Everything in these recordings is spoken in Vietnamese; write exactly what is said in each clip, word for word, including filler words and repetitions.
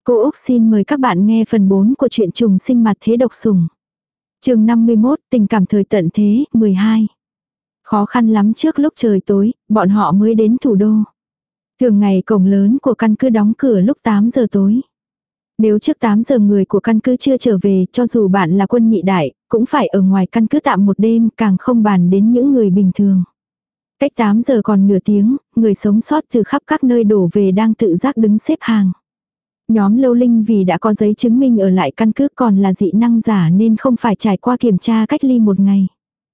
Cô Úc xin mời các bạn nghe phần bốn của truyện trùng sinh mặt thế độc sủng. Chương năm mươi mốt, tình cảm thời tận thế, mười hai. Khó khăn lắm trước lúc trời tối, bọn họ mới đến thủ đô. Thường ngày cổng lớn của căn cứ đóng cửa lúc tám giờ tối. Nếu trước tám giờ người của căn cứ chưa trở về, cho dù bạn là quân nhị đại, cũng phải ở ngoài căn cứ tạm một đêm, càng không bàn đến những người bình thường. Cách tám giờ còn nửa tiếng, người sống sót từ khắp các nơi đổ về đang tự giác đứng xếp hàng. Nhóm Lâu Linh vì đã có giấy chứng minh ở lại căn cứ còn là dị năng giả nên không phải trải qua kiểm tra cách ly một ngày.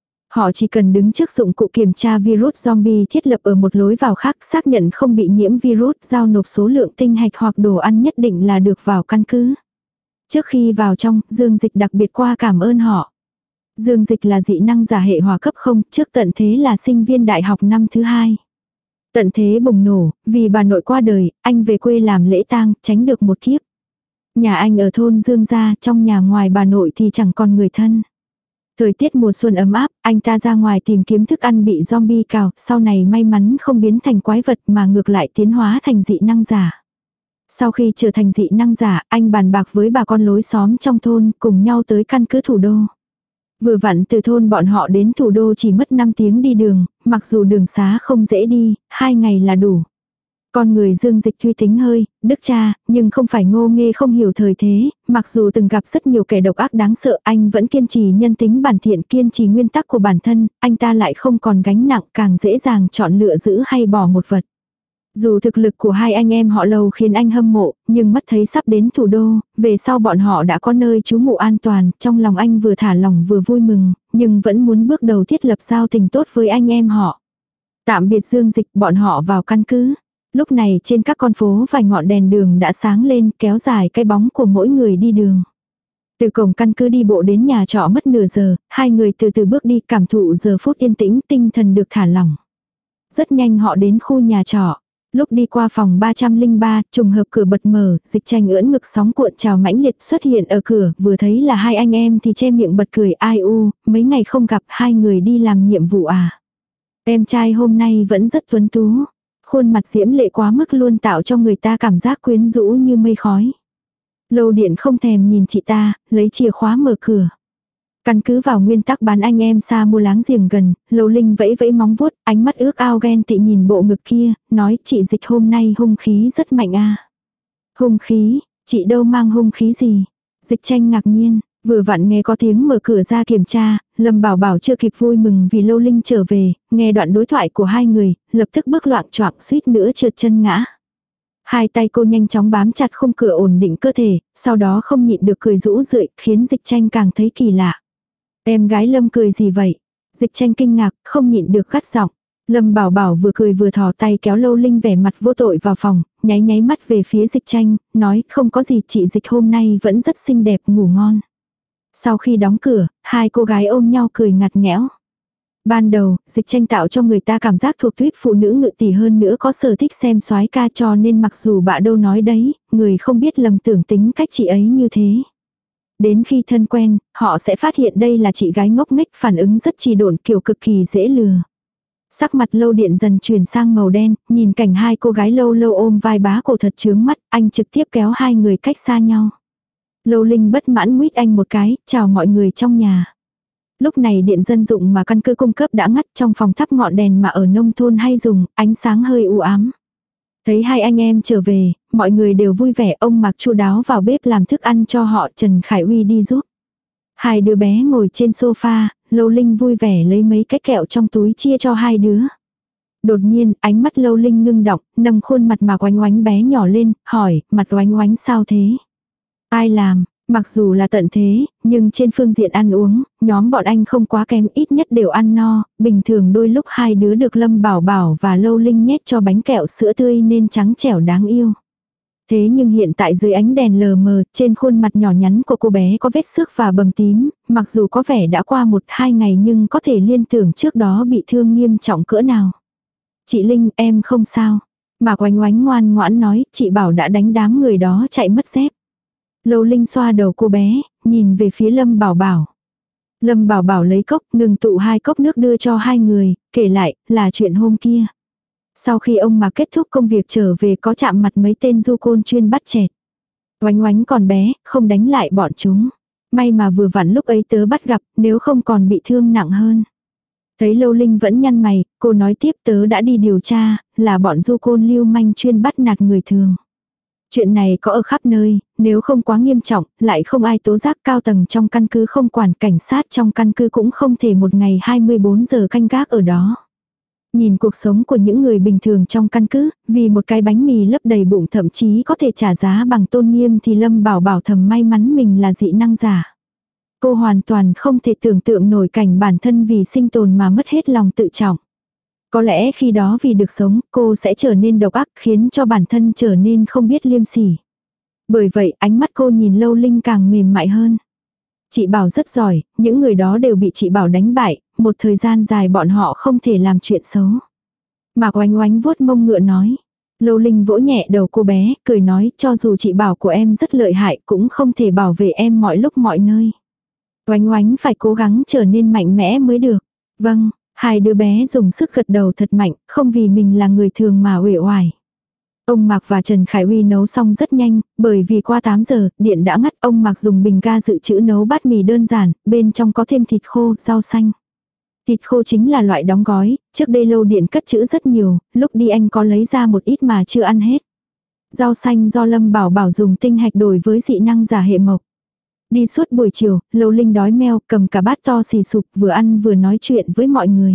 Họ chỉ cần đứng trước dụng cụ kiểm tra virus zombie thiết lập ở một lối vào khác, xác nhận không bị nhiễm virus, giao nộp số lượng tinh hạch hoặc đồ ăn nhất định là được vào căn cứ. Trước khi vào trong, Dương Dịch đặc biệt qua cảm ơn họ. Dương Dịch là dị năng giả hệ hỏa cấp không, trước tận thế là sinh viên đại học năm thứ hai. Tận thế bùng nổ, vì bà nội qua đời, anh về quê làm lễ tang, tránh được một kiếp. Nhà anh ở thôn Dương gia, trong nhà ngoài bà nội thì chẳng còn người thân. Thời tiết mùa xuân ấm áp, anh ta ra ngoài tìm kiếm thức ăn bị zombie cào, sau này may mắn không biến thành quái vật mà ngược lại tiến hóa thành dị năng giả. Sau khi trở thành dị năng giả, anh bàn bạc với bà con lối xóm trong thôn, cùng nhau tới căn cứ thủ đô. Vừa vặn từ thôn bọn họ đến thủ đô chỉ mất năm tiếng đi đường, mặc dù đường xá không dễ đi, hai ngày là đủ. Con người Dương Dịch suy tính hơi, đức cha, nhưng không phải ngô nghê không hiểu thời thế, mặc dù từng gặp rất nhiều kẻ độc ác đáng sợ, anh vẫn kiên trì nhân tính bản thiện, kiên trì nguyên tắc của bản thân, anh ta lại không còn gánh nặng, càng dễ dàng chọn lựa giữ hay bỏ một vật. Dù thực lực của hai anh em họ Lâu khiến anh hâm mộ, nhưng mắt thấy sắp đến thủ đô, về sau bọn họ đã có nơi trú ngụ an toàn, trong lòng anh vừa thả lỏng vừa vui mừng, nhưng vẫn muốn bước đầu thiết lập giao tình tốt với anh em họ. Tạm biệt Dương Dịch, bọn họ vào căn cứ. Lúc này trên các con phố vài ngọn đèn đường đã sáng lên, kéo dài cái bóng của mỗi người đi đường. Từ cổng căn cứ đi bộ đến nhà trọ mất nửa giờ, hai người từ từ bước đi, cảm thụ giờ phút yên tĩnh, tinh thần được thả lỏng. Rất nhanh họ đến khu nhà trọ. Lúc đi qua phòng ba trăm lẻ ba, trùng hợp cửa bật mở, Dịch Tranh ưỡn ngực sóng cuộn trào mãnh liệt xuất hiện ở cửa, vừa thấy là hai anh em thì che miệng bật cười, ai u, mấy ngày không gặp, hai người đi làm nhiệm vụ à. Em trai hôm nay vẫn rất tuấn tú. Khuôn mặt diễm lệ quá mức luôn tạo cho người ta cảm giác quyến rũ như mây khói. Lâu Điện không thèm nhìn chị ta, lấy chìa khóa mở cửa. Căn cứ vào nguyên tắc bán anh em xa mua láng giềng gần, Lâu Linh vẫy vẫy móng vuốt, ánh mắt ước ao ghen tị nhìn bộ ngực kia, nói chị Dịch hôm nay hung khí rất mạnh à. Hung khí, chị đâu mang hung khí gì? Dịch Tranh ngạc nhiên, vừa vặn nghe có tiếng mở cửa ra kiểm tra, Lâm Bảo Bảo chưa kịp vui mừng vì Lâu Linh trở về, nghe đoạn đối thoại của hai người, lập tức bước loạng choạng suýt nữa trượt chân ngã. Hai tay cô nhanh chóng bám chặt khung cửa ổn định cơ thể, sau đó không nhịn được cười rũ rượi, khiến Dịch Tranh càng thấy kỳ lạ. Em gái Lâm cười gì vậy? Dịch Tranh kinh ngạc, không nhịn được gắt giọng. Lâm Bảo Bảo vừa cười vừa thò tay kéo Lâu Linh vẻ mặt vô tội vào phòng, nháy nháy mắt về phía Dịch Tranh, nói không có gì, chị Dịch hôm nay vẫn rất xinh đẹp, ngủ ngon. Sau khi đóng cửa, hai cô gái ôm nhau cười ngặt nghẽo. Ban đầu, Dịch Tranh tạo cho người ta cảm giác thuộc tuyết phụ nữ ngự tỷ, hơn nữa có sở thích xem soái ca, cho nên mặc dù bạ đâu nói đấy, người không biết lầm tưởng tính cách chị ấy như thế. Đến khi thân quen, họ sẽ phát hiện đây là chị gái ngốc nghếch, phản ứng rất trì độn, kiểu cực kỳ dễ lừa. Sắc mặt Lâu Điện dần chuyển sang màu đen, nhìn cảnh hai cô gái lâu lâu ôm vai bá cổ thật chướng mắt, anh trực tiếp kéo hai người cách xa nhau. Lâu Linh bất mãn nguyết anh một cái, chào mọi người trong nhà. Lúc này điện dân dụng mà căn cứ cung cấp đã ngắt, trong phòng thắp ngọn đèn mà ở nông thôn hay dùng, ánh sáng hơi u ám. Thấy hai anh em trở về, mọi người đều vui vẻ, ông Mạc chu đáo vào bếp làm thức ăn cho họ, Trần Khải Uy đi giúp. Hai đứa bé ngồi trên sofa, Lâu Linh vui vẻ lấy mấy cái kẹo trong túi chia cho hai đứa. Đột nhiên, ánh mắt Lâu Linh ngưng đọng, nâng khuôn mặt Mạc Oánh Oánh bé nhỏ lên, hỏi, mặt Oánh Oánh sao thế? Ai làm? Mặc dù là tận thế, nhưng trên phương diện ăn uống, nhóm bọn anh không quá kém, ít nhất đều ăn no, bình thường đôi lúc hai đứa được Lâm Bảo Bảo và Lâu Linh nhét cho bánh kẹo sữa tươi nên trắng trẻo đáng yêu. Thế nhưng hiện tại dưới ánh đèn lờ mờ, trên khuôn mặt nhỏ nhắn của cô bé có vết xước và bầm tím, mặc dù có vẻ đã qua một hai ngày nhưng có thể liên tưởng trước đó bị thương nghiêm trọng cỡ nào. Chị Linh, em không sao. Mạc Oánh Oánh ngoan ngoãn nói, chị Bảo đã đánh đám người đó chạy mất dép. Lâu Linh xoa đầu cô bé, nhìn về phía Lâm Bảo Bảo. Lâm Bảo Bảo lấy cốc, ngừng tụ hai cốc nước đưa cho hai người, kể lại, là chuyện hôm kia. Sau khi ông mà kết thúc công việc trở về có chạm mặt mấy tên du côn chuyên bắt chẹt. Oánh oánh còn bé, không đánh lại bọn chúng. May mà vừa vặn lúc ấy tớ bắt gặp, nếu không còn bị thương nặng hơn. Thấy Lâu Linh vẫn nhăn mày, cô nói tiếp tớ đã đi điều tra, là bọn du côn lưu manh chuyên bắt nạt người thường. Chuyện này có ở khắp nơi, nếu không quá nghiêm trọng, lại không ai tố giác cao tầng trong căn cứ không quản cảnh sát trong căn cứ cũng không thể một ngày hai mươi bốn giờ canh gác ở đó. Nhìn cuộc sống của những người bình thường trong căn cứ, vì một cái bánh mì lấp đầy bụng thậm chí có thể trả giá bằng tôn nghiêm thì Lâm Bảo Bảo thầm may mắn mình là dị năng giả. Cô hoàn toàn không thể tưởng tượng nổi cảnh bản thân vì sinh tồn mà mất hết lòng tự trọng. Có lẽ khi đó vì được sống, cô sẽ trở nên độc ác khiến cho bản thân trở nên không biết liêm sỉ. Bởi vậy ánh mắt cô nhìn Lâu Linh càng mềm mại hơn. Chị Bảo rất giỏi, những người đó đều bị chị Bảo đánh bại, một thời gian dài bọn họ không thể làm chuyện xấu. Mạc Oánh Oánh vuốt mông ngựa nói. Lâu Linh vỗ nhẹ đầu cô bé, cười nói cho dù chị Bảo của em rất lợi hại cũng không thể bảo vệ em mọi lúc mọi nơi. Oánh Oánh phải cố gắng trở nên mạnh mẽ mới được. Vâng, hai đứa bé dùng sức gật đầu thật mạnh, không vì mình là người thường mà uể oải. Ông Mạc và Trần Khải Uy nấu xong rất nhanh, bởi vì qua tám giờ, điện đã ngắt. Ông Mạc dùng bình ga dự trữ nấu bát mì đơn giản, bên trong có thêm thịt khô, rau xanh. Thịt khô chính là loại đóng gói, trước đây Lâu Điện cất trữ rất nhiều, lúc đi anh có lấy ra một ít mà chưa ăn hết. Rau xanh do Lâm Bảo Bảo dùng tinh hạch đổi với dị năng giả hệ mộc. Đi suốt buổi chiều, Lâu Linh đói meo, cầm cả bát to xì sụp vừa ăn vừa nói chuyện với mọi người.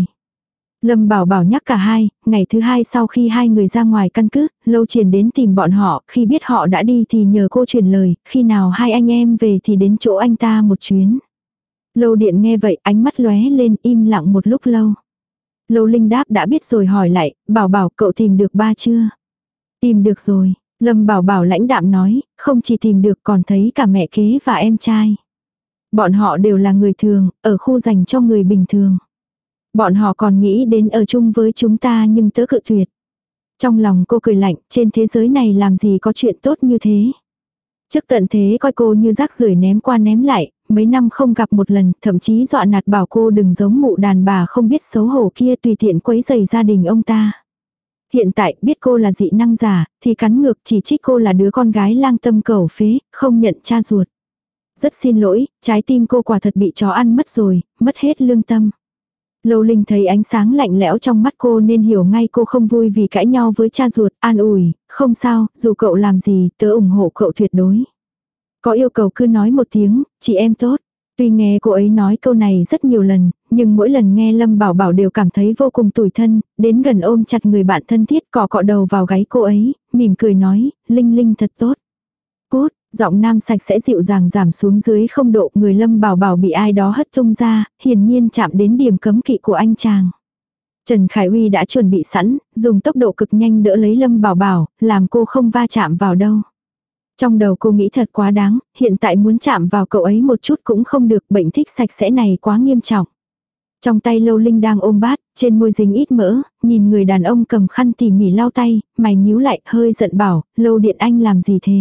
Lâm Bảo Bảo nhắc cả hai, ngày thứ hai sau khi hai người ra ngoài căn cứ, Lâu Triển đến tìm bọn họ, khi biết họ đã đi thì nhờ cô truyền lời, khi nào hai anh em về thì đến chỗ anh ta một chuyến. Lâu Điện nghe vậy, ánh mắt lóe lên, im lặng một lúc lâu. Lâu Linh đáp đã biết rồi hỏi lại, Bảo Bảo cậu tìm được ba chưa? Tìm được rồi, Lâm Bảo Bảo lãnh đạm nói, không chỉ tìm được còn thấy cả mẹ kế và em trai. Bọn họ đều là người thường, ở khu dành cho người bình thường. Bọn họ còn nghĩ đến ở chung với chúng ta nhưng tớ cự tuyệt. Trong lòng cô cười lạnh, trên thế giới này làm gì có chuyện tốt như thế. Trước tận thế coi cô như rác rưởi ném qua ném lại, mấy năm không gặp một lần, thậm chí dọa nạt bảo cô đừng giống mụ đàn bà không biết xấu hổ kia tùy tiện quấy rầy gia đình ông ta. Hiện tại biết cô là dị năng giả, thì cắn ngược chỉ trích cô là đứa con gái lang tâm cẩu phế, không nhận cha ruột. Rất xin lỗi, trái tim cô quả thật bị chó ăn mất rồi, mất hết lương tâm. Lâu Linh thấy ánh sáng lạnh lẽo trong mắt cô nên hiểu ngay cô không vui vì cãi nhau với cha ruột, an ủi, không sao, dù cậu làm gì, tớ ủng hộ cậu tuyệt đối. Có yêu cầu cứ nói một tiếng, chị em tốt. Tuy nghe cô ấy nói câu này rất nhiều lần, nhưng mỗi lần nghe Lâm Bảo Bảo đều cảm thấy vô cùng tủi thân, đến gần ôm chặt người bạn thân thiết cọ cọ đầu vào gáy cô ấy, mỉm cười nói, Linh Linh thật tốt. Cút, giọng nam sạch sẽ dịu dàng giảm xuống dưới không độ, người Lâm Bảo Bảo bị ai đó hất tung ra, hiển nhiên chạm đến điểm cấm kỵ của anh chàng. Trần Khải Uy đã chuẩn bị sẵn, dùng tốc độ cực nhanh đỡ lấy Lâm Bảo Bảo, làm cô không va chạm vào đâu. Trong đầu cô nghĩ thật quá đáng, hiện tại muốn chạm vào cậu ấy một chút cũng không được, bệnh thích sạch sẽ này quá nghiêm trọng. Trong tay Lâu Linh đang ôm bát, trên môi dính ít mỡ, nhìn người đàn ông cầm khăn tỉ mỉ lau tay, mày nhíu lại, hơi giận bảo, Lâu Điện anh làm gì thế?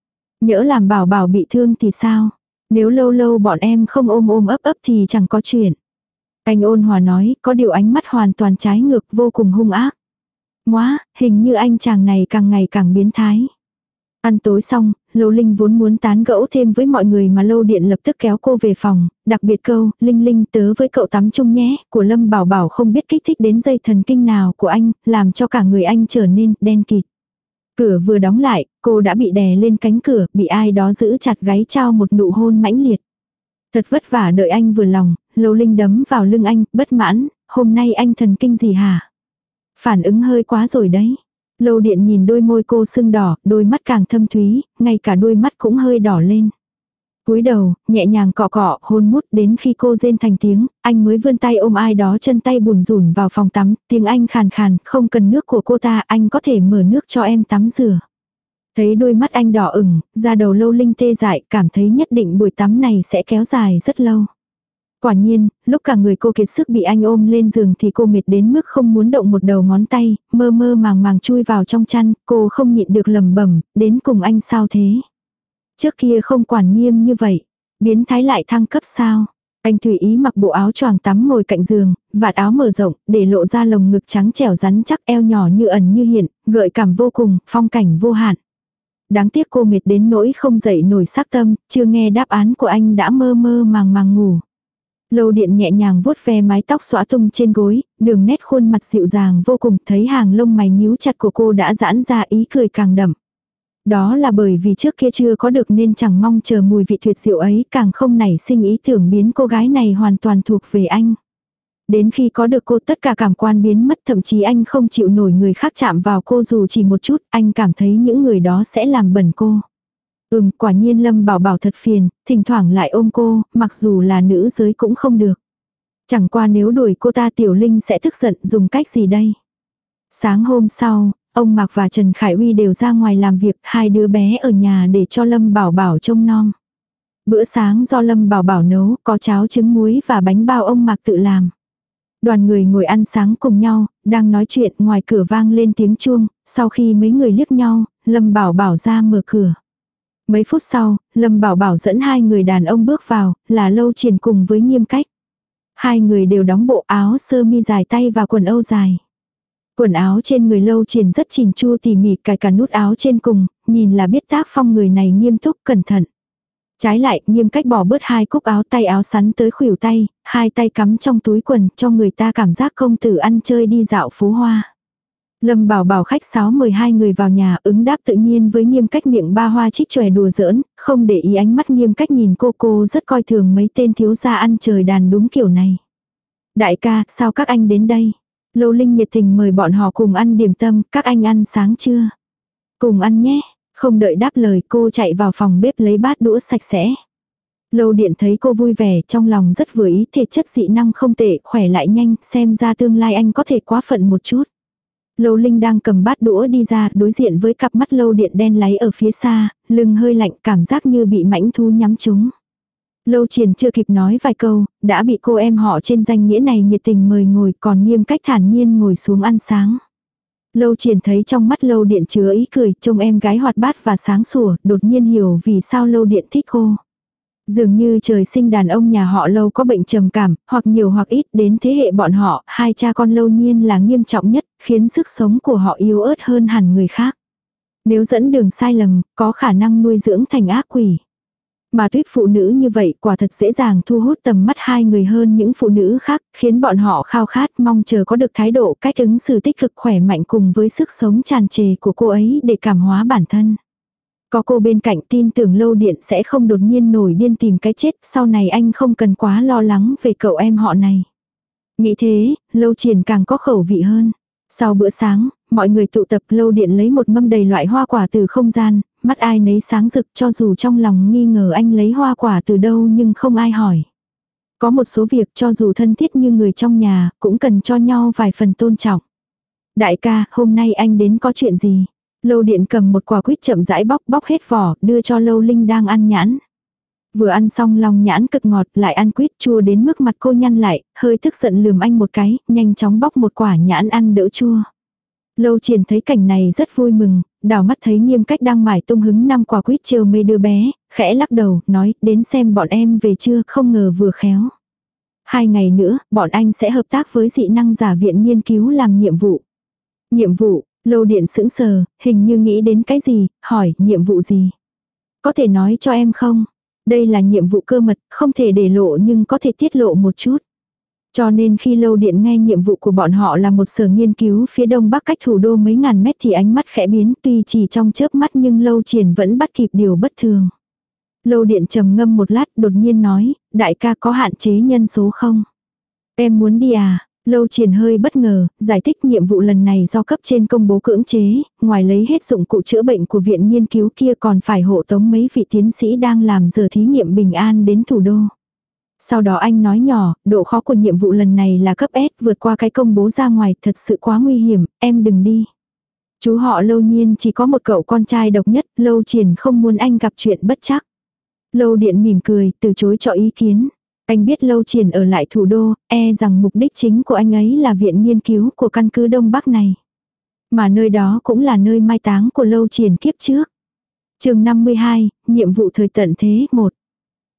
Nhỡ làm Bảo Bảo bị thương thì sao? Nếu lâu lâu bọn em không ôm ôm ấp ấp thì chẳng có chuyện. Anh ôn hòa nói, có điều ánh mắt hoàn toàn trái ngược, vô cùng hung ác. Móa, hình như anh chàng này càng ngày càng biến thái. Ăn tối xong, Lâu Linh vốn muốn tán gẫu thêm với mọi người mà Lâu Điện lập tức kéo cô về phòng, đặc biệt câu, Linh Linh tớ với cậu tắm chung nhé, của Lâm Bảo Bảo không biết kích thích đến dây thần kinh nào của anh, làm cho cả người anh trở nên đen kịt. Cửa vừa đóng lại, cô đã bị đè lên cánh cửa, bị ai đó giữ chặt gáy trao một nụ hôn mãnh liệt. Thật vất vả đợi anh vừa lòng, Lâu Linh đấm vào lưng anh, bất mãn, hôm nay anh thần kinh gì hả? Phản ứng hơi quá rồi đấy. Lâu Điện nhìn đôi môi cô sưng đỏ, đôi mắt càng thâm thúy, ngay cả đôi mắt cũng hơi đỏ lên. Cúi đầu, nhẹ nhàng cọ cọ, hôn mút đến khi cô rên thành tiếng, anh mới vươn tay ôm ai đó chân tay bùn rủn vào phòng tắm, tiếng anh khàn khàn, không cần nước của cô ta, anh có thể mở nước cho em tắm rửa. Thấy đôi mắt anh đỏ ửng, da đầu Lâu Linh tê dại, cảm thấy nhất định buổi tắm này sẽ kéo dài rất lâu. Quả nhiên, lúc cả người cô kiệt sức bị anh ôm lên giường thì cô mệt đến mức không muốn động một đầu ngón tay, mơ mơ màng màng chui vào trong chăn, cô không nhịn được lẩm bẩm, đến cùng anh sao thế? Trước kia không quản nghiêm như vậy, biến thái lại thăng cấp sao? Anh tùy ý mặc bộ áo choàng tắm ngồi cạnh giường, vạt áo mở rộng, để lộ ra lồng ngực trắng trẻo rắn chắc, eo nhỏ như ẩn như hiện, gợi cảm vô cùng, phong cảnh vô hạn. Đáng tiếc cô mệt đến nỗi không dậy nổi sắc tâm, chưa nghe đáp án của anh đã mơ mơ màng màng ngủ. Lâu Điện nhẹ nhàng vuốt ve mái tóc xõa tung trên gối, đường nét khuôn mặt dịu dàng vô cùng, thấy hàng lông mày nhíu chặt của cô đã giãn ra, ý cười càng đậm. Đó là bởi vì trước kia chưa có được nên chẳng mong chờ mùi vị tuyệt diệu ấy, càng không nảy sinh ý tưởng biến cô gái này hoàn toàn thuộc về anh. Đến khi có được cô tất cả cảm quan biến mất, thậm chí anh không chịu nổi người khác chạm vào cô dù chỉ một chút, anh cảm thấy những người đó sẽ làm bẩn cô. Ừm, quả nhiên Lâm Bảo Bảo thật phiền, thỉnh thoảng lại ôm cô, mặc dù là nữ giới cũng không được. Chẳng qua nếu đuổi cô ta Tiểu Linh sẽ tức giận, dùng cách gì đây? Sáng hôm sau, ông Mạc và Trần Khải Uy đều ra ngoài làm việc, hai đứa bé ở nhà để cho Lâm Bảo Bảo trông nom. Bữa sáng do Lâm Bảo Bảo nấu, có cháo trứng muối và bánh bao ông Mạc tự làm. Đoàn người ngồi ăn sáng cùng nhau, đang nói chuyện, ngoài cửa vang lên tiếng chuông, sau khi mấy người liếc nhau, Lâm Bảo Bảo ra mở cửa. Mấy phút sau, Lâm Bảo Bảo dẫn hai người đàn ông bước vào, là Lâu Triển cùng với Nghiêm Cách. Hai người đều đóng bộ áo sơ mi dài tay và quần âu dài. Quần áo trên người Lâu Triển rất chỉn chu tỉ mỉ, cài cả nút áo trên cùng, nhìn là biết tác phong người này nghiêm túc cẩn thận. Trái lại, Nghiêm Cách bỏ bớt hai cúc áo tay áo sắn tới khuỷu tay, hai tay cắm trong túi quần, cho người ta cảm giác công tử ăn chơi đi dạo phố hoa. Lâm Bảo Bảo khách sáo mời hai người vào nhà, ứng đáp tự nhiên với Nghiêm Cách, miệng ba hoa trích chòe đùa giỡn, không để ý ánh mắt Nghiêm Cách nhìn cô. Cô rất coi thường mấy tên thiếu gia ăn trời đàn đúng kiểu này. Đại ca, sao các anh đến đây? Lâu Linh nhiệt tình mời bọn họ cùng ăn điểm tâm, các anh ăn sáng chưa? Cùng ăn nhé. Không đợi đáp lời, cô chạy vào phòng bếp lấy bát đũa sạch sẽ. Lâu Điện thấy cô vui vẻ, trong lòng rất vừa ý, thể chất dị năng không tệ, khỏe lại nhanh, xem ra tương lai anh có thể quá phận một chút. Lâu Linh đang cầm bát đũa đi ra, đối diện với cặp mắt Lâu Điện đen láy ở phía xa, lưng hơi lạnh, cảm giác như bị mãnh thú nhắm trúng. Lâu Triển chưa kịp nói vài câu, đã bị cô em họ trên danh nghĩa này nhiệt tình mời ngồi, còn Nghiêm Cách thản nhiên ngồi xuống ăn sáng. Lâu Triển thấy trong mắt Lâu Điện chứa ý cười, trông em gái hoạt bát và sáng sủa, đột nhiên hiểu vì sao Lâu Điện thích cô. Dường như trời sinh đàn ông nhà họ Lâu có bệnh trầm cảm, hoặc nhiều hoặc ít, đến thế hệ bọn họ, hai cha con Lâu Nhiên là nghiêm trọng nhất, khiến sức sống của họ yếu ớt hơn hẳn người khác. Nếu dẫn đường sai lầm, có khả năng nuôi dưỡng thành ác quỷ. Mà tuyết phụ nữ như vậy quả thật dễ dàng thu hút tầm mắt hai người hơn những phụ nữ khác, khiến bọn họ khao khát mong chờ có được thái độ cách ứng xử tích cực khỏe mạnh cùng với sức sống tràn trề của cô ấy để cảm hóa bản thân. Có cô bên cạnh tin tưởng Lâu Điện sẽ không đột nhiên nổi điên tìm cái chết, sau này anh không cần quá lo lắng về cậu em họ này. Nghĩ thế, Lâu Triển càng có khẩu vị hơn. Sau bữa sáng, mọi người tụ tập, Lâu Điện lấy một mâm đầy loại hoa quả từ không gian, mắt ai nấy sáng rực, cho dù trong lòng nghi ngờ anh lấy hoa quả từ đâu nhưng không ai hỏi. Có một số việc cho dù thân thiết như người trong nhà, cũng cần cho nhau vài phần tôn trọng. Đại ca, hôm nay anh đến có chuyện gì? Lâu Điện cầm một quả quýt chậm rãi bóc bóc hết vỏ, đưa cho Lâu Linh đang ăn nhãn. Vừa ăn xong lòng nhãn cực ngọt, lại ăn quýt chua đến mức mặt cô nhăn lại, hơi tức giận lườm anh một cái, nhanh chóng bóc một quả nhãn ăn đỡ chua. Lâu Triển thấy cảnh này rất vui mừng, đảo mắt thấy Nghiêm Cách đang mải tung hứng năm quả quýt trêu mấy đứa bé, khẽ lắc đầu, nói, đến xem bọn em về chưa, không ngờ vừa khéo. Hai ngày nữa, bọn anh sẽ hợp tác với dị năng giả viện nghiên cứu làm nhiệm vụ. Nhiệm vụ, Lâu Điện sững sờ, hình như nghĩ đến cái gì, hỏi, nhiệm vụ gì? Có thể nói cho em không? Đây là nhiệm vụ cơ mật, không thể để lộ nhưng có thể tiết lộ một chút. Cho nên khi Lâu Điện nghe nhiệm vụ của bọn họ là một sở nghiên cứu phía đông bắc cách thủ đô mấy ngàn mét thì ánh mắt khẽ biến, tuy chỉ trong chớp mắt nhưng Lâu Triển vẫn bắt kịp điều bất thường. Lâu Điện trầm ngâm một lát, đột nhiên nói, đại ca có hạn chế nhân số không? Em muốn đi à? Lâu Triển hơi bất ngờ, giải thích nhiệm vụ lần này do cấp trên công bố cưỡng chế, ngoài lấy hết dụng cụ chữa bệnh của viện nghiên cứu kia còn phải hộ tống mấy vị tiến sĩ đang làm giờ thí nghiệm bình an đến thủ đô. Sau đó anh nói nhỏ, độ khó của nhiệm vụ lần này là cấp S, vượt qua cái công bố ra ngoài, thật sự quá nguy hiểm, em đừng đi. Chú họ Lâu Nhiên chỉ có một cậu con trai độc nhất, Lâu Triển không muốn anh gặp chuyện bất trắc. Lâu Điện mỉm cười, từ chối cho ý kiến. Anh biết Lâu Triển ở lại thủ đô, e rằng mục đích chính của anh ấy là viện nghiên cứu của căn cứ Đông Bắc này. Mà nơi đó cũng là nơi mai táng của Lâu Triển kiếp trước. Chương năm mươi hai, nhiệm vụ thời tận thế một.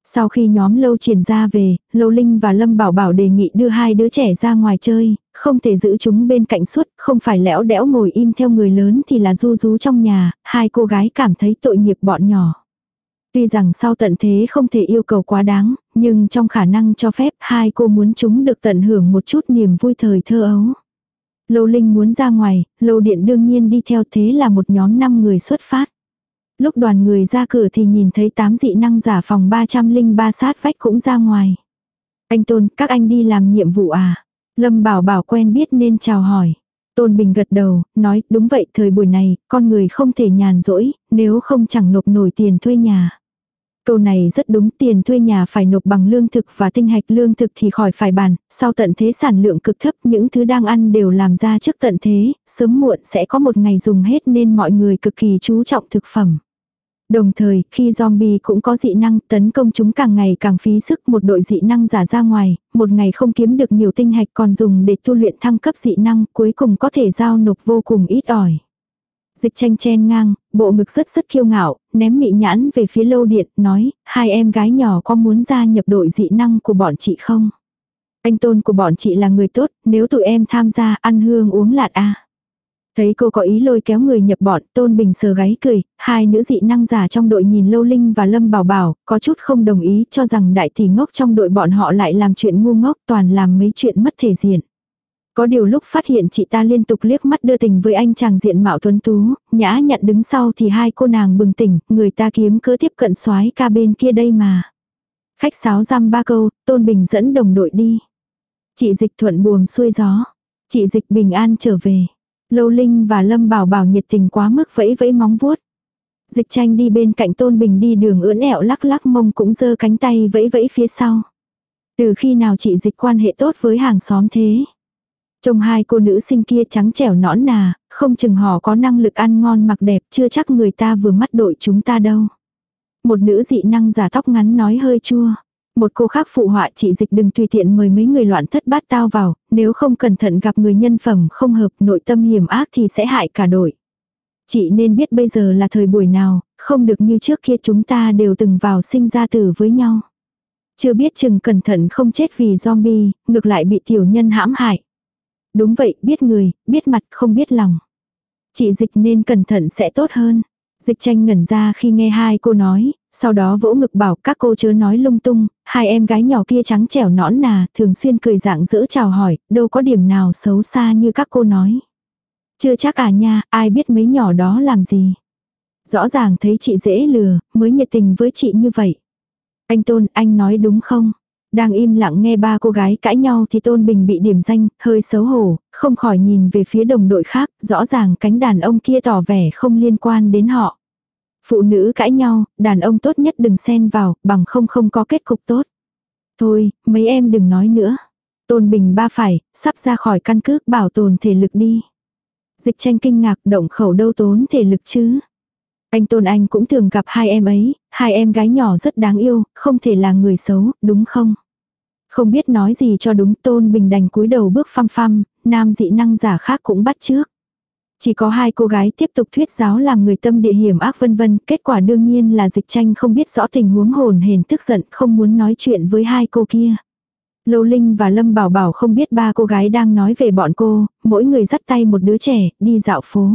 Sau khi nhóm Lâu Triển ra về, Lâu Linh và Lâm Bảo Bảo đề nghị đưa hai đứa trẻ ra ngoài chơi, không thể giữ chúng bên cạnh suốt, không phải lẽo đẽo ngồi im theo người lớn thì là ru rú trong nhà, hai cô gái cảm thấy tội nghiệp bọn nhỏ. Tuy rằng sau tận thế không thể yêu cầu quá đáng, nhưng trong khả năng cho phép hai cô muốn chúng được tận hưởng một chút niềm vui thời thơ ấu. Lâu Linh muốn ra ngoài, Lâu Điện đương nhiên đi theo, thế là một nhóm năm người xuất phát. Lúc đoàn người ra cửa thì nhìn thấy tám dị năng giả phòng ba không ba sát vách cũng ra ngoài. Anh Tôn, các anh đi làm nhiệm vụ à? Lâm Bảo Bảo quen biết nên chào hỏi. Tôn Bình gật đầu, nói, đúng vậy, thời buổi này, con người không thể nhàn rỗi, nếu không chẳng nộp nổi tiền thuê nhà. Câu này rất đúng, tiền thuê nhà phải nộp bằng lương thực và tinh hạch, lương thực thì khỏi phải bàn, sau tận thế sản lượng cực thấp, những thứ đang ăn đều làm ra trước tận thế, sớm muộn sẽ có một ngày dùng hết nên mọi người cực kỳ chú trọng thực phẩm. Đồng thời, khi zombie cũng có dị năng, tấn công chúng càng ngày càng phí sức, một đội dị năng giả ra ngoài, một ngày không kiếm được nhiều tinh hạch còn dùng để tu luyện thăng cấp dị năng, cuối cùng có thể giao nộp vô cùng ít ỏi. Dịch Tranh chen ngang, bộ ngực rất rất kiêu ngạo, ném mị nhãn về phía Lâu Điện, nói, hai em gái nhỏ có muốn gia nhập đội dị năng của bọn chị không? Anh Tôn của bọn chị là người tốt, nếu tụi em tham gia ăn hương uống lạt à. Thấy cô có ý lôi kéo người nhập bọn, Tôn Bình sờ gáy cười, hai nữ dị năng giả trong đội nhìn Lâu Linh và Lâm Bảo Bảo, có chút không đồng ý, cho rằng đại tỷ ngốc trong đội bọn họ lại làm chuyện ngu ngốc, toàn làm mấy chuyện mất thể diện. Có điều lúc phát hiện chị ta liên tục liếc mắt đưa tình với anh chàng diện mạo tuấn tú, nhã nhặn đứng sau thì hai cô nàng bừng tỉnh, người ta kiếm cớ tiếp cận soái ca bên kia đây mà. Khách sáo răm ba câu, Tôn Bình dẫn đồng đội đi. Chị Dịch thuận buồm xuôi gió. Chị Dịch bình an trở về. Lâu Linh và Lâm Bảo Bảo nhiệt tình quá mức vẫy vẫy móng vuốt. Dịch Tranh đi bên cạnh Tôn Bình đi đường ưỡn ẹo lắc lắc mông cũng giơ cánh tay vẫy vẫy phía sau. Từ khi nào chị Dịch quan hệ tốt với hàng xóm thế? Trông hai cô nữ sinh kia trắng trẻo nõn nà, không chừng họ có năng lực ăn ngon mặc đẹp, chưa chắc người ta vừa mắt đội chúng ta đâu. Một nữ dị năng giả tóc ngắn nói hơi chua. Một cô khác phụ họa, chị Dịch đừng tùy tiện mời mấy người loạn thất bát tao vào, nếu không cẩn thận gặp người nhân phẩm không hợp, nội tâm hiểm ác thì sẽ hại cả đội. Chị nên biết bây giờ là thời buổi nào, không được như trước kia chúng ta đều từng vào sinh ra tử với nhau. Chưa biết chừng cẩn thận không chết vì zombie, ngược lại bị tiểu nhân hãm hại. Đúng vậy, biết người, biết mặt, không biết lòng. Chị Dịch nên cẩn thận sẽ tốt hơn. Dịch Tranh ngẩn ra khi nghe hai cô nói, sau đó vỗ ngực bảo các cô chớ nói lung tung, hai em gái nhỏ kia trắng trẻo nõn nà, thường xuyên cười rạng rỡ chào hỏi, đâu có điểm nào xấu xa như các cô nói. Chưa chắc à nha, ai biết mấy nhỏ đó làm gì. Rõ ràng thấy chị dễ lừa, mới nhiệt tình với chị như vậy. Anh Tôn, anh nói đúng không? Đang im lặng nghe ba cô gái cãi nhau thì Tôn Bình bị điểm danh, hơi xấu hổ, không khỏi nhìn về phía đồng đội khác, rõ ràng cánh đàn ông kia tỏ vẻ không liên quan đến họ. Phụ nữ cãi nhau, đàn ông tốt nhất đừng xen vào, bằng không không có kết cục tốt. Thôi, mấy em đừng nói nữa. Tôn Bình ba phải, sắp ra khỏi căn cứ, bảo tồn thể lực đi. Dịch Tranh kinh ngạc, động khẩu đâu tốn thể lực chứ. Anh Tôn anh cũng thường gặp hai em ấy, hai em gái nhỏ rất đáng yêu, không thể là người xấu, đúng không? Không biết nói gì cho đúng, Tôn Bình đành cúi đầu bước phăm phăm, nam dị năng giả khác cũng bắt chước. Chỉ có hai cô gái tiếp tục thuyết giáo làm người tâm địa hiểm ác vân vân, kết quả đương nhiên là Dịch Tranh không biết rõ tình huống, hồn hển tức giận không muốn nói chuyện với hai cô kia. Lâu Linh và Lâm Bảo Bảo không biết ba cô gái đang nói về bọn cô, mỗi người dắt tay một đứa trẻ, đi dạo phố.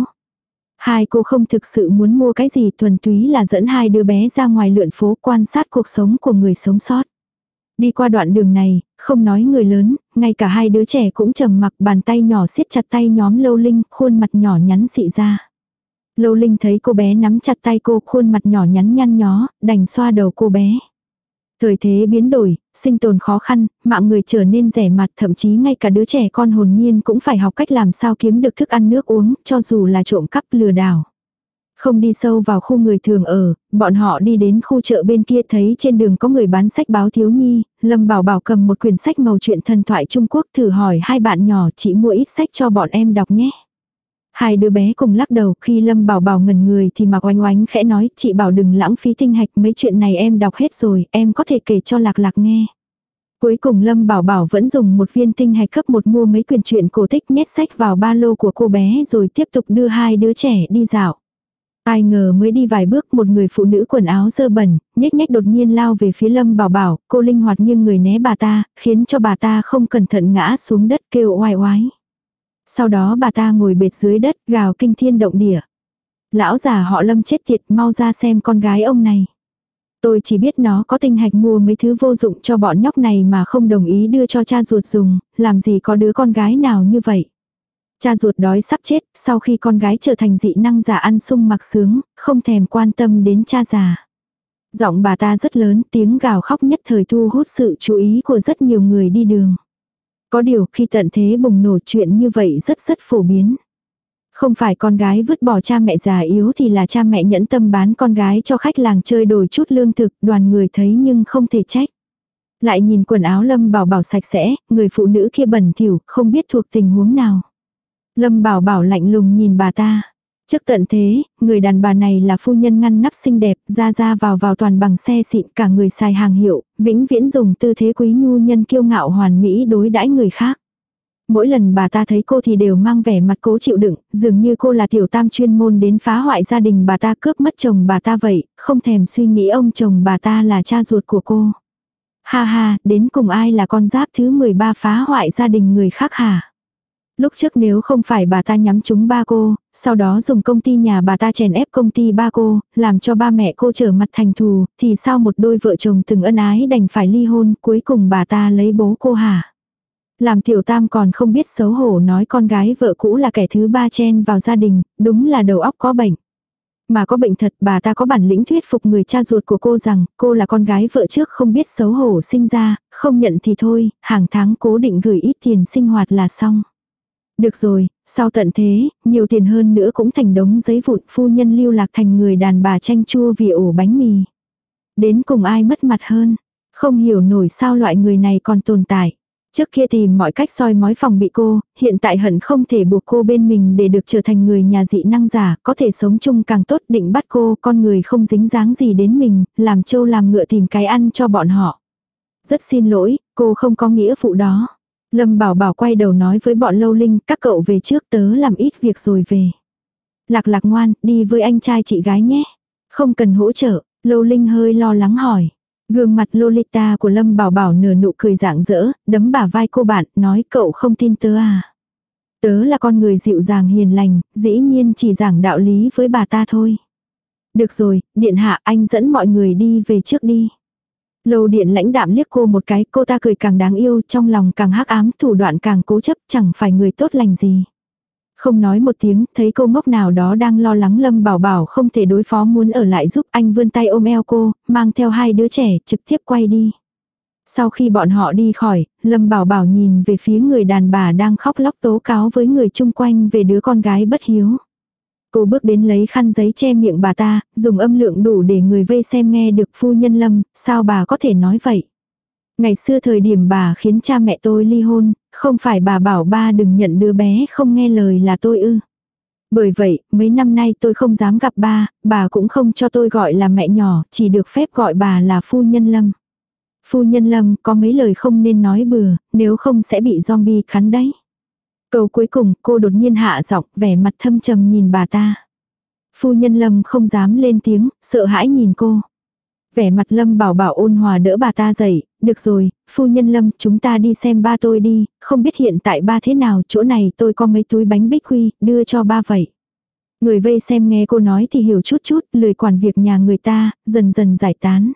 Hai cô không thực sự muốn mua cái gì, thuần túy là dẫn hai đứa bé ra ngoài lượn phố quan sát cuộc sống của người sống sót. Đi qua đoạn đường này, không nói người lớn, ngay cả hai đứa trẻ cũng trầm mặc, bàn tay nhỏ siết chặt tay nhóm Lâu Linh, khuôn mặt nhỏ nhắn xị ra. Lâu Linh thấy cô bé nắm chặt tay cô, khuôn mặt nhỏ nhắn nhăn nhó, đành xoa đầu cô bé. Thời thế biến đổi, sinh tồn khó khăn, mạng người trở nên rẻ mạt, thậm chí ngay cả đứa trẻ con hồn nhiên cũng phải học cách làm sao kiếm được thức ăn nước uống, cho dù là trộm cắp lừa đảo. Không đi sâu vào khu người thường ở, bọn họ đi đến khu chợ bên kia thấy trên đường có người bán sách báo thiếu nhi, Lâm Bảo Bảo cầm một quyển sách màu truyện thần thoại Trung Quốc, thử hỏi hai bạn nhỏ chị mua ít sách cho bọn em đọc nhé. Hai đứa bé cùng lắc đầu, khi Lâm Bảo Bảo ngẩn người thì Mạc Oanh Oánh khẽ nói, chị bảo đừng lãng phí tinh hạch, mấy chuyện này em đọc hết rồi, em có thể kể cho Lạc Lạc nghe. Cuối cùng Lâm Bảo Bảo vẫn dùng một viên tinh hạch cấp một mua mấy quyển truyện cổ tích, nhét sách vào ba lô của cô bé rồi tiếp tục đưa hai đứa trẻ đi dạo. Ai ngờ mới đi vài bước một người phụ nữ quần áo dơ bẩn, nhếch nhếch đột nhiên lao về phía Lâm Bảo Bảo, cô linh hoạt nghiêng người né bà ta, khiến cho bà ta không cẩn thận ngã xuống đất kêu oai oái. Sau đó bà ta ngồi bệt dưới đất gào kinh thiên động địa. Lão già họ Lâm chết tiệt, mau ra xem con gái ông này. Tôi chỉ biết nó có tinh hạch mua mấy thứ vô dụng cho bọn nhóc này mà không đồng ý đưa cho cha ruột dùng, làm gì có đứa con gái nào như vậy. Cha ruột đói sắp chết, sau khi con gái trở thành dị năng giả ăn sung mặc sướng, không thèm quan tâm đến cha già. Giọng bà ta rất lớn, tiếng gào khóc nhất thời thu hút sự chú ý của rất nhiều người đi đường. Có điều khi tận thế bùng nổ chuyện như vậy rất rất phổ biến. Không phải con gái vứt bỏ cha mẹ già yếu thì là cha mẹ nhẫn tâm bán con gái cho khách làng chơi đổi chút lương thực, đoàn người thấy nhưng không thể trách. Lại nhìn quần áo Lâm Bảo Bảo sạch sẽ, người phụ nữ kia bẩn thỉu, không biết thuộc tình huống nào. Lâm Bảo Bảo lạnh lùng nhìn bà ta. Trước tận thế, người đàn bà này là phu nhân ngăn nắp xinh đẹp, ra ra vào vào toàn bằng xe xịn, cả người xài hàng hiệu, vĩnh viễn dùng tư thế quý nhu nhân kiêu ngạo hoàn mỹ đối đãi người khác. Mỗi lần bà ta thấy cô thì đều mang vẻ mặt cố chịu đựng, dường như cô là tiểu tam chuyên môn đến phá hoại gia đình bà ta, cướp mất chồng bà ta vậy, không thèm suy nghĩ ông chồng bà ta là cha ruột của cô. Ha ha, đến cùng ai là con giáp thứ mười ba phá hoại gia đình người khác hả? Lúc trước nếu không phải bà ta nhắm trúng ba cô, sau đó dùng công ty nhà bà ta chèn ép công ty ba cô, làm cho ba mẹ cô trở mặt thành thù, thì sao một đôi vợ chồng từng ân ái đành phải ly hôn, cuối cùng bà ta lấy bố cô hả? Làm tiểu tam còn không biết xấu hổ nói con gái vợ cũ là kẻ thứ ba chen vào gia đình, đúng là đầu óc có bệnh. Mà có bệnh thật, bà ta có bản lĩnh thuyết phục người cha ruột của cô rằng cô là con gái vợ trước không biết xấu hổ sinh ra, không nhận thì thôi, hàng tháng cố định gửi ít tiền sinh hoạt là xong. Được rồi, sau tận thế, nhiều tiền hơn nữa cũng thành đống giấy vụn, phu nhân lưu lạc thành người đàn bà chanh chua vì ổ bánh mì. Đến cùng ai mất mặt hơn, không hiểu nổi sao loại người này còn tồn tại. Trước kia tìm mọi cách soi mói phòng bị cô, hiện tại hận không thể buộc cô bên mình để được trở thành người nhà dị năng giả, có thể sống chung càng tốt, định bắt cô, con người không dính dáng gì đến mình, làm trâu làm ngựa tìm cái ăn cho bọn họ. Rất xin lỗi, cô không có nghĩa vụ đó. Lâm Bảo Bảo quay đầu nói với bọn Lâu Linh, các cậu về trước, tớ làm ít việc rồi về. Lạc Lạc ngoan, đi với anh trai chị gái nhé. Không cần hỗ trợ, Lâu Linh hơi lo lắng hỏi. Gương mặt Lolita của Lâm Bảo Bảo nở nụ cười rạng rỡ, đấm bả vai cô bạn, nói cậu không tin tớ à. Tớ là con người dịu dàng hiền lành, dĩ nhiên chỉ giảng đạo lý với bà ta thôi. Được rồi, điện hạ, anh dẫn mọi người đi về trước đi. Lâu điện lãnh đạm liếc cô một cái, cô ta cười càng đáng yêu, trong lòng càng hắc ám, thủ đoạn càng cố chấp, chẳng phải người tốt lành gì. Không nói một tiếng, thấy cô ngốc nào đó đang lo lắng Lâm Bảo Bảo không thể đối phó muốn ở lại giúp, anh vươn tay ôm eo cô, mang theo hai đứa trẻ, trực tiếp quay đi. Sau khi bọn họ đi khỏi, Lâm Bảo Bảo nhìn về phía người đàn bà đang khóc lóc tố cáo với người chung quanh về đứa con gái bất hiếu. Cô bước đến lấy khăn giấy che miệng bà ta, dùng âm lượng đủ để người vây xem nghe được. Phu nhân Lâm, sao bà có thể nói vậy? Ngày xưa thời điểm bà khiến cha mẹ tôi ly hôn, không phải bà bảo ba đừng nhận đứa bé không nghe lời là tôi ư. Bởi vậy, mấy năm nay tôi không dám gặp ba, bà cũng không cho tôi gọi là mẹ nhỏ, chỉ được phép gọi bà là phu nhân Lâm. Phu nhân Lâm, có mấy lời không nên nói bừa, nếu không sẽ bị zombie cắn đấy. Câu cuối cùng, cô đột nhiên hạ giọng, vẻ mặt thâm trầm nhìn bà ta. Phu nhân Lâm không dám lên tiếng, sợ hãi nhìn cô. Vẻ mặt Lâm Bảo Bảo ôn hòa đỡ bà ta dậy, được rồi, phu nhân Lâm, chúng ta đi xem ba tôi đi, không biết hiện tại ba thế nào, chỗ này tôi có mấy túi bánh bích quy, đưa cho ba vậy. Người vây xem nghe cô nói thì hiểu chút chút, lười quản việc nhà người ta, dần dần giải tán.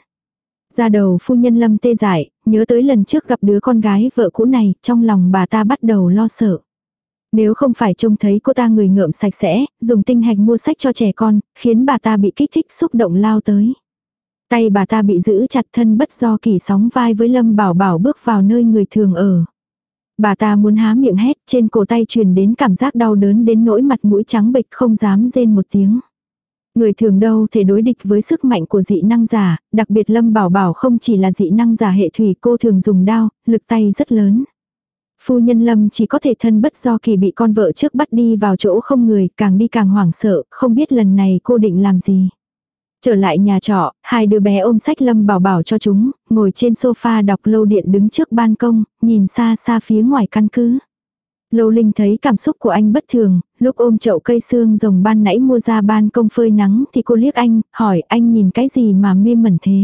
Ra đầu phu nhân Lâm tê dại, nhớ tới lần trước gặp đứa con gái vợ cũ này, trong lòng bà ta bắt đầu lo sợ. Nếu không phải trông thấy cô ta người ngợm sạch sẽ, dùng tinh hạch mua sách cho trẻ con, khiến bà ta bị kích thích xúc động lao tới. Tay bà ta bị giữ chặt, thân bất do kỳ sóng vai với Lâm Bảo Bảo bước vào nơi người thường ở. Bà ta muốn há miệng hét, trên cổ tay truyền đến cảm giác đau đớn đến nỗi mặt mũi trắng bệch không dám rên một tiếng. Người thường đâu thể đối địch với sức mạnh của dị năng giả, đặc biệt Lâm Bảo Bảo không chỉ là dị năng giả hệ thủy, cô thường dùng đao, lực tay rất lớn. Phu nhân Lâm chỉ có thể thân bất do kỳ bị con vợ trước bắt đi vào chỗ không người, càng đi càng hoảng sợ, không biết lần này cô định làm gì. Trở lại nhà trọ, hai đứa bé ôm sách Lâm Bảo Bảo cho chúng, ngồi trên sofa đọc. Lâu điện đứng trước ban công, nhìn xa xa phía ngoài căn cứ. Lâu Linh thấy cảm xúc của anh bất thường, lúc ôm chậu cây xương rồng ban nãy mua ra ban công phơi nắng thì cô liếc anh, hỏi anh nhìn cái gì mà mê mẩn thế.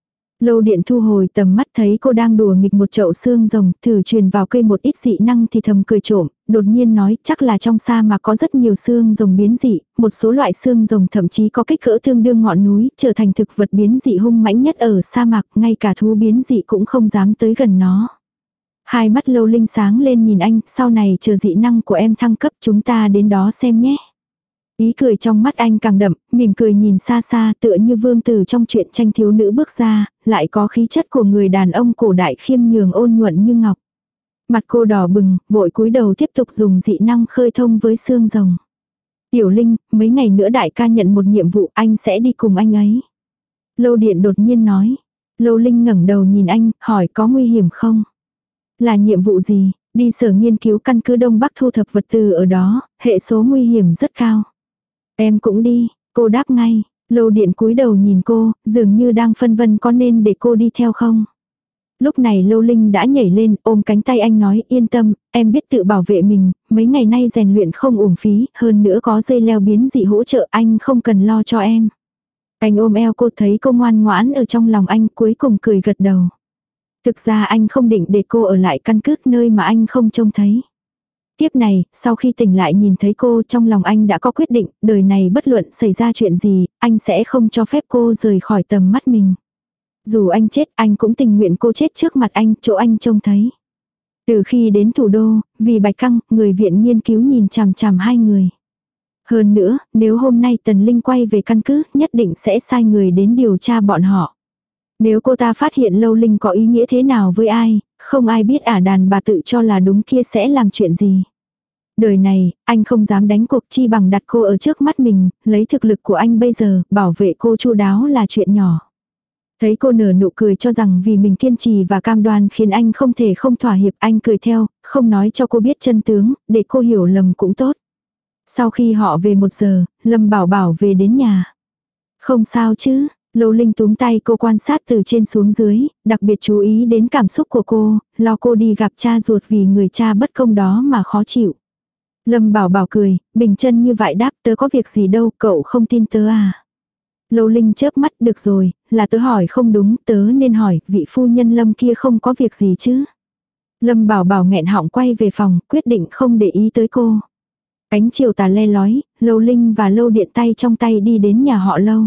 Lâu Điện thu hồi tầm mắt thấy cô đang đùa nghịch một chậu xương rồng, thử truyền vào cây một ít dị năng thì thầm cười trộm, đột nhiên nói chắc là trong sa mạc có rất nhiều xương rồng biến dị, một số loại xương rồng thậm chí có kích cỡ tương đương ngọn núi, trở thành thực vật biến dị hung mãnh nhất ở sa mạc, ngay cả thú biến dị cũng không dám tới gần nó. Hai mắt Lâu Linh sáng lên nhìn anh, sau này chờ dị năng của em thăng cấp chúng ta đến đó xem nhé. Ý cười trong mắt anh càng đậm, mỉm cười nhìn xa xa tựa như vương tử trong truyện tranh thiếu nữ bước ra, lại có khí chất của người đàn ông cổ đại khiêm nhường ôn nhuận như ngọc. Mặt cô đỏ bừng, vội cúi đầu tiếp tục dùng dị năng khơi thông với xương rồng. Tiểu Linh, mấy ngày nữa đại ca nhận một nhiệm vụ, anh sẽ đi cùng anh ấy. Lâu Điện đột nhiên nói. Lâu Linh ngẩng đầu nhìn anh, hỏi có nguy hiểm không? Là nhiệm vụ gì? Đi sở nghiên cứu căn cứ Đông Bắc thu thập vật tư ở đó, hệ số nguy hiểm rất cao. Em cũng đi, cô đáp ngay. Lâu Điện cúi đầu nhìn cô, dường như đang phân vân có nên để cô đi theo không. Lúc này Lâu Linh đã nhảy lên, ôm cánh tay anh nói yên tâm, em biết tự bảo vệ mình, mấy ngày nay rèn luyện không uổng phí, hơn nữa có dây leo biến dị hỗ trợ anh không cần lo cho em. Anh ôm eo cô thấy cô ngoan ngoãn ở trong lòng anh cuối cùng cười gật đầu. Thực ra anh không định để cô ở lại căn cứ nơi mà anh không trông thấy. Tiếp này, sau khi tỉnh lại nhìn thấy cô trong lòng anh đã có quyết định, đời này bất luận xảy ra chuyện gì, anh sẽ không cho phép cô rời khỏi tầm mắt mình. Dù anh chết, anh cũng tình nguyện cô chết trước mặt anh, chỗ anh trông thấy. Từ khi đến thủ đô, vì Bạch Căng, người viện nghiên cứu nhìn chằm chằm hai người. Hơn nữa, nếu hôm nay Tần Linh quay về căn cứ, nhất định sẽ sai người đến điều tra bọn họ. Nếu cô ta phát hiện Lâu Linh có ý nghĩa thế nào với ai, không ai biết ả đàn bà tự cho là đúng kia sẽ làm chuyện gì. Đời này, anh không dám đánh cuộc chi bằng đặt cô ở trước mắt mình, lấy thực lực của anh bây giờ, bảo vệ cô chu đáo là chuyện nhỏ. Thấy cô nở nụ cười cho rằng vì mình kiên trì và cam đoan khiến anh không thể không thỏa hiệp, anh cười theo, không nói cho cô biết chân tướng, để cô hiểu lầm cũng tốt. Sau khi họ về một giờ, Lâm Bảo Bảo về đến nhà. Không sao chứ, Lâu Linh túm tay cô quan sát từ trên xuống dưới, đặc biệt chú ý đến cảm xúc của cô, lo cô đi gặp cha ruột vì người cha bất công đó mà khó chịu. Lâm Bảo Bảo cười, bình chân như vậy đáp tớ có việc gì đâu, cậu không tin tớ à. Lâu Linh chớp mắt, được rồi, là tớ hỏi không đúng, tớ nên hỏi, vị phu nhân Lâm kia không có việc gì chứ. Lâm Bảo Bảo nghẹn họng quay về phòng, quyết định không để ý tới cô. Ánh chiều tà le lói, Lâu Linh và Lâu Điện tay trong tay đi đến nhà họ Lâu.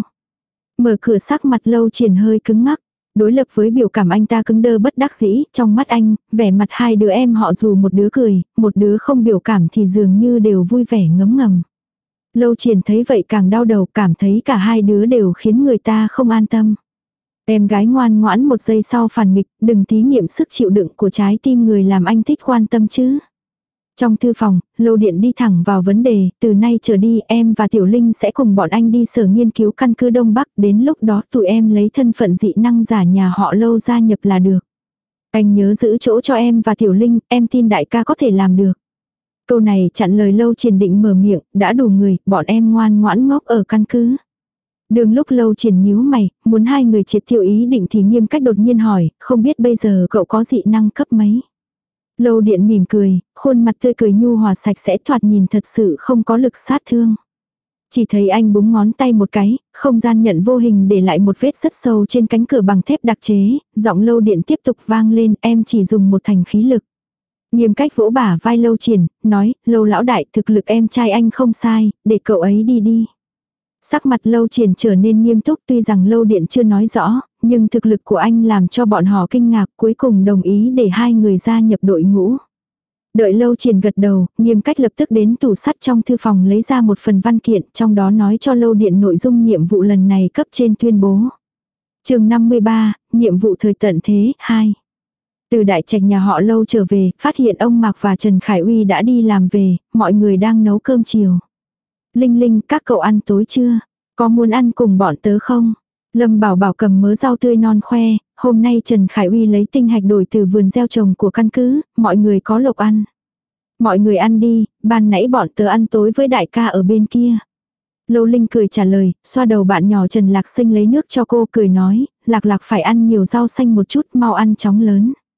Mở cửa sắc mặt Lâu Triển hơi cứng ngắc. Đối lập với biểu cảm anh ta cứng đơ bất đắc dĩ, trong mắt anh, vẻ mặt hai đứa em họ dù một đứa cười, một đứa không biểu cảm thì dường như đều vui vẻ ngấm ngầm. Lâu Triển thấy vậy càng đau đầu, cảm thấy cả hai đứa đều khiến người ta không an tâm. Em gái ngoan ngoãn một giây sau phản nghịch, đừng thí nghiệm sức chịu đựng của trái tim người làm anh thích quan tâm chứ. Trong thư phòng, Lâu Điện đi thẳng vào vấn đề, từ nay trở đi em và Tiểu Linh sẽ cùng bọn anh đi sở nghiên cứu căn cứ Đông Bắc, đến lúc đó tụi em lấy thân phận dị năng giả nhà họ Lâu gia nhập là được. Anh nhớ giữ chỗ cho em và Tiểu Linh, em tin đại ca có thể làm được. Câu này chặn lời Lâu Triển định mở miệng, đã đủ người, bọn em ngoan ngoãn ngốc ở căn cứ. Đường lúc Lâu Triển nhíu mày, muốn hai người triệt tiêu ý định thì nghiêm cách đột nhiên hỏi, không biết bây giờ cậu có dị năng cấp mấy. Lâu Điện mỉm cười, khuôn mặt tươi cười nhu hòa sạch sẽ thoạt nhìn thật sự không có lực sát thương. Chỉ thấy anh búng ngón tay một cái, không gian nhận vô hình để lại một vết rất sâu trên cánh cửa bằng thép đặc chế, giọng Lâu Điện tiếp tục vang lên, em chỉ dùng một thành khí lực. Nghiêm cách vỗ bả vai Lâu Triển, nói, Lâu lão đại thực lực em trai anh không sai, để cậu ấy đi đi. Sắc mặt Lâu Triển trở nên nghiêm túc tuy rằng Lâu Điện chưa nói rõ, nhưng thực lực của anh làm cho bọn họ kinh ngạc cuối cùng đồng ý để hai người gia nhập đội ngũ. Đợi Lâu Triển gật đầu, Nghiêm cách lập tức đến tủ sắt trong thư phòng lấy ra một phần văn kiện trong đó nói cho Lâu Điện nội dung nhiệm vụ lần này cấp trên tuyên bố. Chương năm mươi ba, nhiệm vụ thời tận thế, hai. Từ đại trạch nhà họ Lâu trở về, phát hiện ông Mạc và Trần Khải Uy đã đi làm về, mọi người đang nấu cơm chiều. Linh Linh, các cậu ăn tối chưa? Có muốn ăn cùng bọn tớ không? Lâm Bảo Bảo cầm mớ rau tươi non khoe, hôm nay Trần Khải Uy lấy tinh hạch đổi từ vườn gieo trồng của căn cứ, mọi người có lộc ăn. Mọi người ăn đi, ban nãy bọn tớ ăn tối với đại ca ở bên kia. Lâu Linh cười trả lời, xoa đầu bạn nhỏ Trần Lạc Sinh lấy nước cho cô cười nói, Lạc Lạc phải ăn nhiều rau xanh một chút, mau ăn chóng lớn.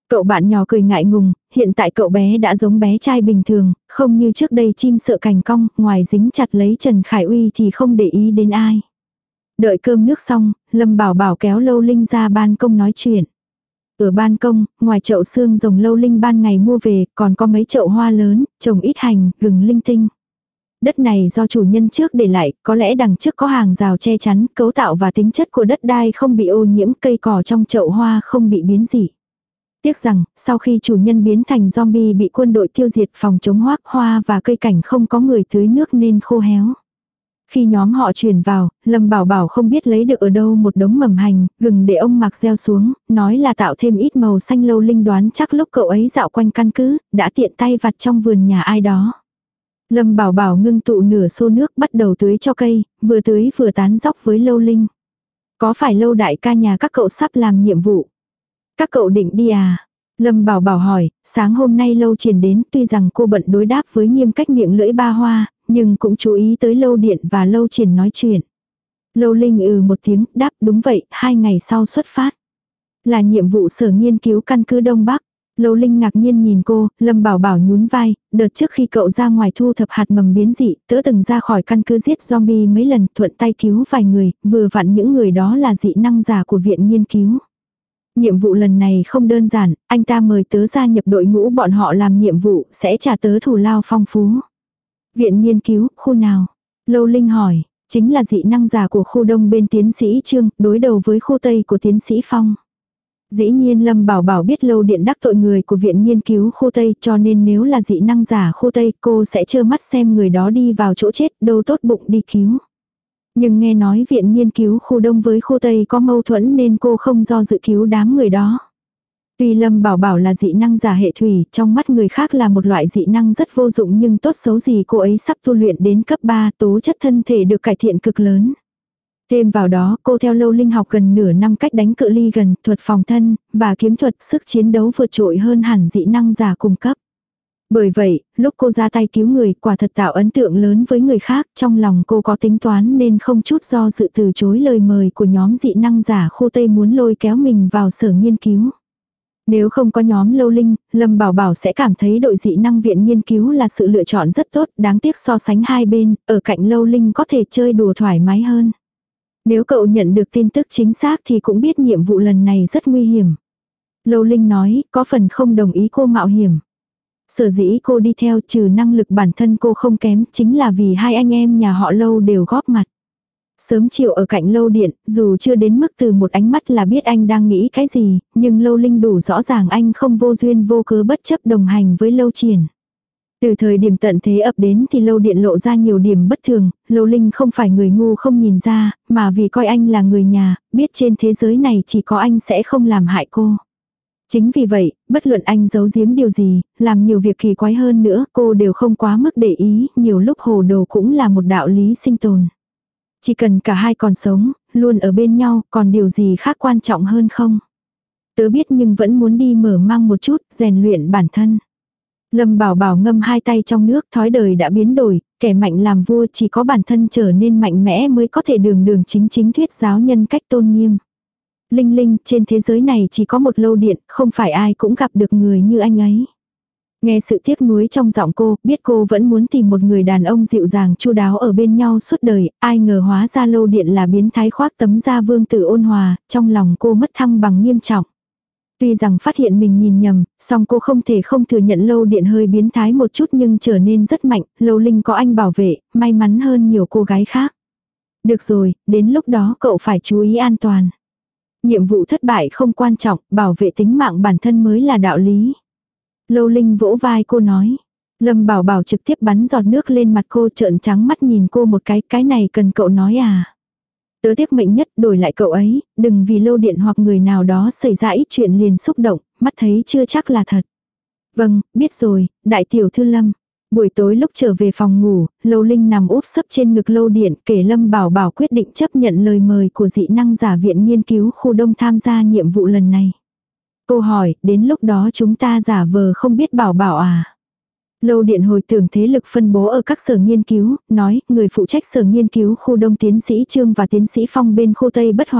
Cậu bạn nhỏ cười ngại ngùng, hiện tại cậu bé đã giống bé trai bình thường, không như trước đây chim sợ cành cong, ngoài dính chặt lấy Trần Khải Uy thì không để ý đến ai. Đợi cơm nước xong, Lâm Bảo Bảo kéo Lâu Linh ra ban công nói chuyện. Ở ban công, ngoài chậu xương rồng Lâu Linh ban ngày mua về, còn có mấy chậu hoa lớn, trồng ít hành, gừng linh tinh. Đất này do chủ nhân trước để lại, có lẽ đằng trước có hàng rào che chắn, cấu tạo và tính chất của đất đai không bị ô nhiễm, cây cỏ trong chậu hoa không bị biến dị. Tiếc rằng, sau khi chủ nhân biến thành zombie bị quân đội tiêu diệt, phòng chống hoác, hoa và cây cảnh không có người tưới nước nên khô héo. Khi nhóm họ chuyển vào, Lâm Bảo Bảo không biết lấy được ở đâu một đống mầm hành, gừng để ông Mạc gieo xuống, nói là tạo thêm ít màu xanh. Lâu Linh đoán chắc lúc cậu ấy dạo quanh căn cứ, đã tiện tay vặt trong vườn nhà ai đó. Lâm Bảo Bảo ngưng tụ nửa xô nước bắt đầu tưới cho cây, vừa tưới vừa tán dóc với Lâu Linh. Có phải Lâu đại ca nhà các cậu sắp làm nhiệm vụ? Các cậu định đi à? Lâm Bảo Bảo hỏi, sáng hôm nay Lâu Triển đến, tuy rằng cô bận đối đáp với nghiêm cách miệng lưỡi ba hoa, nhưng cũng chú ý tới Lâu Điện và Lâu Triển nói chuyện. Lâu Linh ừ một tiếng, đáp đúng vậy, hai ngày sau xuất phát. Là nhiệm vụ sở nghiên cứu căn cứ Đông Bắc. Lâu Linh ngạc nhiên nhìn cô, Lâm Bảo Bảo nhún vai, đợt trước khi cậu ra ngoài thu thập hạt mầm biến dị, tớ từng ra khỏi căn cứ giết zombie mấy lần, thuận tay cứu vài người, vừa vặn những người đó là dị năng giả của viện nghiên cứu. Nhiệm vụ lần này không đơn giản, anh ta mời tớ gia nhập đội ngũ bọn họ làm nhiệm vụ, sẽ trả tớ thù lao phong phú. Viện nghiên cứu, khu nào? Lâu Linh hỏi, chính là dị năng giả của khu đông bên tiến sĩ Trương, đối đầu với khu tây của tiến sĩ Phong. Dĩ nhiên Lâm Bảo Bảo biết Lâu Điện đắc tội người của viện nghiên cứu khu Tây, cho nên nếu là dị năng giả khu Tây cô sẽ trơ mắt xem người đó đi vào chỗ chết, đâu tốt bụng đi cứu. Nhưng nghe nói viện nghiên cứu khu Đông với khu Tây có mâu thuẫn nên cô không do dự cứu đám người đó. Tuy Lâm Bảo Bảo là dị năng giả hệ thủy, trong mắt người khác là một loại dị năng rất vô dụng, nhưng tốt xấu gì cô ấy sắp tu luyện đến cấp ba, tố chất thân thể được cải thiện cực lớn. Thêm vào đó, cô theo Lâu Linh học gần nửa năm cách đánh cự ly gần, thuật phòng thân, và kiếm thuật, sức chiến đấu vượt trội hơn hẳn dị năng giả cùng cấp. Bởi vậy, lúc cô ra tay cứu người, quả thật tạo ấn tượng lớn với người khác, trong lòng cô có tính toán nên không chút do dự từ chối lời mời của nhóm dị năng giả khu Tây muốn lôi kéo mình vào sở nghiên cứu. Nếu không có nhóm Lâu Linh, Lâm Bảo Bảo sẽ cảm thấy đội dị năng viện nghiên cứu là sự lựa chọn rất tốt, đáng tiếc so sánh hai bên, ở cạnh Lâu Linh có thể chơi đùa thoải mái hơn. Nếu cậu nhận được tin tức chính xác thì cũng biết nhiệm vụ lần này rất nguy hiểm. Lâu Linh nói, có phần không đồng ý cô mạo hiểm. Sở dĩ cô đi theo trừ năng lực bản thân cô không kém chính là vì hai anh em nhà họ Lâu đều góp mặt. Sớm chiều ở cạnh Lâu Điện, dù chưa đến mức từ một ánh mắt là biết anh đang nghĩ cái gì, nhưng Lâu Linh đủ rõ ràng anh không vô duyên vô cớ bất chấp đồng hành với Lâu Triển. Từ thời điểm tận thế ập đến thì Lâu Điện lộ ra nhiều điểm bất thường, Lâu Linh không phải người ngu không nhìn ra, mà vì coi anh là người nhà, biết trên thế giới này chỉ có anh sẽ không làm hại cô. Chính vì vậy, bất luận anh giấu giếm điều gì, làm nhiều việc kỳ quái hơn nữa, cô đều không quá mức để ý, nhiều lúc hồ đồ cũng là một đạo lý sinh tồn. Chỉ cần cả hai còn sống, luôn ở bên nhau, còn điều gì khác quan trọng hơn không? Tớ biết nhưng vẫn muốn đi mở mang một chút, rèn luyện bản thân. Lâm Bảo Bảo ngâm hai tay trong nước, thói đời đã biến đổi, kẻ mạnh làm vua, chỉ có bản thân trở nên mạnh mẽ mới có thể đường đường chính chính thuyết giáo nhân cách tôn nghiêm. Linh Linh, trên thế giới này chỉ có một Lâu Điện, không phải ai cũng gặp được người như anh ấy. Nghe sự tiếc nuối trong giọng cô, biết cô vẫn muốn tìm một người đàn ông dịu dàng chu đáo ở bên nhau suốt đời, ai ngờ hóa ra Lâu Điện là biến thái khoác tấm da vương tử ôn hòa, trong lòng cô mất thăng bằng nghiêm trọng. Tuy rằng phát hiện mình nhìn nhầm, song cô không thể không thừa nhận Lâu Điện hơi biến thái một chút nhưng trở nên rất mạnh, Lâu Linh có anh bảo vệ, may mắn hơn nhiều cô gái khác. Được rồi, đến lúc đó cậu phải chú ý an toàn. Nhiệm vụ thất bại không quan trọng, bảo vệ tính mạng bản thân mới là đạo lý. Lâu Linh vỗ vai cô nói. Lâm Bảo Bảo trực tiếp bắn giọt nước lên mặt cô, trợn trắng mắt nhìn cô một cái, cái này cần cậu nói à? Tớ tiếc mệnh nhất, đổi lại cậu ấy, đừng vì Lâu Điện hoặc người nào đó xảy ra ít chuyện liền xúc động, mắt thấy chưa chắc là thật. Vâng, biết rồi, đại tiểu thư Lâm. Buổi tối lúc trở về phòng ngủ, Lâu Linh nằm úp sấp trên ngực Lâu Điện, kể Lâm Bảo Bảo quyết định chấp nhận lời mời của dị năng giả viện nghiên cứu khu Đông tham gia nhiệm vụ lần này. Cô hỏi, đến lúc đó chúng ta giả vờ không biết Bảo Bảo à? Lâu Điện hồi tưởng thế lực phân bố ở các sở nghiên cứu, nói, người phụ trách sở nghiên cứu khu Đông tiến sĩ Trương và tiến sĩ Phong bên khu Tây bất hòa,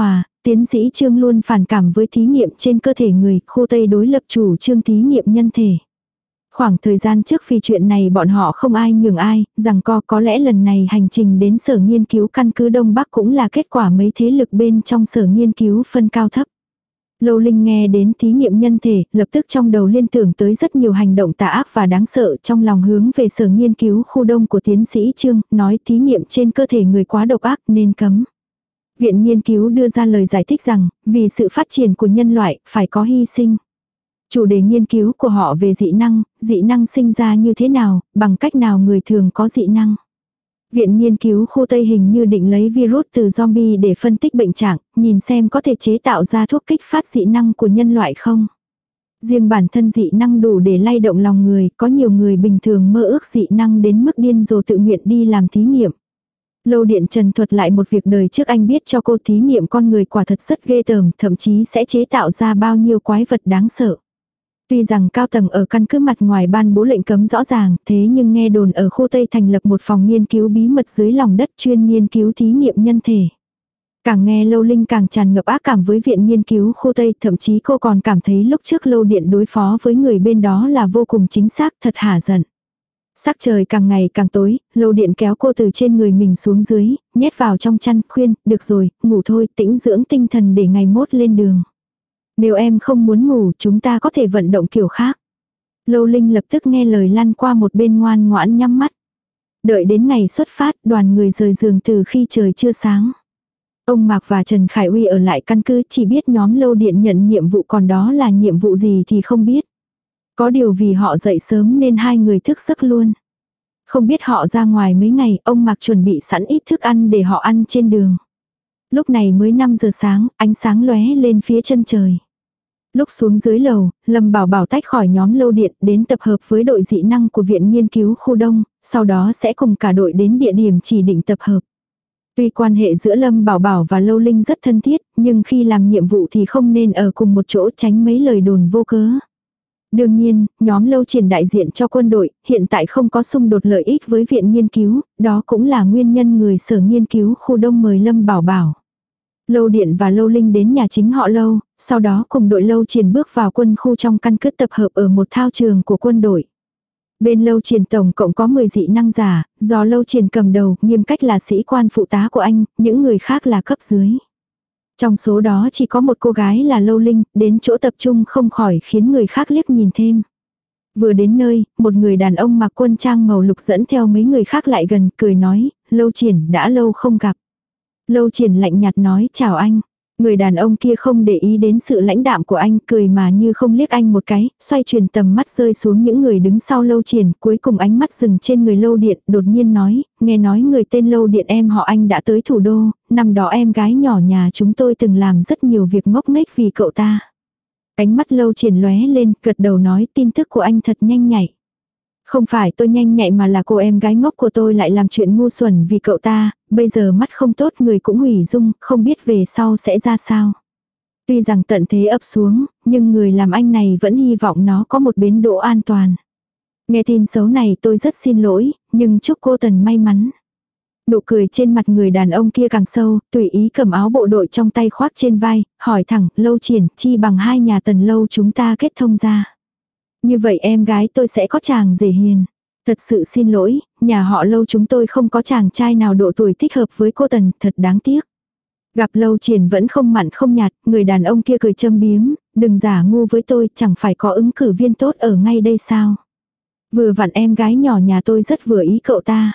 tiến sĩ Trương luôn phản cảm với thí nghiệm trên cơ thể người, khu Tây đối lập chủ trương thí nghiệm nhân thể. Khoảng thời gian trước vì chuyện này bọn họ không ai nhường ai, rằng co có lẽ lần này hành trình đến sở nghiên cứu căn cứ Đông Bắc cũng là kết quả mấy thế lực bên trong sở nghiên cứu phân cao thấp. Lâu Linh nghe đến thí nghiệm nhân thể, lập tức trong đầu liên tưởng tới rất nhiều hành động tà ác và đáng sợ, trong lòng hướng về sở nghiên cứu khu đông của tiến sĩ Trương, nói thí nghiệm trên cơ thể người quá độc ác nên cấm. Viện nghiên cứu đưa ra lời giải thích rằng, vì sự phát triển của nhân loại, phải có hy sinh. Chủ đề nghiên cứu của họ về dị năng, dị năng sinh ra như thế nào, bằng cách nào người thường có dị năng. Viện nghiên cứu khu Tây hình như định lấy virus từ zombie để phân tích bệnh trạng, nhìn xem có thể chế tạo ra thuốc kích phát dị năng của nhân loại không. Riêng bản thân dị năng đủ để lay động lòng người, có nhiều người bình thường mơ ước dị năng đến mức điên rồ tự nguyện đi làm thí nghiệm. Lâu Điện Trần thuật lại một việc đời trước anh biết cho cô thí nghiệm con người quả thật rất ghê tởm, thậm chí sẽ chế tạo ra bao nhiêu quái vật đáng sợ. Tuy rằng cao tầng ở căn cứ mặt ngoài ban bố lệnh cấm rõ ràng, thế nhưng nghe đồn ở khu Tây thành lập một phòng nghiên cứu bí mật dưới lòng đất chuyên nghiên cứu thí nghiệm nhân thể. Càng nghe Lâu Linh càng tràn ngập ác cảm với viện nghiên cứu khu Tây, thậm chí cô còn cảm thấy lúc trước Lâu Điện đối phó với người bên đó là vô cùng chính xác, thật hả giận. Sắc trời càng ngày càng tối, Lâu Điện kéo cô từ trên người mình xuống dưới, nhét vào trong chăn, khuyên, được rồi, ngủ thôi, tĩnh dưỡng tinh thần để ngày mốt lên đường. Nếu em không muốn ngủ, chúng ta có thể vận động kiểu khác. Lâu Linh lập tức nghe lời lăn qua một bên ngoan ngoãn nhắm mắt. Đợi đến ngày xuất phát, đoàn người rời giường từ khi trời chưa sáng. Ông Mạc và Trần Khải Uy ở lại căn cứ, chỉ biết nhóm Lâu Điện nhận nhiệm vụ, còn đó là nhiệm vụ gì thì không biết. Có điều vì họ dậy sớm nên hai người thức giấc luôn. Không biết họ ra ngoài mấy ngày, ông Mạc chuẩn bị sẵn ít thức ăn để họ ăn trên đường. Lúc này mới năm giờ sáng, ánh sáng lóe lên phía chân trời. Lúc xuống dưới lầu, Lâm Bảo Bảo tách khỏi nhóm Lâu Điện đến tập hợp với đội dị năng của Viện Nghiên cứu khu Đông, sau đó sẽ cùng cả đội đến địa điểm chỉ định tập hợp. Tuy quan hệ giữa Lâm Bảo Bảo và Lâu Linh rất thân thiết, nhưng khi làm nhiệm vụ thì không nên ở cùng một chỗ, tránh mấy lời đồn vô cớ. Đương nhiên, nhóm Lâu Triển đại diện cho quân đội, hiện tại không có xung đột lợi ích với Viện Nghiên cứu, đó cũng là nguyên nhân người sở nghiên cứu khu Đông mời Lâm Bảo Bảo. Lâu Điện và Lâu Linh đến nhà chính họ Lâu, sau đó cùng đội Lâu Triển bước vào quân khu trong căn cứ tập hợp ở một thao trường của quân đội. Bên Lâu Triển tổng cộng có mười dị năng giả, do Lâu Triển cầm đầu, nghiêm cách là sĩ quan phụ tá của anh, những người khác là cấp dưới. Trong số đó chỉ có một cô gái là Lâu Linh, đến chỗ tập trung không khỏi khiến người khác liếc nhìn thêm. Vừa đến nơi, một người đàn ông mặc quân trang màu lục dẫn theo mấy người khác lại gần, cười nói, Lâu Triển đã lâu không gặp. Lâu Triển lạnh nhạt nói chào anh. Người đàn ông kia không để ý đến sự lãnh đạm của anh, cười mà như không liếc anh một cái, xoay chuyển tầm mắt rơi xuống những người đứng sau Lâu Triển, cuối cùng ánh mắt dừng trên người Lâu Điện, đột nhiên nói, nghe nói người tên Lâu Điện em họ anh đã tới thủ đô, năm đó em gái nhỏ nhà chúng tôi từng làm rất nhiều việc ngốc nghếch vì cậu ta. Ánh mắt Lâu Triển lóe lên, gật đầu nói tin tức của anh thật nhanh nhạy. Không phải tôi nhanh nhạy mà là cô em gái ngốc của tôi lại làm chuyện ngu xuẩn vì cậu ta, bây giờ mắt không tốt người cũng hủy dung, không biết về sau sẽ ra sao. Tuy rằng tận thế ập xuống, nhưng người làm anh này vẫn hy vọng nó có một bến đỗ an toàn. Nghe tin xấu này tôi rất xin lỗi, nhưng chúc cô Tần may mắn. Nụ cười trên mặt người đàn ông kia càng sâu, tùy ý cầm áo bộ đội trong tay khoác trên vai, hỏi thẳng, Lâu Triển, chi bằng hai nhà Tần Lâu chúng ta kết thông ra. Như vậy em gái tôi sẽ có chàng rể hiền. Thật sự xin lỗi, nhà họ Lâu chúng tôi không có chàng trai nào độ tuổi thích hợp với cô Tần, thật đáng tiếc. Gặp Lâu Triển vẫn không mặn không nhạt, người đàn ông kia cười châm biếm, đừng giả ngu với tôi, chẳng phải có ứng cử viên tốt ở ngay đây sao. Vừa vặn em gái nhỏ nhà tôi rất vừa ý cậu ta.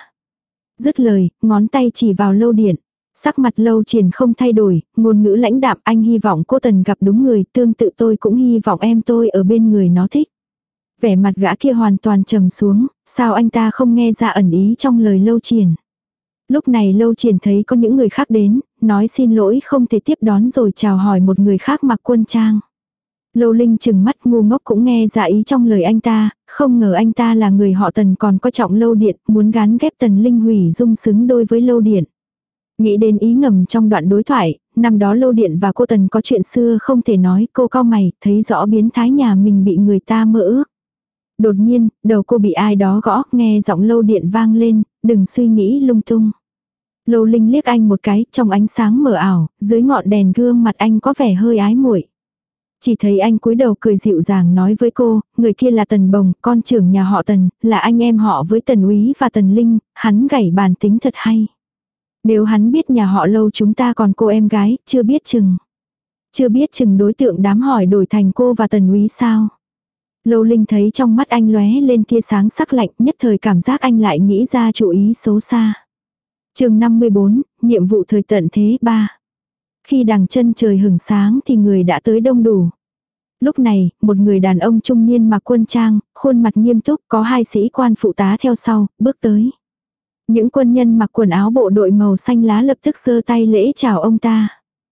Dứt lời, ngón tay chỉ vào Lâu Điện. Sắc mặt Lâu Triển không thay đổi, ngôn ngữ lãnh đạm, anh hy vọng cô Tần gặp đúng người, tương tự tôi cũng hy vọng em tôi ở bên người nó thích. Vẻ mặt gã kia hoàn toàn trầm xuống, sao anh ta không nghe ra ẩn ý trong lời Lâu Triển. Lúc này Lâu Triển thấy có những người khác đến, nói xin lỗi không thể tiếp đón rồi chào hỏi một người khác mặc quân trang. Lâu Linh chừng mắt ngu ngốc cũng nghe ra ý trong lời anh ta, không ngờ anh ta là người họ Tần còn coi trọng Lâu Điện, muốn gán ghép Tần Linh hủy dung xứng đôi với Lâu Điện. Nghĩ đến ý ngầm trong đoạn đối thoại, năm đó Lâu Điện và cô Tần có chuyện xưa không thể nói, cô cau mày, thấy rõ biến thái nhà mình bị người ta mơ ước. Đột nhiên, đầu cô bị ai đó gõ, nghe giọng Lâu Điện vang lên, đừng suy nghĩ lung tung. Lâu Linh liếc anh một cái, trong ánh sáng mờ ảo, dưới ngọn đèn gương mặt anh có vẻ hơi ái muội. Chỉ thấy anh cúi đầu cười dịu dàng nói với cô, người kia là Tần Bồng, con trưởng nhà họ Tần, là anh em họ với Tần Úy và Tần Linh, hắn gảy bàn tính thật hay. Nếu hắn biết nhà họ Lâu chúng ta còn cô em gái, chưa biết chừng. Chưa biết chừng đối tượng đám hỏi đổi thành cô và Tần Úy sao. Lâu Linh thấy trong mắt anh lóe lên tia sáng sắc lạnh, nhất thời cảm giác anh lại nghĩ ra chủ ý xấu xa. Chương năm mươi bốn, nhiệm vụ thời tận thế ba. Khi đằng chân trời hửng sáng thì người đã tới đông đủ. Lúc này, một người đàn ông trung niên mặc quân trang, khuôn mặt nghiêm túc, có hai sĩ quan phụ tá theo sau, bước tới. Những quân nhân mặc quần áo bộ đội màu xanh lá lập tức giơ tay lễ chào ông ta.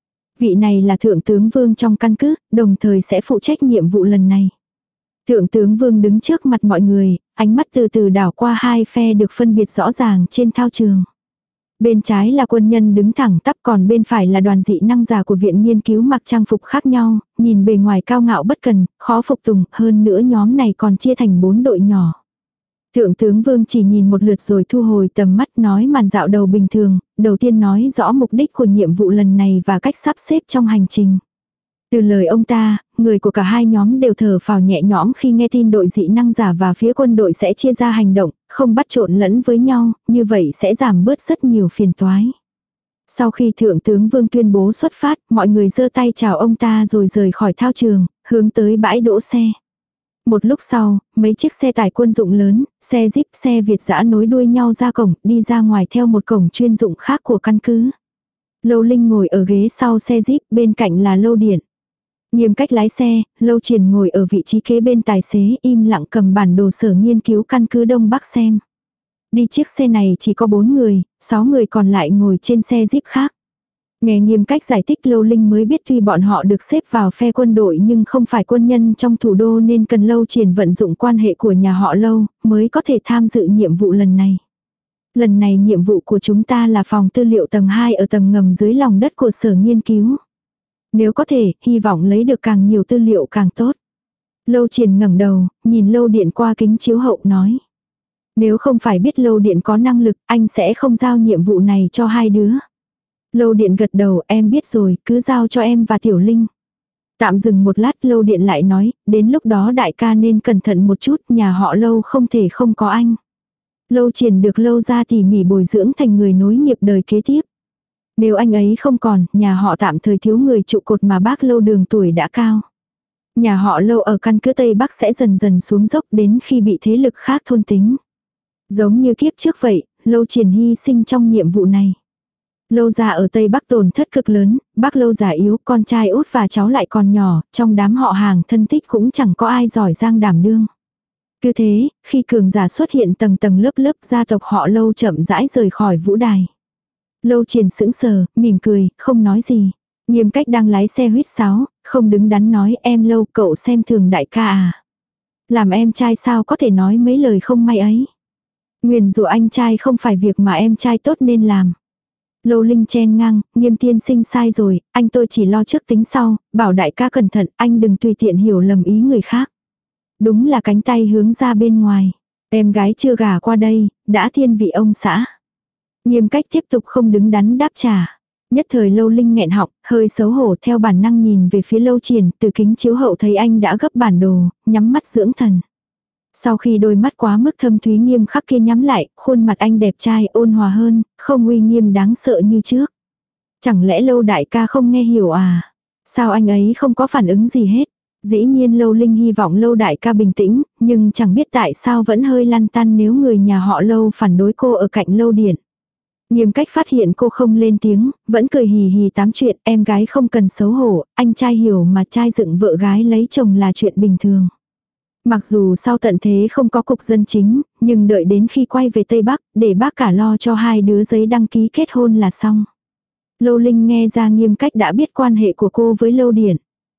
Vị này là Thượng tướng Vương trong căn cứ, đồng thời sẽ phụ trách nhiệm vụ lần này. Thượng tướng Vương đứng trước mặt mọi người, ánh mắt từ từ đảo qua hai phe được phân biệt rõ ràng trên thao trường. Bên trái là quân nhân đứng thẳng tắp, còn bên phải là đoàn dị năng giả của viện nghiên cứu mặc trang phục khác nhau, nhìn bề ngoài cao ngạo bất cần, khó phục tùng, hơn nữa nhóm này còn chia thành bốn đội nhỏ. Thượng tướng Vương chỉ nhìn một lượt rồi thu hồi tầm mắt, nói màn dạo đầu bình thường, đầu tiên nói rõ mục đích của nhiệm vụ lần này và cách sắp xếp trong hành trình. Từ lời ông ta, người của cả hai nhóm đều thở phào nhẹ nhõm khi nghe tin đội dị năng giả và phía quân đội sẽ chia ra hành động, không bắt trộn lẫn với nhau, như vậy sẽ giảm bớt rất nhiều phiền toái. Sau khi Thượng tướng Vương tuyên bố xuất phát, mọi người giơ tay chào ông ta rồi rời khỏi thao trường, hướng tới bãi đỗ xe. Một lúc sau, mấy chiếc xe tải quân dụng lớn, xe Jeep, xe Việt dã nối đuôi nhau ra cổng, đi ra ngoài theo một cổng chuyên dụng khác của căn cứ. Lâu Linh ngồi ở ghế sau xe Jeep, bên cạnh là Lâu Điện. Nghiêm Cách lái xe, Lâu Triển ngồi ở vị trí kế bên tài xế, im lặng cầm bản đồ sở nghiên cứu căn cứ Đông Bắc xem. Đi chiếc xe này chỉ có bốn người, sáu người còn lại ngồi trên xe Jeep khác. Nghe Nghiêm Cách giải thích, Lâu Linh mới biết tuy bọn họ được xếp vào phe quân đội nhưng không phải quân nhân trong thủ đô nên cần Lâu Triển vận dụng quan hệ của nhà họ Lâu mới có thể tham dự nhiệm vụ lần này. Lần này nhiệm vụ của chúng ta là phòng tư liệu tầng hai ở tầng ngầm dưới lòng đất của sở nghiên cứu. Nếu có thể, hy vọng lấy được càng nhiều tư liệu càng tốt. Lâu Triển ngẩng đầu, nhìn Lâu Điện qua kính chiếu hậu nói. Nếu không phải biết Lâu Điện có năng lực, anh sẽ không giao nhiệm vụ này cho hai đứa. Lâu Điện gật đầu, em biết rồi, cứ giao cho em và Tiểu Linh. Tạm dừng một lát, Lâu Điện lại nói, đến lúc đó đại ca nên cẩn thận một chút, nhà họ Lâu không thể không có anh. Lâu Triển được Lâu gia tỉ mỉ bồi dưỡng thành người nối nghiệp đời kế tiếp. Nếu anh ấy không còn, nhà họ tạm thời thiếu người trụ cột mà bác Lâu Đường tuổi đã cao. Nhà họ Lâu ở căn cứ Tây Bắc sẽ dần dần xuống dốc đến khi bị thế lực khác thôn tính. Giống như kiếp trước vậy, Lâu Triển hy sinh trong nhiệm vụ này. Lâu gia ở Tây Bắc tổn thất cực lớn, bác Lâu già yếu, con trai út và cháu lại còn nhỏ, trong đám họ hàng thân thích cũng chẳng có ai giỏi giang đảm đương. Cứ thế, khi cường giả xuất hiện tầng tầng lớp lớp, gia tộc họ Lâu chậm rãi rời khỏi vũ đài. Lâu Triển sững sờ, mỉm cười, không nói gì. Nghiêm Cách đang lái xe huýt sáo, không đứng đắn nói, em Lâu, cậu xem thường đại ca à. Làm em trai sao có thể nói mấy lời không may ấy. Nguyền rủa anh trai không phải việc mà em trai tốt nên làm. Lâu Linh chen ngang, Nghiêm tiên sinh sai rồi, anh tôi chỉ lo trước tính sau, bảo đại ca cẩn thận, anh đừng tùy tiện hiểu lầm ý người khác. Đúng là cánh tay hướng ra bên ngoài. Em gái chưa gả qua đây, đã thiên vị ông xã. Nghiêm Cách tiếp tục không đứng đắn đáp trả. Nhất thời Lâu Linh nghẹn họng, hơi xấu hổ, theo bản năng nhìn về phía Lâu Triển, từ kính chiếu hậu thấy anh đã gấp bản đồ, nhắm mắt dưỡng thần. Sau khi đôi mắt quá mức thâm thúy nghiêm khắc kia nhắm lại, khuôn mặt anh đẹp trai ôn hòa hơn, không uy nghiêm đáng sợ như trước. Chẳng lẽ Lâu đại ca không nghe hiểu à? Sao anh ấy không có phản ứng gì hết? Dĩ nhiên Lâu Linh hy vọng Lâu đại ca bình tĩnh, nhưng chẳng biết tại sao vẫn hơi lăn tăn nếu người nhà họ Lâu phản đối cô ở cạnh Lâu Điện. Nghiêm Cách phát hiện cô không lên tiếng, vẫn cười hì hì tám chuyện, em gái không cần xấu hổ, anh trai hiểu mà, trai dựng vợ gái lấy chồng là chuyện bình thường. Mặc dù sau tận thế không có cục dân chính, nhưng đợi đến khi quay về Tây Bắc, để bác cả lo cho hai đứa giấy đăng ký kết hôn là xong. Lâu Linh nghe ra Nghiêm Cách đã biết quan hệ của cô với Lâu Điện.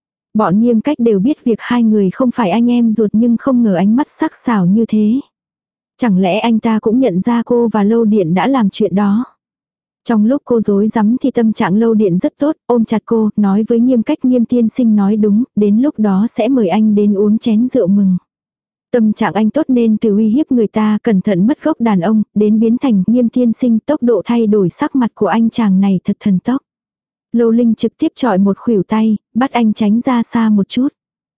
Bọn Nghiêm Cách đều biết việc hai người không phải anh em ruột nhưng không ngờ ánh mắt sắc sảo như thế. Chẳng lẽ anh ta cũng nhận ra cô và Lâu Điện đã làm chuyện đó. Trong lúc cô rối rắm thì tâm trạng Lâu Điện rất tốt, ôm chặt cô, nói với Nghiêm Cách, Nghiêm tiên sinh nói đúng, đến lúc đó sẽ mời anh đến uống chén rượu mừng. Tâm trạng anh tốt nên từ uy hiếp người ta cẩn thận mất gốc đàn ông, đến biến thành Nghiêm tiên sinh, tốc độ thay đổi sắc mặt của anh chàng này thật thần tốc. Lâu Linh trực tiếp chọi một khuỷu tay, bắt anh tránh ra xa một chút.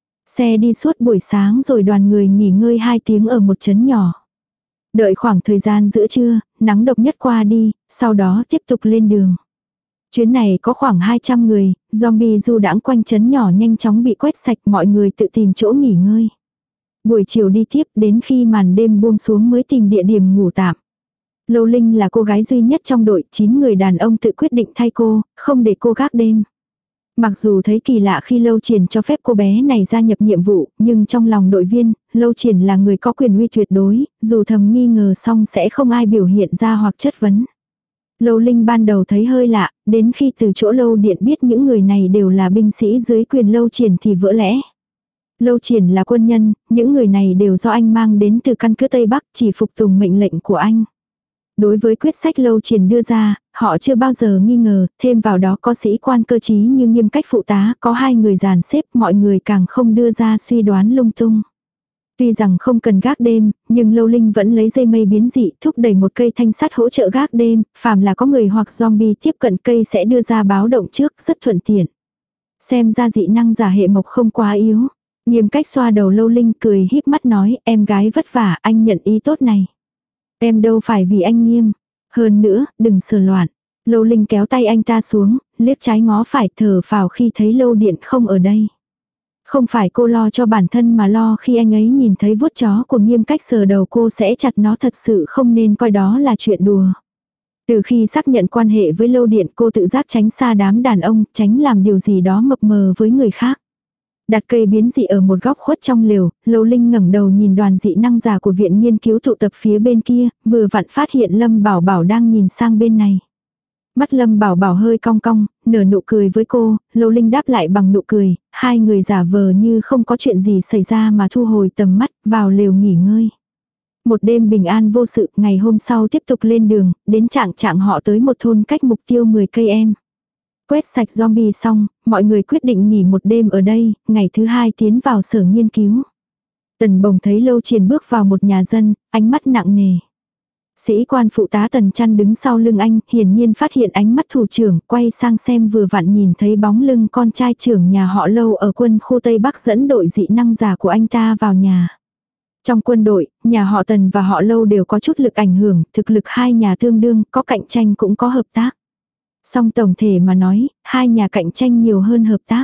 Xe đi suốt buổi sáng rồi đoàn người nghỉ ngơi hai tiếng ở một trấn nhỏ. Đợi khoảng thời gian giữa trưa, nắng độc nhất qua đi, sau đó tiếp tục lên đường. Chuyến này có khoảng hai trăm người, zombie du đãng quanh trấn nhỏ nhanh chóng bị quét sạch, mọi người tự tìm chỗ nghỉ ngơi. Buổi chiều đi tiếp, đến khi màn đêm buông xuống mới tìm địa điểm ngủ tạm. Lâu Linh là cô gái duy nhất trong đội, chín người đàn ông tự quyết định thay cô, không để cô gác đêm. Mặc dù thấy kỳ lạ khi Lâu Triển cho phép cô bé này gia nhập nhiệm vụ, nhưng trong lòng đội viên, Lâu Triển là người có quyền uy tuyệt đối, dù thầm nghi ngờ xong sẽ không ai biểu hiện ra hoặc chất vấn. Lâu Linh ban đầu thấy hơi lạ, đến khi từ chỗ Lâu Điện biết những người này đều là binh sĩ dưới quyền Lâu Triển thì vỡ lẽ. Lâu Triển là quân nhân, những người này đều do anh mang đến từ căn cứ Tây Bắc, chỉ phục tùng mệnh lệnh của anh. Đối với quyết sách Lâu Triển đưa ra, họ chưa bao giờ nghi ngờ, thêm vào đó có sĩ quan cơ trí như Nghiêm Cách phụ tá, có hai người dàn xếp, mọi người càng không đưa ra suy đoán lung tung. Tuy rằng không cần gác đêm, nhưng Lâu Linh vẫn lấy dây mây biến dị thúc đẩy một cây thanh sắt hỗ trợ gác đêm, phàm là có người hoặc zombie tiếp cận cây sẽ đưa ra báo động trước, rất thuận tiện. Xem ra dị năng giả hệ mộc không quá yếu. Nghiêm Cách xoa đầu Lâu Linh cười híp mắt nói, em gái vất vả, anh nhận ý tốt này. Em đâu phải vì anh Nghiêm. Hơn nữa, đừng sờ loạn. Lâu Linh kéo tay anh ta xuống, liếc trái ngó phải, thở phào khi thấy Lâu Điện không ở đây. Không phải cô lo cho bản thân mà lo khi anh ấy nhìn thấy vuốt chó của Nghiêm Cách sờ đầu cô sẽ chặt nó, thật sự không nên coi đó là chuyện đùa. Từ khi xác nhận quan hệ với Lâu Điện, cô tự giác tránh xa đám đàn ông, tránh làm điều gì đó mập mờ với người khác. Đặt cây biến dị ở một góc khuất trong lều, Lâu Linh ngẩng đầu nhìn đoàn dị năng giả của viện nghiên cứu tụ tập phía bên kia, vừa vặn phát hiện Lâm Bảo Bảo đang nhìn sang bên này. Mắt Lâm Bảo Bảo hơi cong cong, nở nụ cười với cô, Lâu Linh đáp lại bằng nụ cười, hai người giả vờ như không có chuyện gì xảy ra mà thu hồi tầm mắt, vào lều nghỉ ngơi. Một đêm bình an vô sự, ngày hôm sau tiếp tục lên đường, đến trạng trạng họ tới một thôn cách mục tiêu mười cây em. Quét sạch zombie xong, mọi người quyết định nghỉ một đêm ở đây, ngày thứ hai tiến vào sở nghiên cứu. Tần Bồng thấy Lâu Triển bước vào một nhà dân, ánh mắt nặng nề. Sĩ quan phụ tá Tần Chăn đứng sau lưng anh, hiển nhiên phát hiện ánh mắt thủ trưởng, quay sang xem vừa vặn nhìn thấy bóng lưng con trai trưởng nhà họ Lâu ở quân khu Tây Bắc dẫn đội dị năng giả của anh ta vào nhà. Trong quân đội, nhà họ Tần và họ Lâu đều có chút lực ảnh hưởng, thực lực hai nhà tương đương, có cạnh tranh cũng có hợp tác. Song tổng thể mà nói, hai nhà cạnh tranh nhiều hơn hợp tác.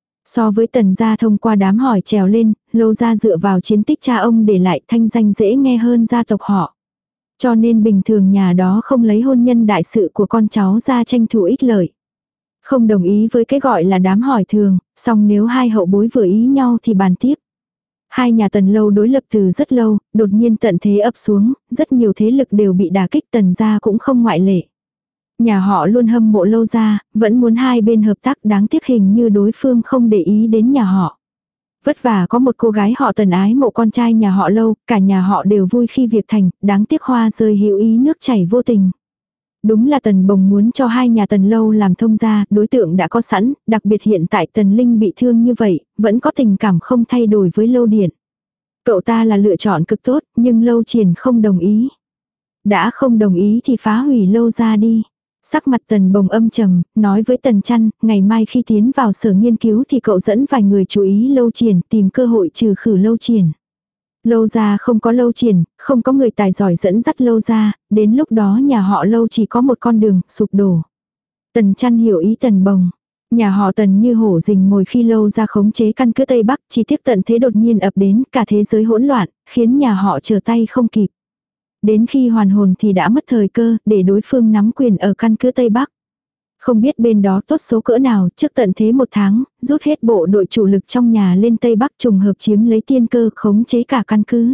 So với Tần gia thông qua đám hỏi trèo lên, Lâu gia dựa vào chiến tích cha ông để lại thanh danh dễ nghe hơn gia tộc họ. Cho nên bình thường nhà đó không lấy hôn nhân đại sự của con cháu ra tranh thủ ích lợi. Không đồng ý với cái gọi là đám hỏi thường, song nếu hai hậu bối vừa ý nhau thì bàn tiếp. Hai nhà Tần Lâu đối lập từ rất lâu, đột nhiên tận thế ập xuống, rất nhiều thế lực đều bị đả kích, Tần gia cũng không ngoại lệ. Nhà họ luôn hâm mộ Lâu gia, vẫn muốn hai bên hợp tác, đáng tiếc hình như đối phương không để ý đến nhà họ. Vất vả có một cô gái họ Tần ái mộ con trai nhà họ Lâu, cả nhà họ đều vui khi việc thành, đáng tiếc hoa rơi hữu ý nước chảy vô tình. Đúng là Tần Bồng muốn cho hai nhà Tần Lâu làm thông gia, đối tượng đã có sẵn, đặc biệt hiện tại Tần Linh bị thương như vậy, vẫn có tình cảm không thay đổi với Lâu Điện. Cậu ta là lựa chọn cực tốt, nhưng Lâu Triển không đồng ý. Đã không đồng ý thì phá hủy Lâu gia đi. Sắc mặt Tần Bồng âm trầm, nói với Tần Chăn, ngày mai khi tiến vào sở nghiên cứu thì cậu dẫn vài người chú ý Lâu Triển, tìm cơ hội trừ khử Lâu Triển. Lâu gia không có Lâu Triển, không có người tài giỏi dẫn dắt Lâu gia, đến lúc đó nhà họ Lâu chỉ có một con đường, sụp đổ. Tần Chăn hiểu ý Tần Bồng. Nhà họ Tần như hổ rình mồi khi Lâu gia khống chế căn cứ Tây Bắc, chỉ tiếc tận thế đột nhiên ập đến, cả thế giới hỗn loạn, khiến nhà họ trở tay không kịp. Đến khi hoàn hồn thì đã mất thời cơ, để đối phương nắm quyền ở căn cứ Tây Bắc. Không biết bên đó tốt số cỡ nào, trước tận thế một tháng, rút hết bộ đội chủ lực trong nhà lên Tây Bắc trùng hợp chiếm lấy tiên cơ, khống chế cả căn cứ.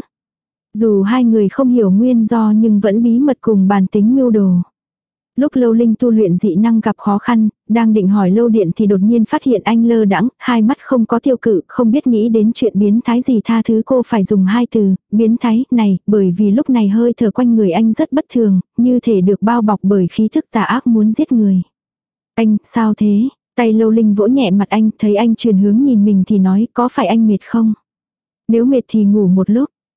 Dù hai người không hiểu nguyên do nhưng vẫn bí mật cùng bàn tính mưu đồ. Lúc Lâu Linh tu luyện dị năng gặp khó khăn, đang định hỏi Lâu Điện thì đột nhiên phát hiện anh lơ đãng, hai mắt không có tiêu cự, không biết nghĩ đến chuyện biến thái gì, tha thứ cô phải dùng hai từ, biến thái, này, bởi vì lúc này hơi thở quanh người anh rất bất thường, như thể được bao bọc bởi khí thức tà ác muốn giết người. Anh, sao thế? Tay Lâu Linh vỗ nhẹ mặt anh, thấy anh chuyển hướng nhìn mình thì nói, có phải anh mệt không? Nếu mệt thì ngủ một lúc.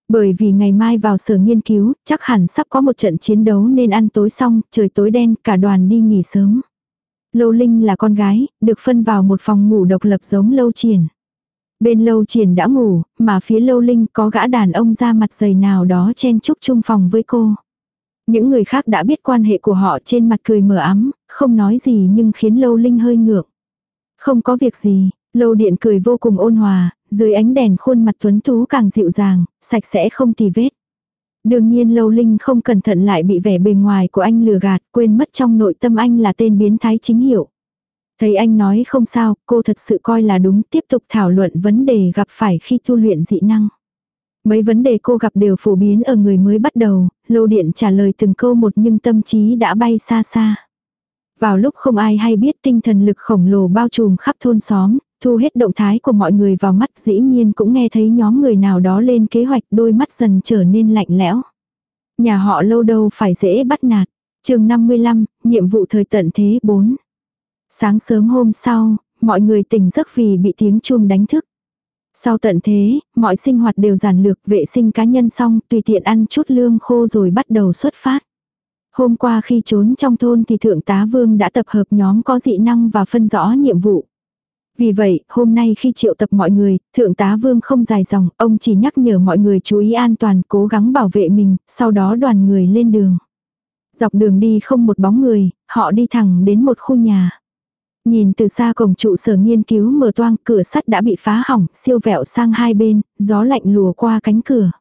Bởi vì ngày mai vào sở nghiên cứu, chắc hẳn sắp có một trận chiến đấu nên ăn tối xong, trời tối đen, cả đoàn đi nghỉ sớm. Lâu Linh là con gái, được phân vào một phòng ngủ độc lập giống Lâu Triển. Bên Lâu Triển đã ngủ, mà phía Lâu Linh có gã đàn ông da mặt dày nào đó chen chúc chung phòng với cô. Những người khác đã biết quan hệ của họ trên mặt cười mờ ấm, không nói gì nhưng khiến Lâu Linh hơi ngượng. Không có việc gì, Lâu Điện cười vô cùng ôn hòa, dưới ánh đèn khuôn mặt tuấn tú càng dịu dàng, sạch sẽ không tì vết. Đương nhiên Lâu Linh không cẩn thận lại bị vẻ bề ngoài của anh lừa gạt, quên mất trong nội tâm anh là tên biến thái chính hiệu. Thấy anh nói không sao, cô thật sự coi là đúng, tiếp tục thảo luận vấn đề gặp phải khi tu luyện dị năng. Mấy vấn đề cô gặp đều phổ biến ở người mới bắt đầu, Lâu Điện trả lời từng câu một nhưng tâm trí đã bay xa xa. Vào lúc không ai hay biết, tinh thần lực khổng lồ bao trùm khắp thôn xóm, thu hết động thái của mọi người vào mắt, dĩ nhiên cũng nghe thấy nhóm người nào đó lên kế hoạch, đôi mắt dần trở nên lạnh lẽo. Nhà họ Lâu đâu phải dễ bắt nạt. Chương năm mươi lăm, nhiệm vụ thời tận thế bốn. Sáng sớm hôm sau, mọi người tỉnh giấc vì bị tiếng chuông đánh thức. Sau tận thế, mọi sinh hoạt đều giản lược, vệ sinh cá nhân xong, tùy tiện ăn chút lương khô rồi bắt đầu xuất phát. Hôm qua khi trốn trong thôn thì Thượng tá Vương đã tập hợp nhóm có dị năng và phân rõ nhiệm vụ. Vì vậy, hôm nay khi triệu tập mọi người, Thượng tá Vương không dài dòng, ông chỉ nhắc nhở mọi người chú ý an toàn, cố gắng bảo vệ mình, sau đó đoàn người lên đường. Dọc đường đi không một bóng người, họ đi thẳng đến một khu nhà. Nhìn từ xa cổng trụ sở nghiên cứu mở toang, cửa sắt đã bị phá hỏng, siêu vẹo sang hai bên, gió lạnh lùa qua cánh cửa.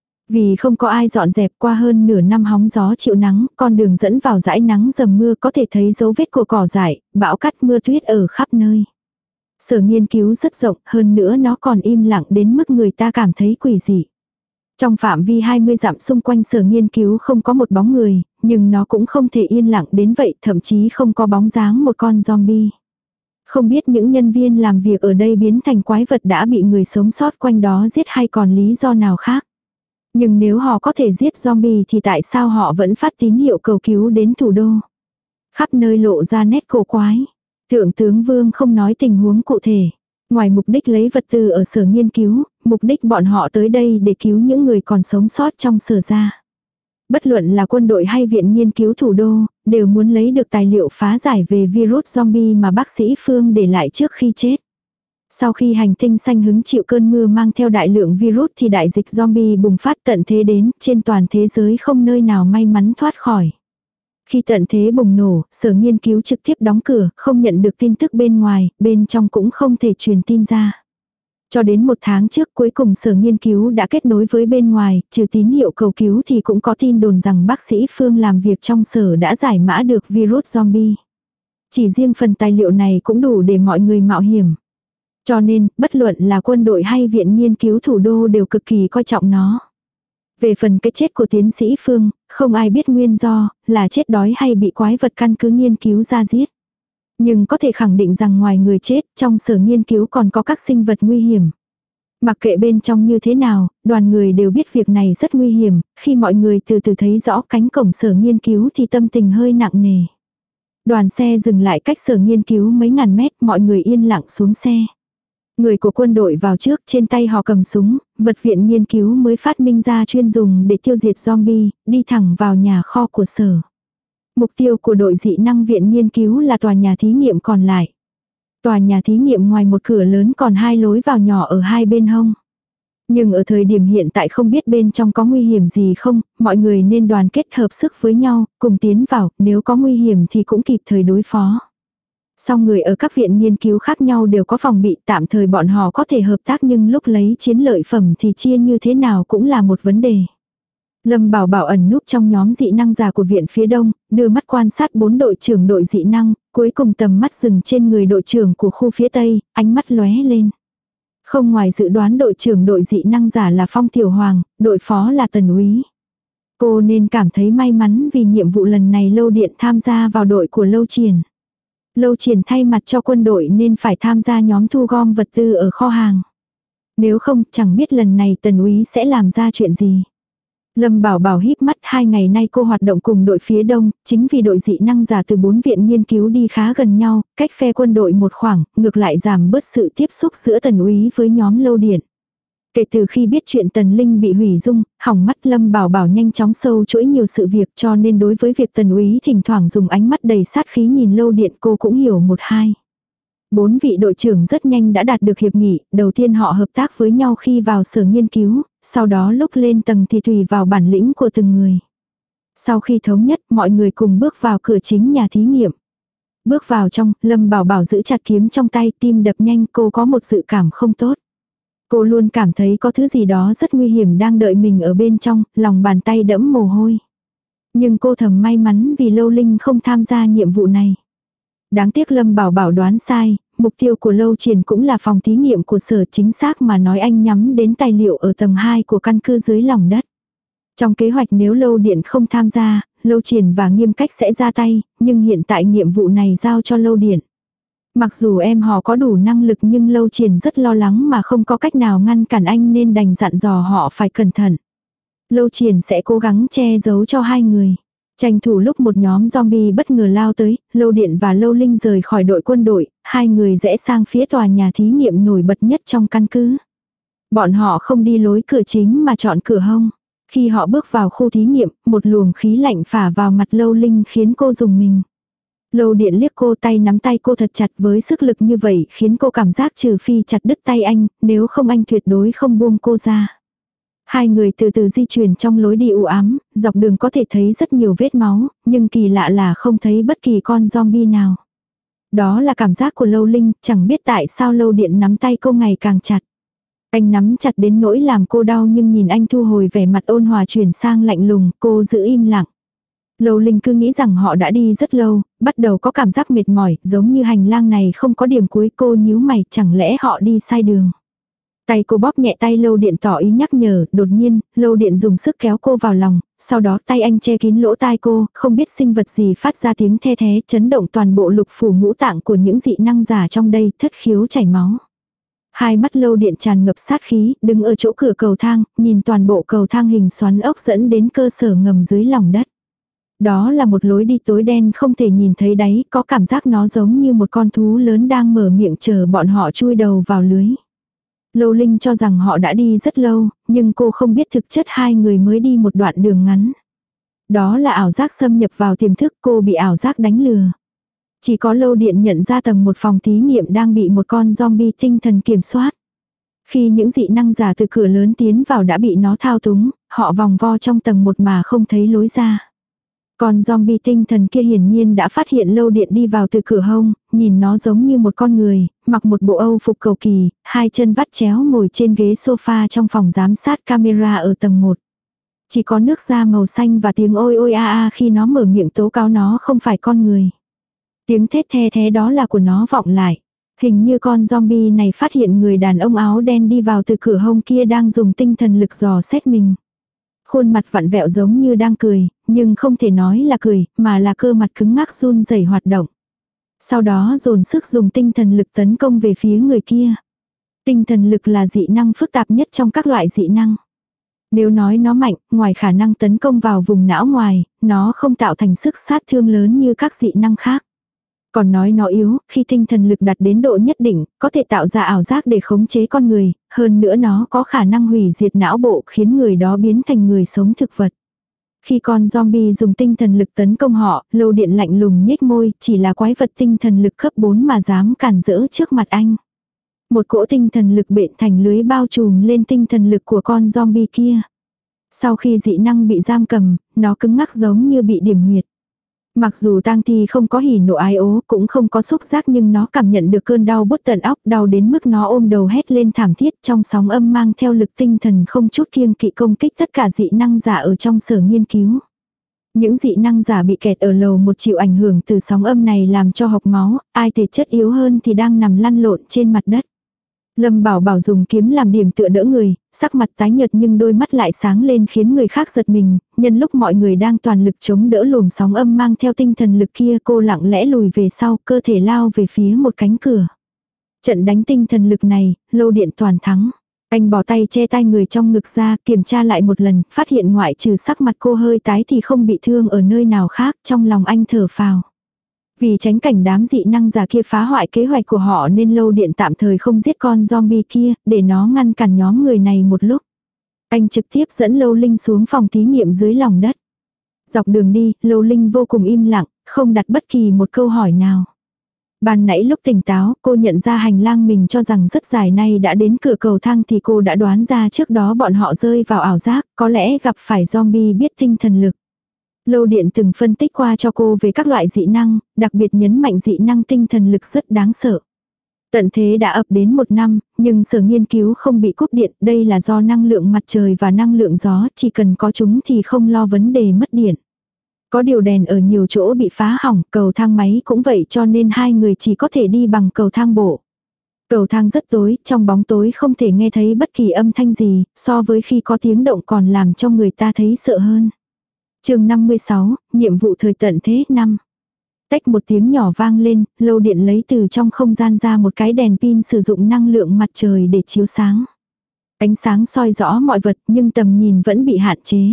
Vì không có ai dọn dẹp, qua hơn nửa năm hóng gió chịu nắng, con đường dẫn vào dãi nắng dầm mưa có thể thấy dấu vết của cỏ dại, bão cát mưa tuyết ở khắp nơi. Sở nghiên cứu rất rộng, hơn nữa nó còn im lặng đến mức người ta cảm thấy quỷ dị. Trong phạm vi hai mươi dặm xung quanh sở nghiên cứu không có một bóng người, nhưng nó cũng không thể yên lặng đến vậy, thậm chí không có bóng dáng một con zombie. Không biết những nhân viên làm việc ở đây biến thành quái vật đã bị người sống sót quanh đó giết hay còn lý do nào khác. Nhưng nếu họ có thể giết zombie thì tại sao họ vẫn phát tín hiệu cầu cứu đến thủ đô? Khắp nơi lộ ra nét cổ quái. Thượng tướng Vương không nói tình huống cụ thể. Ngoài mục đích lấy vật tư ở sở nghiên cứu, mục đích bọn họ tới đây để cứu những người còn sống sót trong sở ra. Bất luận là quân đội hay viện nghiên cứu thủ đô, đều muốn lấy được tài liệu phá giải về virus zombie mà bác sĩ Phương để lại trước khi chết. Sau khi hành tinh xanh hứng chịu cơn mưa mang theo đại lượng virus thì đại dịch zombie bùng phát tận thế đến, trên toàn thế giới không nơi nào may mắn thoát khỏi. Khi tận thế bùng nổ, sở nghiên cứu trực tiếp đóng cửa, không nhận được tin tức bên ngoài, bên trong cũng không thể truyền tin ra. Cho đến một tháng trước cuối cùng sở nghiên cứu đã kết nối với bên ngoài, trừ tín hiệu cầu cứu thì cũng có tin đồn rằng bác sĩ Phương làm việc trong sở đã giải mã được virus zombie. Chỉ riêng phần tài liệu này cũng đủ để mọi người mạo hiểm. Cho nên, bất luận là quân đội hay viện nghiên cứu thủ đô đều cực kỳ coi trọng nó. Về phần cái chết của tiến sĩ Phương, không ai biết nguyên do, là chết đói hay bị quái vật căn cứ nghiên cứu ra giết. Nhưng có thể khẳng định rằng ngoài người chết, trong sở nghiên cứu còn có các sinh vật nguy hiểm. Mặc kệ bên trong như thế nào, đoàn người đều biết việc này rất nguy hiểm, khi mọi người từ từ thấy rõ cánh cổng sở nghiên cứu thì tâm tình hơi nặng nề. Đoàn xe dừng lại cách sở nghiên cứu mấy ngàn mét, mọi người yên lặng xuống xe. Người của quân đội vào trước, trên tay họ cầm súng, vật viện nghiên cứu mới phát minh ra chuyên dùng để tiêu diệt zombie, đi thẳng vào nhà kho của sở. Mục tiêu của đội dị năng viện nghiên cứu là tòa nhà thí nghiệm còn lại. Tòa nhà thí nghiệm ngoài một cửa lớn còn hai lối vào nhỏ ở hai bên hông. Nhưng ở thời điểm hiện tại không biết bên trong có nguy hiểm gì không, mọi người nên đoàn kết hợp sức với nhau, cùng tiến vào, nếu có nguy hiểm thì cũng kịp thời đối phó. Song người ở các viện nghiên cứu khác nhau đều có phòng bị, tạm thời bọn họ có thể hợp tác nhưng lúc lấy chiến lợi phẩm thì chia như thế nào cũng là một vấn đề. Lâm Bảo Bảo ẩn núp trong nhóm dị năng giả của viện phía đông, đưa mắt quan sát bốn đội trưởng đội dị năng, cuối cùng tầm mắt dừng trên người đội trưởng của khu phía tây, ánh mắt lóe lên. Không ngoài dự đoán đội trưởng đội dị năng giả là Phong Tiểu Hoàng, đội phó là Tần Úy. Cô nên cảm thấy may mắn vì nhiệm vụ lần này Lâu Điện tham gia vào đội của Lâu Triển. Lâu Triển thay mặt cho quân đội nên phải tham gia nhóm thu gom vật tư ở kho hàng. Nếu không, chẳng biết lần này Tần Úy sẽ làm ra chuyện gì. Lâm Bảo Bảo híp mắt, hai ngày nay cô hoạt động cùng đội phía đông, chính vì đội dị năng giả từ bốn viện nghiên cứu đi khá gần nhau, cách phe quân đội một khoảng, ngược lại giảm bớt sự tiếp xúc giữa Tần Úy với nhóm Lâu Điện. Kể từ khi biết chuyện Tần Linh bị hủy dung, hỏng mắt, Lâm Bảo Bảo nhanh chóng sâu chuỗi nhiều sự việc, cho nên đối với việc Tần Úy thỉnh thoảng dùng ánh mắt đầy sát khí nhìn Lâu Điện cô cũng hiểu một hai. Bốn vị đội trưởng rất nhanh đã đạt được hiệp nghị, đầu tiên họ hợp tác với nhau khi vào sở nghiên cứu, sau đó lúc lên tầng thì tùy vào bản lĩnh của từng người. Sau khi thống nhất, mọi người cùng bước vào cửa chính nhà thí nghiệm. Bước vào trong, Lâm Bảo Bảo giữ chặt kiếm trong tay, tim đập nhanh, cô có một dự cảm không tốt. Cô luôn cảm thấy có thứ gì đó rất nguy hiểm đang đợi mình ở bên trong, lòng bàn tay đẫm mồ hôi. Nhưng cô thầm may mắn vì Lâu Linh không tham gia nhiệm vụ này. Đáng tiếc Lâm Bảo Bảo đoán sai, mục tiêu của Lâu Triển cũng là phòng thí nghiệm của sở, chính xác mà nói anh nhắm đến tài liệu ở tầng hai của căn cứ dưới lòng đất. Trong kế hoạch nếu Lâu Điện không tham gia, Lâu Triển và Nghiêm Cách sẽ ra tay, nhưng hiện tại nhiệm vụ này giao cho Lâu Điện. Mặc dù em họ có đủ năng lực nhưng Lâu Triển rất lo lắng mà không có cách nào ngăn cản anh nên đành dặn dò họ phải cẩn thận. Lâu Triển sẽ cố gắng che giấu cho hai người. Tranh thủ lúc một nhóm zombie bất ngờ lao tới, Lâu Điện và Lâu Linh rời khỏi đội quân đội, hai người rẽ sang phía tòa nhà thí nghiệm nổi bật nhất trong căn cứ. Bọn họ không đi lối cửa chính mà chọn cửa hông. Khi họ bước vào khu thí nghiệm, một luồng khí lạnh phả vào mặt Lâu Linh khiến cô rùng mình. Lâu Điện liếc cô, tay nắm tay cô thật chặt, với sức lực như vậy khiến cô cảm giác trừ phi chặt đứt tay anh, nếu không anh tuyệt đối không buông cô ra. Hai người từ từ di chuyển trong lối đi u ám, dọc đường có thể thấy rất nhiều vết máu, nhưng kỳ lạ là không thấy bất kỳ con zombie nào. Đó là cảm giác của Lâu Linh, chẳng biết tại sao Lâu Điện nắm tay cô ngày càng chặt. Anh nắm chặt đến nỗi làm cô đau nhưng nhìn anh thu hồi vẻ mặt ôn hòa chuyển sang lạnh lùng, cô giữ im lặng. Lâu Linh cứ nghĩ rằng họ đã đi rất lâu, bắt đầu có cảm giác mệt mỏi, giống như hành lang này không có điểm cuối. Cô nhíu mày, chẳng lẽ họ đi sai đường. Tay cô bóp nhẹ tay Lâu Điện tỏ ý nhắc nhở, đột nhiên, Lâu Điện dùng sức kéo cô vào lòng, sau đó tay anh che kín lỗ tai cô, không biết sinh vật gì phát ra tiếng the thé chấn động toàn bộ lục phủ ngũ tạng của những dị năng giả trong đây, thất khiếu chảy máu. Hai mắt Lâu Điện tràn ngập sát khí, đứng ở chỗ cửa cầu thang, nhìn toàn bộ cầu thang hình xoắn ốc dẫn đến cơ sở ngầm dưới lòng đất. Đó là một lối đi tối đen không thể nhìn thấy đáy, có cảm giác nó giống như một con thú lớn đang mở miệng chờ bọn họ chui đầu vào lưới. Lâu Linh cho rằng họ đã đi rất lâu, nhưng cô không biết thực chất hai người mới đi một đoạn đường ngắn. Đó là ảo giác xâm nhập vào tiềm thức, cô bị ảo giác đánh lừa. Chỉ có Lâu Điện nhận ra tầng một phòng thí nghiệm đang bị một con zombie tinh thần kiểm soát. Khi những dị năng giả từ cửa lớn tiến vào đã bị nó thao túng, họ vòng vo trong tầng một mà không thấy lối ra. Con zombie tinh thần kia hiển nhiên đã phát hiện Lâu Điện đi vào từ cửa hông, nhìn nó giống như một con người, mặc một bộ âu phục cầu kỳ, hai chân vắt chéo ngồi trên ghế sofa trong phòng giám sát camera ở tầng một. Chỉ có nước da màu xanh và tiếng ôi ôi a a khi nó mở miệng tố cáo nó không phải con người. Tiếng thét the thế đó là của nó vọng lại. Hình như con zombie này phát hiện người đàn ông áo đen đi vào từ cửa hông kia đang dùng tinh thần lực dò xét mình. Khuôn mặt vặn vẹo giống như đang cười, nhưng không thể nói là cười, mà là cơ mặt cứng ngắc run rẩy hoạt động. Sau đó dồn sức dùng tinh thần lực tấn công về phía người kia. Tinh thần lực là dị năng phức tạp nhất trong các loại dị năng. Nếu nói nó mạnh, ngoài khả năng tấn công vào vùng não ngoài, nó không tạo thành sức sát thương lớn như các dị năng khác. Còn nói nó yếu, khi tinh thần lực đạt đến độ nhất định, có thể tạo ra ảo giác để khống chế con người, hơn nữa nó có khả năng hủy diệt não bộ khiến người đó biến thành người sống thực vật. Khi con zombie dùng tinh thần lực tấn công họ, Lâu Điện lạnh lùng nhếch môi, chỉ là quái vật tinh thần lực cấp bốn mà dám cản rỡ trước mặt anh. Một cỗ tinh thần lực bện thành lưới bao trùm lên tinh thần lực của con zombie kia. Sau khi dị năng bị giam cầm, nó cứng ngắc giống như bị điểm huyệt. Mặc dù tang thi không có hỉ nộ ái ố, cũng không có xúc giác, nhưng nó cảm nhận được cơn đau bứt tận óc, đau đến mức nó ôm đầu hét lên thảm thiết, trong sóng âm mang theo lực tinh thần không chút kiêng kỵ công kích tất cả dị năng giả ở trong sở nghiên cứu. Những dị năng giả bị kẹt ở lầu một chịu ảnh hưởng từ sóng âm này làm cho hộc máu, ai thể chất yếu hơn thì đang nằm lăn lộn trên mặt đất. Lâm Bảo Bảo dùng kiếm làm điểm tựa đỡ người, sắc mặt tái nhợt nhưng đôi mắt lại sáng lên khiến người khác giật mình, nhân lúc mọi người đang toàn lực chống đỡ luồng sóng âm mang theo tinh thần lực kia, cô lặng lẽ lùi về sau, cơ thể lao về phía một cánh cửa. Trận đánh tinh thần lực này, Lâu Điện toàn thắng. Anh bỏ tay che tay người trong ngực ra, kiểm tra lại một lần, phát hiện ngoại trừ sắc mặt cô hơi tái thì không bị thương ở nơi nào khác, trong lòng anh thở phào. Vì tránh cảnh đám dị năng giả kia phá hoại kế hoạch của họ nên Lâu Điện tạm thời không giết con zombie kia, để nó ngăn cản nhóm người này một lúc. Anh trực tiếp dẫn Lâu Linh xuống phòng thí nghiệm dưới lòng đất. Dọc đường đi, Lâu Linh vô cùng im lặng, không đặt bất kỳ một câu hỏi nào. Ban nãy lúc tỉnh táo, cô nhận ra hành lang mình cho rằng rất dài nay đã đến cửa cầu thang thì cô đã đoán ra trước đó bọn họ rơi vào ảo giác, có lẽ gặp phải zombie biết tinh thần lực. Lâu Điện từng phân tích qua cho cô về các loại dị năng, đặc biệt nhấn mạnh dị năng tinh thần lực rất đáng sợ. Tận thế đã ập đến một năm, nhưng sở nghiên cứu không bị cúp điện, đây là do năng lượng mặt trời và năng lượng gió, chỉ cần có chúng thì không lo vấn đề mất điện. Có điều đèn ở nhiều chỗ bị phá hỏng, cầu thang máy cũng vậy cho nên hai người chỉ có thể đi bằng cầu thang bộ. Cầu thang rất tối, trong bóng tối không thể nghe thấy bất kỳ âm thanh gì, so với khi có tiếng động còn làm cho người ta thấy sợ hơn. Chương năm mươi sáu, nhiệm vụ thời tận thế năm. Tách một tiếng nhỏ vang lên, Lâu Điện lấy từ trong không gian ra một cái đèn pin sử dụng năng lượng mặt trời để chiếu sáng. Ánh sáng soi rõ mọi vật nhưng tầm nhìn vẫn bị hạn chế.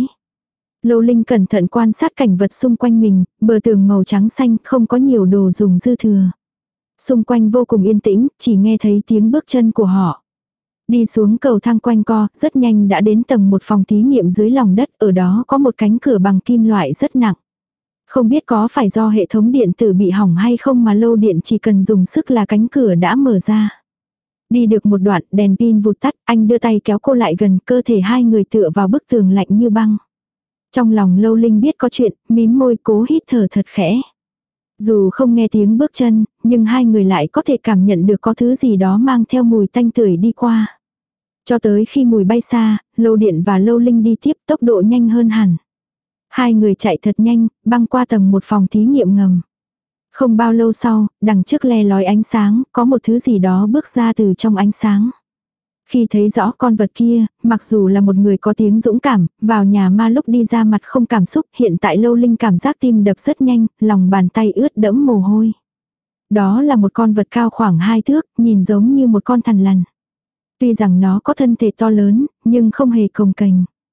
Lâu Linh cẩn thận quan sát cảnh vật xung quanh mình, bờ tường màu trắng xanh không có nhiều đồ dùng dư thừa. Xung quanh vô cùng yên tĩnh, chỉ nghe thấy tiếng bước chân của họ. Đi xuống cầu thang quanh co, rất nhanh đã đến tầng một phòng thí nghiệm dưới lòng đất, ở đó có một cánh cửa bằng kim loại rất nặng. Không biết có phải do hệ thống điện tử bị hỏng hay không mà Lâu Điện chỉ cần dùng sức là cánh cửa đã mở ra. Đi được một đoạn, đèn pin vụt tắt, anh đưa tay kéo cô lại gần, cơ thể hai người tựa vào bức tường lạnh như băng. Trong lòng Lâu Linh biết có chuyện, mím môi cố hít thở thật khẽ. Dù không nghe tiếng bước chân, nhưng hai người lại có thể cảm nhận được có thứ gì đó mang theo mùi tanh tưởi đi qua. Cho tới khi mùi bay xa, Lâu Điện và Lâu Linh đi tiếp tốc độ nhanh hơn hẳn. Hai người chạy thật nhanh, băng qua tầng một phòng thí nghiệm ngầm. Không bao lâu sau, đằng trước le lói ánh sáng, có một thứ gì đó bước ra từ trong ánh sáng. Khi thấy rõ con vật kia, mặc dù là một người có tiếng dũng cảm, vào nhà ma lúc đi ra mặt không cảm xúc, hiện tại Lâu Linh cảm giác tim đập rất nhanh, lòng bàn tay ướt đẫm mồ hôi. Đó là một con vật cao khoảng hai thước, nhìn giống như một con thằn lằn. Tuy rằng nó có thân thể to lớn, nhưng không hề cồng kềnh.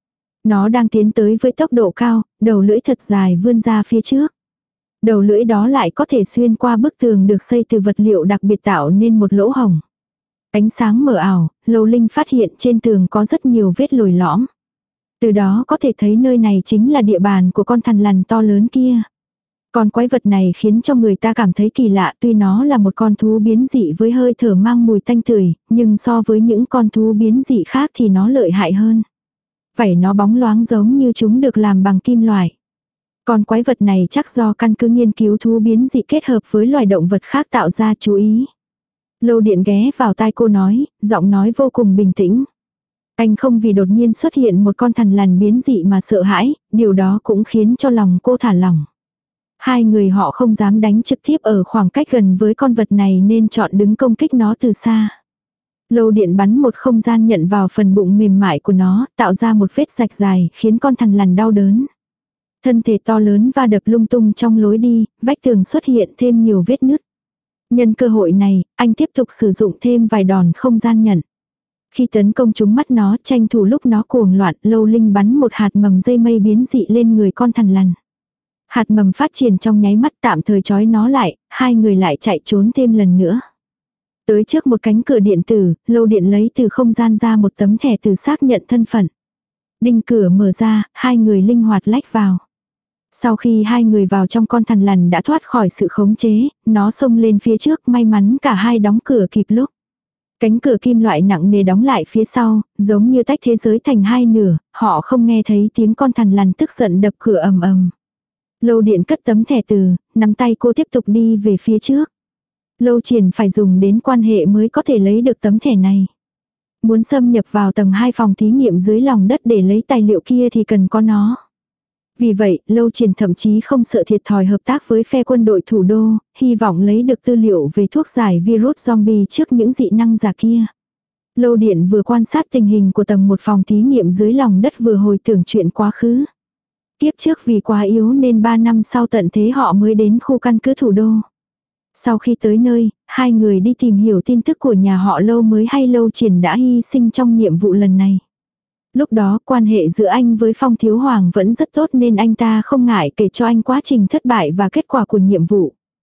Nó đang tiến tới với tốc độ cao, đầu lưỡi thật dài vươn ra phía trước. Đầu lưỡi đó lại có thể xuyên qua bức tường được xây từ vật liệu đặc biệt tạo nên một lỗ hổng. Ánh sáng mờ ảo, Lâu Linh phát hiện trên tường có rất nhiều vết lồi lõm. Từ đó có thể thấy nơi này chính là địa bàn của con thằn lằn to lớn kia. Con quái vật này khiến cho người ta cảm thấy kỳ lạ, tuy nó là một con thú biến dị với hơi thở mang mùi tanh tưởi, nhưng so với những con thú biến dị khác thì nó lợi hại hơn. Vảy nó bóng loáng giống như chúng được làm bằng kim loại. Con quái vật này chắc do căn cứ nghiên cứu thú biến dị kết hợp với loài động vật khác tạo ra, chú ý. Lâu Điện ghé vào tai cô nói, giọng nói vô cùng bình tĩnh. Anh không vì đột nhiên xuất hiện một con thằn lằn biến dị mà sợ hãi, điều đó cũng khiến cho lòng cô thả lỏng. Hai người họ không dám đánh trực tiếp ở khoảng cách gần với con vật này nên chọn đứng công kích nó từ xa. Lâu Điện bắn một không gian nhận vào phần bụng mềm mại của nó, tạo ra một vết rạch dài, khiến con thằn lằn đau đớn. Thân thể to lớn va đập lung tung trong lối đi, vách tường xuất hiện thêm nhiều vết nứt. Nhân cơ hội này, anh tiếp tục sử dụng thêm vài đòn không gian nhận. Khi tấn công trúng mắt nó, tranh thủ lúc nó cuồng loạn, Lâu Linh bắn một hạt mầm dây mây biến dị lên người con thằn lằn. Hạt mầm phát triển trong nháy mắt, tạm thời trói nó lại, hai người lại chạy trốn thêm lần nữa. Tới trước một cánh cửa điện tử, Lâu Điện lấy từ không gian ra một tấm thẻ từ xác nhận thân phận. Đinh cửa mở ra, hai người linh hoạt lách vào. Sau khi hai người vào trong, con thằn lằn đã thoát khỏi sự khống chế, nó xông lên phía trước, may mắn cả hai đóng cửa kịp lúc. Cánh cửa kim loại nặng nề đóng lại phía sau, giống như tách thế giới thành hai nửa, họ không nghe thấy tiếng con thằn lằn tức giận đập cửa ầm ầm. Lâu Điện cất tấm thẻ từ, nắm tay cô tiếp tục đi về phía trước. Lâu Triển phải dùng đến quan hệ mới có thể lấy được tấm thẻ này. Muốn xâm nhập vào tầng hai phòng thí nghiệm dưới lòng đất để lấy tài liệu kia thì cần có nó. Vì vậy, Lâu Triển thậm chí không sợ thiệt thòi hợp tác với phe quân đội thủ đô, hy vọng lấy được tư liệu về thuốc giải virus zombie trước những dị năng giả kia. Lâu Điện vừa quan sát tình hình của tầng một phòng thí nghiệm dưới lòng đất vừa hồi tưởng chuyện quá khứ. Kiếp trước vì quá yếu nên ba năm sau tận thế họ mới đến khu căn cứ thủ đô. Sau khi tới nơi, hai người đi tìm hiểu tin tức của nhà họ Lâu mới hay Lâu Triển đã hy sinh trong nhiệm vụ lần này. Lúc đó quan hệ giữa anh với Phong Thiếu Hoàng vẫn rất tốt nên anh ta không ngại kể cho anh quá trình thất bại và kết quả của nhiệm vụ.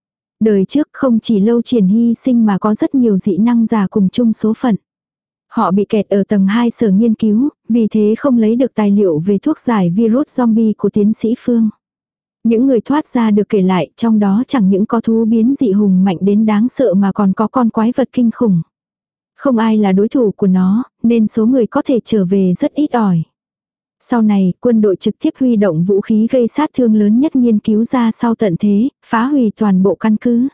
Đời trước không chỉ Lâu Triển hy sinh mà có rất nhiều dị năng giả cùng chung số phận. Họ bị kẹt ở tầng hai sở nghiên cứu, vì thế không lấy được tài liệu về thuốc giải virus zombie của tiến sĩ Phương. Những người thoát ra được kể lại, trong đó chẳng những có thú biến dị hùng mạnh đến đáng sợ mà còn có con quái vật kinh khủng. Không ai là đối thủ của nó, nên số người có thể trở về rất ít ỏi. Sau này, quân đội trực tiếp huy động vũ khí gây sát thương lớn nhất nghiên cứu ra sau tận thế, phá hủy toàn bộ căn cứ.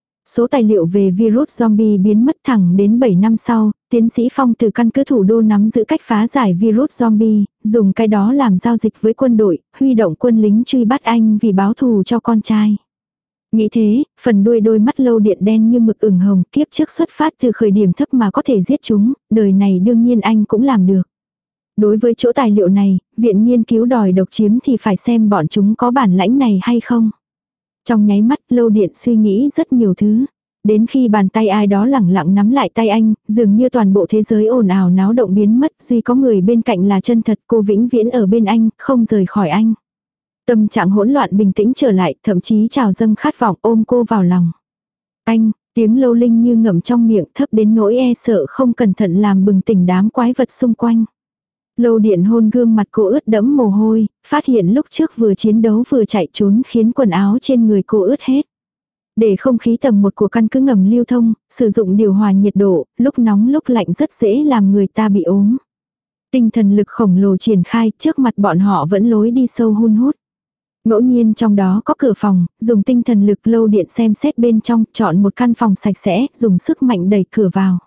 Số tài liệu về virus zombie biến mất thẳng đến bảy năm sau, tiến sĩ Phong từ căn cứ thủ đô nắm giữ cách phá giải virus zombie, dùng cái đó làm giao dịch với quân đội, huy động quân lính truy bắt anh vì báo thù cho con trai. Nghĩ thế, phần đuôi đôi mắt Lâu Điện đen như mực ửng hồng, kiếp trước xuất phát từ khởi điểm thấp mà có thể giết chúng, đời này đương nhiên anh cũng làm được. Đối với chỗ tài liệu này, viện nghiên cứu đòi độc chiếm thì phải xem bọn chúng có bản lãnh này hay không. Trong nháy mắt Lâu Điện suy nghĩ rất nhiều thứ. Đến khi bàn tay ai đó lẳng lặng nắm lại tay anh, dường như toàn bộ thế giới ồn ào náo động biến mất, duy có người bên cạnh là chân thật, cô vĩnh viễn ở bên anh, không rời khỏi anh. Tâm trạng hỗn loạn bình tĩnh trở lại, thậm chí trào dâng khát vọng ôm cô vào lòng. Anh, tiếng Lâu Linh như ngậm trong miệng thấp đến nỗi e sợ không cẩn thận làm bừng tỉnh đám quái vật xung quanh. Lâu Điện hôn gương mặt cô ướt đẫm mồ hôi, phát hiện lúc trước vừa chiến đấu vừa chạy trốn khiến quần áo trên người cô ướt hết. Để không khí tầng một của căn cứ ngầm lưu thông, sử dụng điều hòa nhiệt độ, lúc nóng lúc lạnh rất dễ làm người ta bị ốm. Tinh thần lực khổng lồ triển khai, trước mặt bọn họ vẫn lối đi sâu hun hút. Ngẫu nhiên trong đó có cửa phòng, dùng tinh thần lực Lâu Điện xem xét bên trong, chọn một căn phòng sạch sẽ, dùng sức mạnh đẩy cửa vào.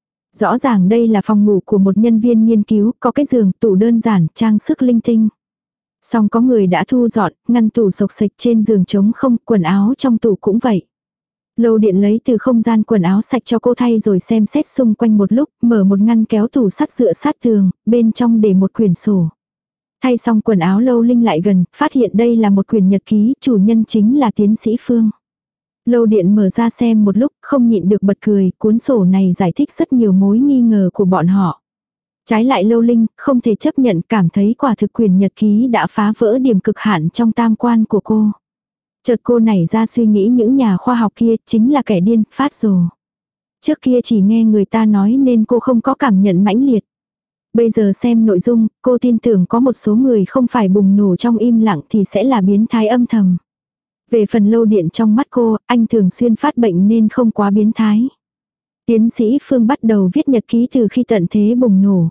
Rõ ràng đây là phòng ngủ của một nhân viên nghiên cứu, có cái giường, tủ đơn giản, trang sức linh tinh. Song có người đã thu dọn, ngăn tủ xộc xệch trên giường trống không, quần áo trong tủ cũng vậy. Lâu Điện lấy từ không gian quần áo sạch cho cô thay rồi xem xét xung quanh một lúc, mở một ngăn kéo tủ sắt dựa sát tường, bên trong để một quyển sổ. Thay xong quần áo Lâu Linh lại gần, phát hiện đây là một quyển nhật ký, chủ nhân chính là tiến sĩ Phương. Lâu Điện mở ra xem một lúc, không nhịn được bật cười, cuốn sổ này giải thích rất nhiều mối nghi ngờ của bọn họ. Trái lại Lâu Linh, không thể chấp nhận, cảm thấy quả thực quyển nhật ký đã phá vỡ điểm cực hạn trong tam quan của cô. Chợt cô nảy ra suy nghĩ những nhà khoa học kia chính là kẻ điên, phát rồ. Trước kia chỉ nghe người ta nói nên cô không có cảm nhận mãnh liệt. Bây giờ xem nội dung, cô tin tưởng có một số người không phải bùng nổ trong im lặng thì sẽ là biến thái âm thầm. Về phần Lâu Điện trong mắt cô, anh thường xuyên phát bệnh nên không quá biến thái. Tiến sĩ Phương bắt đầu viết nhật ký từ khi tận thế bùng nổ.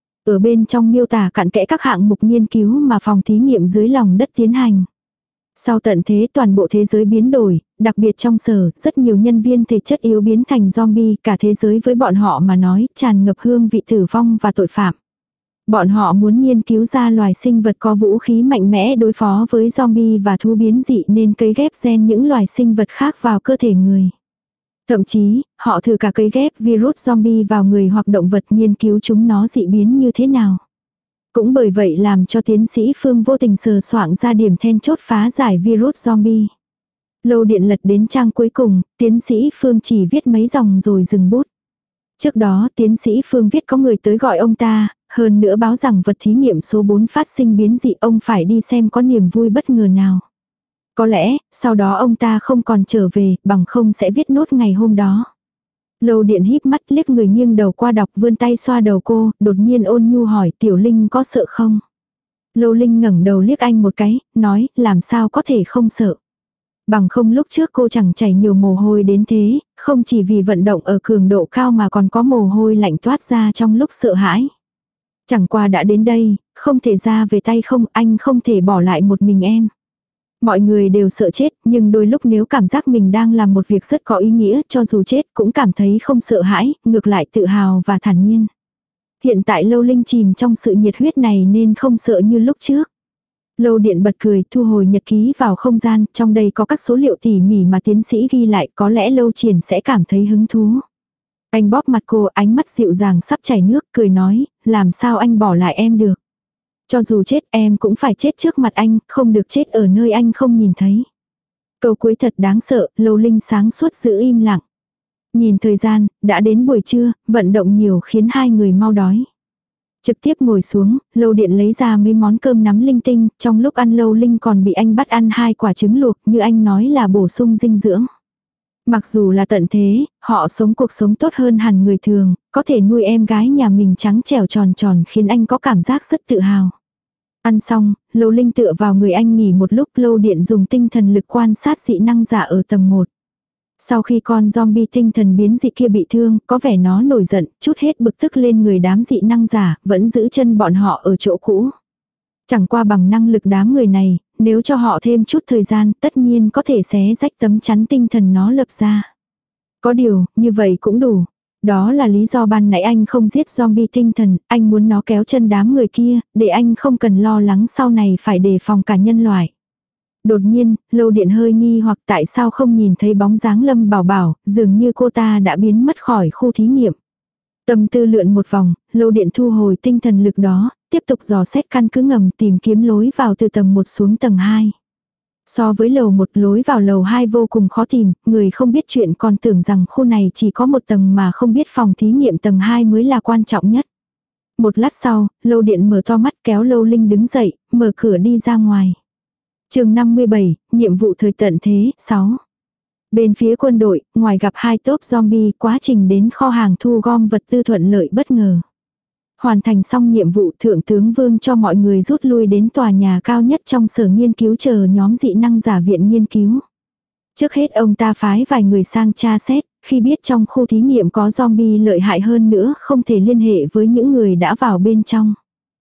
Ở bên trong miêu tả cặn kẽ các hạng mục nghiên cứu mà phòng thí nghiệm dưới lòng đất tiến hành. Sau tận thế toàn bộ thế giới biến đổi, đặc biệt trong sở, rất nhiều nhân viên thể chất yếu biến thành zombie, cả thế giới với bọn họ mà nói tràn ngập hương vị tử vong và tội phạm. Bọn họ muốn nghiên cứu ra loài sinh vật có vũ khí mạnh mẽ đối phó với zombie và thú biến dị nên cấy ghép gen những loài sinh vật khác vào cơ thể người. Thậm chí, họ thử cả cấy ghép virus zombie vào người hoặc động vật nghiên cứu chúng nó dị biến như thế nào. Cũng bởi vậy làm cho tiến sĩ Phương vô tình sờ soạng ra điểm then chốt phá giải virus zombie. Lâu Điện lật đến trang cuối cùng, tiến sĩ Phương chỉ viết mấy dòng rồi dừng bút. Trước đó tiến sĩ Phương viết có người tới gọi ông ta, hơn nữa báo rằng vật thí nghiệm số bốn phát sinh biến dị, ông phải đi xem có niềm vui bất ngờ nào. Có lẽ, sau đó ông ta không còn trở về, bằng không sẽ viết nốt ngày hôm đó. Lâu Điện híp mắt liếc người nghiêng đầu qua đọc, vươn tay xoa đầu cô, đột nhiên ôn nhu hỏi Tiểu Linh có sợ không? Lâu Linh ngẩng đầu liếc anh một cái, nói làm sao có thể không sợ. Bằng không lúc trước cô chẳng chảy nhiều mồ hôi đến thế, không chỉ vì vận động ở cường độ cao mà còn có mồ hôi lạnh toát ra trong lúc sợ hãi. Chẳng qua đã đến đây, không thể ra về tay không, anh không thể bỏ lại một mình em. Mọi người đều sợ chết, nhưng đôi lúc nếu cảm giác mình đang làm một việc rất có ý nghĩa, cho dù chết cũng cảm thấy không sợ hãi, ngược lại tự hào và thản nhiên. Hiện tại Lâu Linh chìm trong sự nhiệt huyết này nên không sợ như lúc trước. Lâu Điện bật cười, thu hồi nhật ký vào không gian, trong đây có các số liệu tỉ mỉ mà tiến sĩ ghi lại, có lẽ Lâu Triển sẽ cảm thấy hứng thú. Anh bóp mặt cô, ánh mắt dịu dàng sắp chảy nước, cười nói, làm sao anh bỏ lại em được. Cho dù chết em cũng phải chết trước mặt anh, không được chết ở nơi anh không nhìn thấy. Câu cuối thật đáng sợ, Lâu Linh sáng suốt giữ im lặng. Nhìn thời gian, đã đến buổi trưa, vận động nhiều khiến hai người mau đói. Trực tiếp ngồi xuống, Lâu Điện lấy ra mấy món cơm nắm linh tinh, trong lúc ăn Lâu Linh còn bị anh bắt ăn hai quả trứng luộc như anh nói là bổ sung dinh dưỡng. Mặc dù là tận thế, họ sống cuộc sống tốt hơn hẳn người thường, có thể nuôi em gái nhà mình trắng trẻo tròn tròn khiến anh có cảm giác rất tự hào. Ăn xong, Lâu Linh tựa vào người anh nghỉ một lúc. Lâu Điện dùng tinh thần lực quan sát dị năng giả ở tầng một. Sau khi con zombie tinh thần biến dị kia bị thương, có vẻ nó nổi giận, chút hết bực tức lên người đám dị năng giả, vẫn giữ chân bọn họ ở chỗ cũ. Chẳng qua bằng năng lực đám người này, nếu cho họ thêm chút thời gian, tất nhiên có thể xé rách tấm chắn tinh thần nó lập ra. Có điều, như vậy cũng đủ. Đó là lý do ban nãy anh không giết zombie tinh thần, anh muốn nó kéo chân đám người kia, để anh không cần lo lắng sau này phải đề phòng cả nhân loại. Đột nhiên, Lâu Điện hơi nghi hoặc tại sao không nhìn thấy bóng dáng Lâm Bảo Bảo, dường như cô ta đã biến mất khỏi khu thí nghiệm. Tâm tư lượn một vòng, Lâu Điện thu hồi tinh thần lực đó, tiếp tục dò xét căn cứ ngầm tìm kiếm lối vào từ tầng một xuống tầng hai. So với lầu một, lối vào lầu hai vô cùng khó tìm, người không biết chuyện còn tưởng rằng khu này chỉ có một tầng mà không biết phòng thí nghiệm tầng hai mới là quan trọng nhất. Một lát sau, Lâu Điện mở to mắt kéo Lâu Linh đứng dậy, mở cửa đi ra ngoài. Chương năm mươi bảy, nhiệm vụ thời tận thế, sáu. Bên phía quân đội, ngoài gặp hai tốp zombie, quá trình đến kho hàng thu gom vật tư thuận lợi bất ngờ. Hoàn thành xong nhiệm vụ, Thượng tướng Vương cho mọi người rút lui đến tòa nhà cao nhất trong sở nghiên cứu chờ nhóm dị năng giả viện nghiên cứu. Trước hết ông ta phái vài người sang tra xét, khi biết trong khu thí nghiệm có zombie lợi hại hơn nữa không thể liên hệ với những người đã vào bên trong.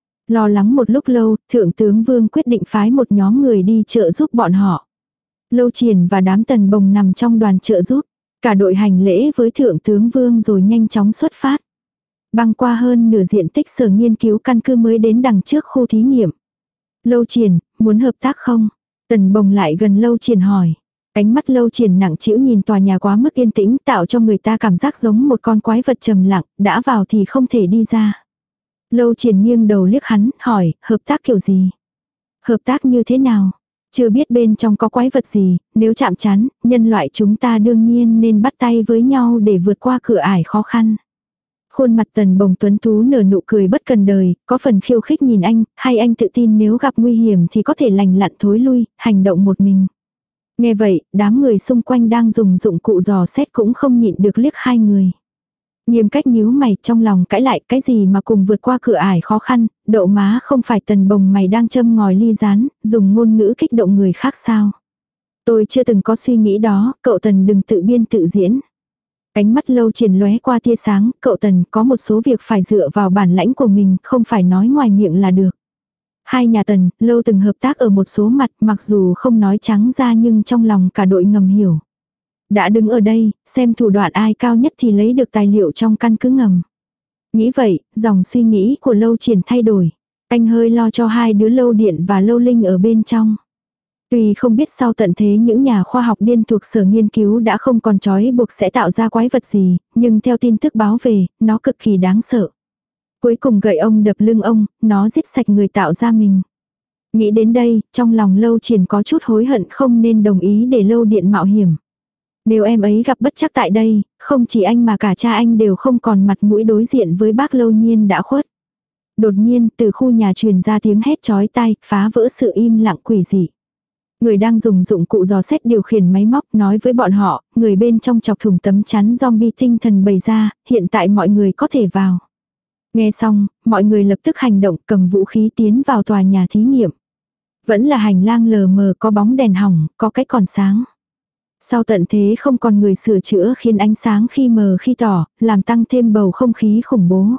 Lo lắng một lúc lâu, Thượng tướng Vương quyết định phái một nhóm người đi trợ giúp bọn họ. Lâu Triển và đám Tần Bồng nằm trong đoàn trợ giúp. Cả đội hành lễ với Thượng tướng Vương rồi nhanh chóng xuất phát. Băng qua hơn nửa diện tích sở nghiên cứu căn cứ mới đến đằng trước khu thí nghiệm. Lâu Triển, muốn hợp tác không? Tần Bồng lại gần Lâu Triển hỏi. Ánh mắt Lâu Triển nặng trĩu nhìn tòa nhà quá mức yên tĩnh, tạo cho người ta cảm giác giống một con quái vật trầm lặng, đã vào thì không thể đi ra. Lâu Triển nghiêng đầu liếc hắn, hỏi, hợp tác kiểu gì? Hợp tác như thế nào? Chưa biết bên trong có quái vật gì, nếu chạm trán, nhân loại chúng ta đương nhiên nên bắt tay với nhau để vượt qua cửa ải khó khăn. Khuôn mặt Tần Bồng tuấn tú nở nụ cười bất cần đời, có phần khiêu khích nhìn anh, hay anh tự tin nếu gặp nguy hiểm thì có thể lành lặn thối lui, hành động một mình. Nghe vậy, đám người xung quanh đang dùng dụng cụ dò xét cũng không nhịn được liếc hai người. Nghiêm cách nhíu mày, trong lòng cãi lại, cái gì mà cùng vượt qua cửa ải khó khăn, đậu má, không phải Tần Bồng mày đang châm ngòi ly rán, dùng ngôn ngữ kích động người khác sao? Tôi chưa từng có suy nghĩ đó, cậu Tần đừng tự biên tự diễn. Ánh mắt Lâu Triển lóe qua tia sáng, cậu Tần có một số việc phải dựa vào bản lãnh của mình, không phải nói ngoài miệng là được. Hai nhà Tần, Lâu từng hợp tác ở một số mặt, mặc dù không nói trắng ra nhưng trong lòng cả đội ngầm hiểu. Đã đứng ở đây, xem thủ đoạn ai cao nhất thì lấy được tài liệu trong căn cứ ngầm. Nghĩ vậy, dòng suy nghĩ của Lâu Triển thay đổi. Anh hơi lo cho hai đứa Lâu Điện và Lâu Linh ở bên trong. Tuy không biết sau tận thế những nhà khoa học điên thuộc sở nghiên cứu đã không còn trói buộc sẽ tạo ra quái vật gì, nhưng theo tin tức báo về, nó cực kỳ đáng sợ. Cuối cùng gậy ông đập lưng ông, nó giết sạch người tạo ra mình. Nghĩ đến đây, trong lòng Lâu Triển có chút hối hận không nên đồng ý để Lâu Điện mạo hiểm. Nếu em ấy gặp bất trắc tại đây, không chỉ anh mà cả cha anh đều không còn mặt mũi đối diện với bác Lâu Nhiên đã khuất. Đột nhiên, từ khu nhà truyền ra tiếng hét chói tai, phá vỡ sự im lặng quỷ dị. Người đang dùng dụng cụ dò xét điều khiển máy móc nói với bọn họ, người bên trong chọc thủng tấm chắn zombie tinh thần bày ra, hiện tại mọi người có thể vào. Nghe xong, mọi người lập tức hành động cầm vũ khí tiến vào tòa nhà thí nghiệm. Vẫn là hành lang lờ mờ có bóng đèn hỏng, có cái còn sáng. Sau tận thế không còn người sửa chữa khiến ánh sáng khi mờ khi tỏ, làm tăng thêm bầu không khí khủng bố.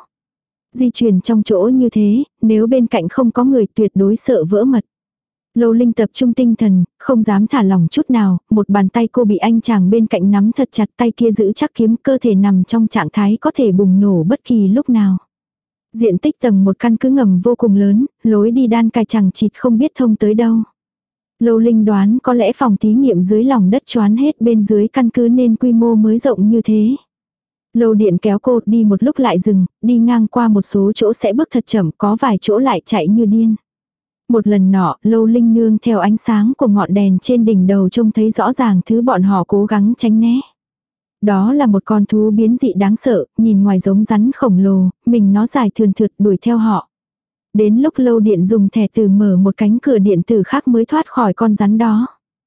Di chuyển trong chỗ như thế, nếu bên cạnh không có người tuyệt đối sợ vỡ mật. Lâu Linh tập trung tinh thần, không dám thả lỏng chút nào, một bàn tay cô bị anh chàng bên cạnh nắm thật chặt, tay kia giữ chắc kiếm, cơ thể nằm trong trạng thái có thể bùng nổ bất kỳ lúc nào. Diện tích tầng một căn cứ ngầm vô cùng lớn, lối đi đan cài chằng chịt không biết thông tới đâu. Lâu Linh đoán có lẽ phòng thí nghiệm dưới lòng đất choán hết bên dưới căn cứ nên quy mô mới rộng như thế. Lâu Điện kéo cô đi một lúc lại dừng, đi ngang qua một số chỗ sẽ bước thật chậm, có vài chỗ lại chạy như điên. Một lần nọ, Lâu Linh nương theo ánh sáng của ngọn đèn trên đỉnh đầu trông thấy rõ ràng thứ bọn họ cố gắng tránh né. Đó là một con thú biến dị đáng sợ, nhìn ngoài giống rắn khổng lồ, mình nó dài thườn thượt đuổi theo họ. Đến lúc Lâu Điện dùng thẻ từ mở một cánh cửa điện tử khác mới thoát khỏi con rắn đó.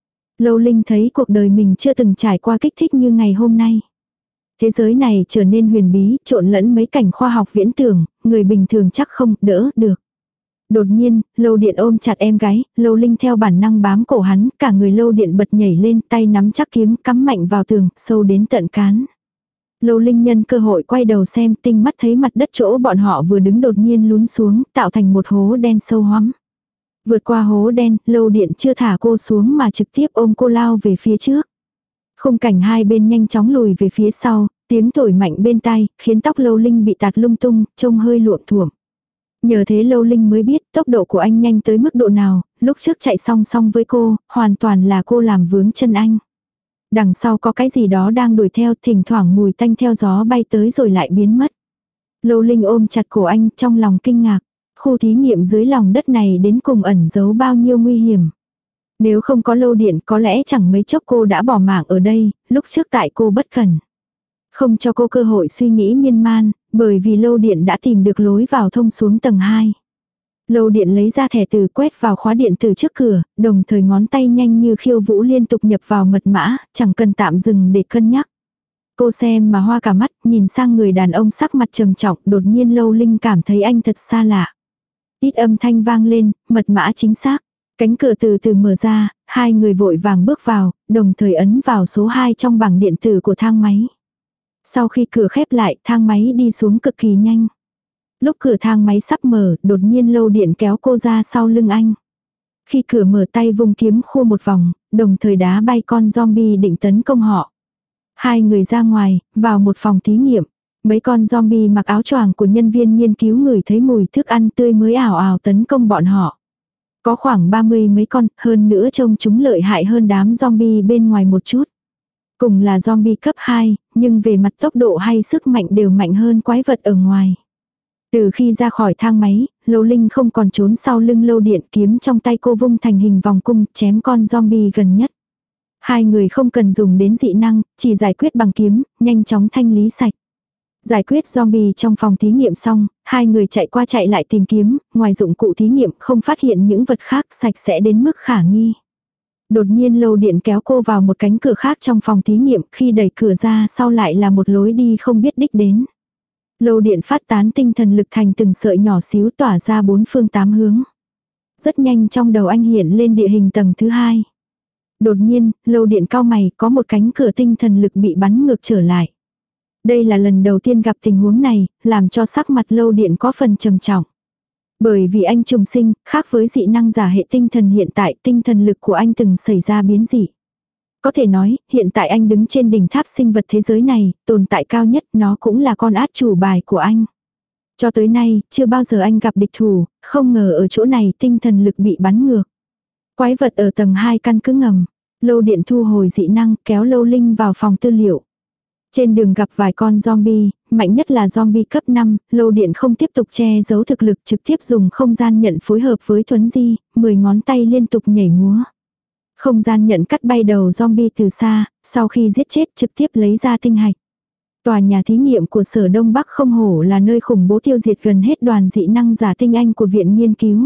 Lâu Linh thấy cuộc đời mình chưa từng trải qua kích thích như ngày hôm nay. Thế giới này trở nên huyền bí, trộn lẫn mấy cảnh khoa học viễn tưởng, người bình thường chắc không đỡ được. Đột nhiên, Lâu Điện ôm chặt em gái, Lâu Linh theo bản năng bám cổ hắn, cả người Lâu Điện bật nhảy lên, tay nắm chắc kiếm, cắm mạnh vào tường, sâu đến tận cán. Lâu Linh nhân cơ hội quay đầu xem, tinh mắt thấy mặt đất chỗ bọn họ vừa đứng đột nhiên lún xuống, tạo thành một hố đen sâu hoắm. Vượt qua hố đen, Lâu Điện chưa thả cô xuống mà trực tiếp ôm cô lao về phía trước. Khung cảnh hai bên nhanh chóng lùi về phía sau, tiếng thổi mạnh bên tai, khiến tóc Lâu Linh bị tạt lung tung, trông hơi luộm thuộm. Nhờ thế Lâu Linh mới biết tốc độ của anh nhanh tới mức độ nào, lúc trước chạy song song với cô, hoàn toàn là cô làm vướng chân anh. Đằng sau có cái gì đó đang đuổi theo, thỉnh thoảng mùi tanh theo gió bay tới rồi lại biến mất. Lâu Linh ôm chặt cổ anh trong lòng kinh ngạc. Khu thí nghiệm dưới lòng đất này đến cùng ẩn giấu bao nhiêu nguy hiểm. Nếu không có Lâu Điện có lẽ chẳng mấy chốc cô đã bỏ mạng ở đây, lúc trước tại cô bất cẩn. Không cho cô cơ hội suy nghĩ miên man, bởi vì Lâu Điện đã tìm được lối vào thông xuống tầng hai. Lâu Điện lấy ra thẻ từ quét vào khóa điện từ trước cửa, đồng thời ngón tay nhanh như khiêu vũ liên tục nhập vào mật mã, chẳng cần tạm dừng để cân nhắc. Cô xem mà hoa cả mắt, nhìn sang người đàn ông sắc mặt trầm trọng, đột nhiên Lâu Linh cảm thấy anh thật xa lạ. Ít âm thanh vang lên, mật mã chính xác. Cánh cửa từ từ mở ra, hai người vội vàng bước vào, đồng thời ấn vào số hai trong bảng điện tử của thang máy. Sau khi cửa khép lại, thang máy đi xuống cực kỳ nhanh. Lúc cửa thang máy sắp mở, đột nhiên Lâu Điện kéo cô ra sau lưng anh. Khi cửa mở tay vung kiếm khua một vòng, đồng thời đá bay con zombie định tấn công họ. Hai người ra ngoài, vào một phòng thí nghiệm. Mấy con zombie mặc áo choàng của nhân viên nghiên cứu ngửi thấy mùi thức ăn tươi mới ảo ảo tấn công bọn họ. Có khoảng ba mươi mấy con, hơn nữa trông chúng lợi hại hơn đám zombie bên ngoài một chút. Cùng là zombie cấp hai, nhưng về mặt tốc độ hay sức mạnh đều mạnh hơn quái vật ở ngoài. Từ khi ra khỏi thang máy, Lâu Linh không còn trốn sau lưng Lâu Điện, kiếm trong tay cô vung thành hình vòng cung chém con zombie gần nhất. Hai người không cần dùng đến dị năng, chỉ giải quyết bằng kiếm, nhanh chóng thanh lý sạch. Giải quyết zombie trong phòng thí nghiệm xong, hai người chạy qua chạy lại tìm kiếm, ngoài dụng cụ thí nghiệm không phát hiện những vật khác sạch sẽ đến mức khả nghi. Đột nhiên Lâu Điện kéo cô vào một cánh cửa khác trong phòng thí nghiệm, khi đẩy cửa ra sau lại là một lối đi không biết đích đến. Lâu Điện phát tán tinh thần lực thành từng sợi nhỏ xíu tỏa ra bốn phương tám hướng. Rất nhanh trong đầu anh hiện lên địa hình tầng thứ hai. Đột nhiên, Lâu Điện cau mày, có một cánh cửa tinh thần lực bị bắn ngược trở lại. Đây là lần đầu tiên gặp tình huống này, làm cho sắc mặt Lâu Điện có phần trầm trọng. Bởi vì anh trùng sinh, khác với dị năng giả hệ tinh thần hiện tại, tinh thần lực của anh từng xảy ra biến dị. Có thể nói, hiện tại anh đứng trên đỉnh tháp sinh vật thế giới này, tồn tại cao nhất, nó cũng là con át chủ bài của anh. Cho tới nay, chưa bao giờ anh gặp địch thủ, không ngờ ở chỗ này tinh thần lực bị bắn ngược. Quái vật ở tầng hai căn cứ ngầm. Lâu Điện thu hồi dị năng, kéo Lâu Linh vào phòng tư liệu. Trên đường gặp vài con zombie, mạnh nhất là zombie cấp năm, Lâu Điện không tiếp tục che giấu thực lực, trực tiếp dùng không gian nhận phối hợp với thuấn di, mười ngón tay liên tục nhảy múa. Không gian nhận cắt bay đầu zombie từ xa, sau khi giết chết trực tiếp lấy ra tinh hạch. Tòa nhà thí nghiệm của Sở Đông Bắc không hổ là nơi khủng bố tiêu diệt gần hết đoàn dị năng giả tinh anh của viện nghiên cứu.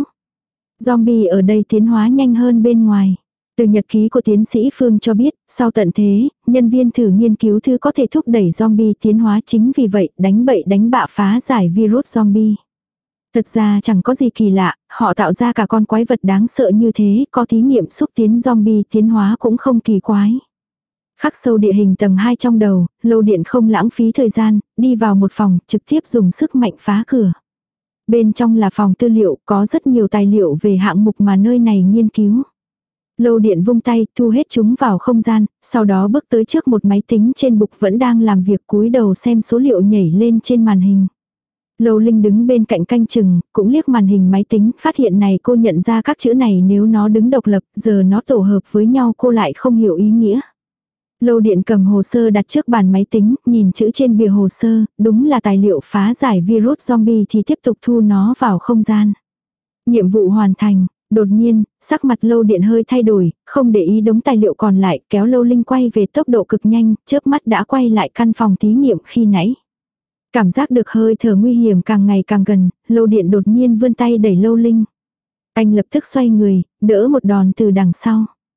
Zombie ở đây tiến hóa nhanh hơn bên ngoài. Từ nhật ký của tiến sĩ Phương cho biết, sau tận thế, nhân viên thử nghiên cứu thứ có thể thúc đẩy zombie tiến hóa, chính vì vậy đánh bậy đánh bạ phá giải virus zombie. Thật ra chẳng có gì kỳ lạ, họ tạo ra cả con quái vật đáng sợ như thế, có thí nghiệm xúc tiến zombie tiến hóa cũng không kỳ quái. Khắc sâu địa hình tầng hai trong đầu, Lâu Điện không lãng phí thời gian, đi vào một phòng, trực tiếp dùng sức mạnh phá cửa. Bên trong là phòng tư liệu, có rất nhiều tài liệu về hạng mục mà nơi này nghiên cứu. Lâu Điện vung tay, thu hết chúng vào không gian, sau đó bước tới trước một máy tính trên bục vẫn đang làm việc, cúi đầu xem số liệu nhảy lên trên màn hình. Lâu Linh đứng bên cạnh canh chừng, cũng liếc màn hình máy tính, phát hiện này cô nhận ra các chữ này nếu nó đứng độc lập, giờ nó tổ hợp với nhau cô lại không hiểu ý nghĩa. Lâu Điện cầm hồ sơ đặt trước bàn máy tính, nhìn chữ trên bìa hồ sơ, đúng là tài liệu phá giải virus zombie thì tiếp tục thu nó vào không gian. Nhiệm vụ hoàn thành. Đột nhiên, sắc mặt Lâu Điện hơi thay đổi, không để ý đống tài liệu còn lại, kéo Lâu Linh quay về tốc độ cực nhanh, chớp mắt đã quay lại căn phòng thí nghiệm khi nãy. Cảm giác được hơi thở nguy hiểm càng ngày càng gần, Lâu Điện đột nhiên vươn tay đẩy Lâu Linh. Anh lập tức xoay người, đỡ một đòn từ đằng sau.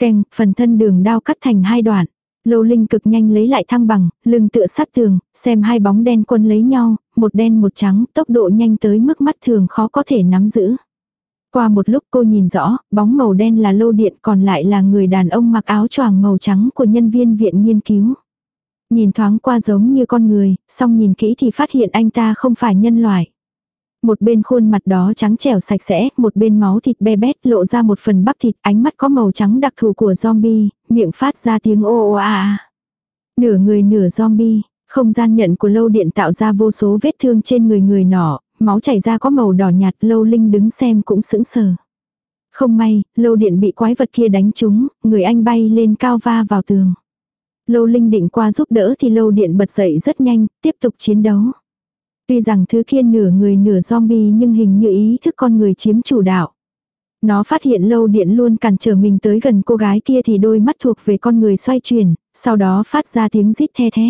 Keng, phần thân đường đao cắt thành hai đoạn. Lâu Linh cực nhanh lấy lại thăng bằng, lưng tựa sát tường, xem hai bóng đen quân lấy nhau, một đen một trắng, tốc độ nhanh tới mức mắt thường khó có thể nắm giữ. Qua một lúc cô nhìn rõ, bóng màu đen là Lâu Điện, còn lại là người đàn ông mặc áo choàng màu trắng của nhân viên viện nghiên cứu. Nhìn thoáng qua giống như con người, song nhìn kỹ thì phát hiện anh ta không phải nhân loại. Một bên khuôn mặt đó trắng trẻo sạch sẽ, một bên máu thịt be bét lộ ra một phần bắp thịt, ánh mắt có màu trắng đặc thù của zombie, miệng phát ra tiếng ô ô a a. Nửa người nửa zombie, không gian nhận của Lâu Điện tạo ra vô số vết thương trên người người nọ, máu chảy ra có màu đỏ nhạt. Lâu Linh đứng xem cũng sững sờ. Không may, Lâu Điện bị quái vật kia đánh trúng, người anh bay lên cao va vào tường. Lâu Linh định qua giúp đỡ thì Lâu Điện bật dậy rất nhanh, tiếp tục chiến đấu. Tuy rằng thứ kia nửa người nửa zombie nhưng hình như ý thức con người chiếm chủ đạo. Nó phát hiện Lâu Điện luôn cản trở mình tới gần cô gái kia thì đôi mắt thuộc về con người xoay chuyển, sau đó phát ra tiếng rít the thé.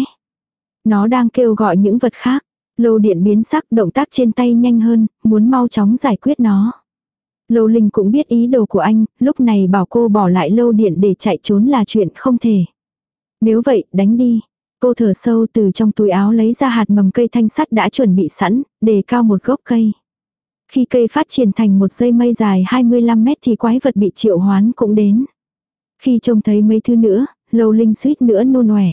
Nó đang kêu gọi những vật khác. Lâu Điện biến sắc, động tác trên tay nhanh hơn, muốn mau chóng giải quyết nó. Lâu Linh cũng biết ý đồ của anh, lúc này bảo cô bỏ lại Lâu Điện để chạy trốn là chuyện không thể. Nếu vậy, đánh đi. Cô thở sâu, từ trong túi áo lấy ra hạt mầm cây thanh sắt đã chuẩn bị sẵn, đề cao một gốc cây. Khi cây phát triển thành một dây mây dài hai mươi lăm mét thì quái vật bị triệu hoán cũng đến. Khi trông thấy mấy thứ nữa, Lâu Linh suýt nữa nôn ọe.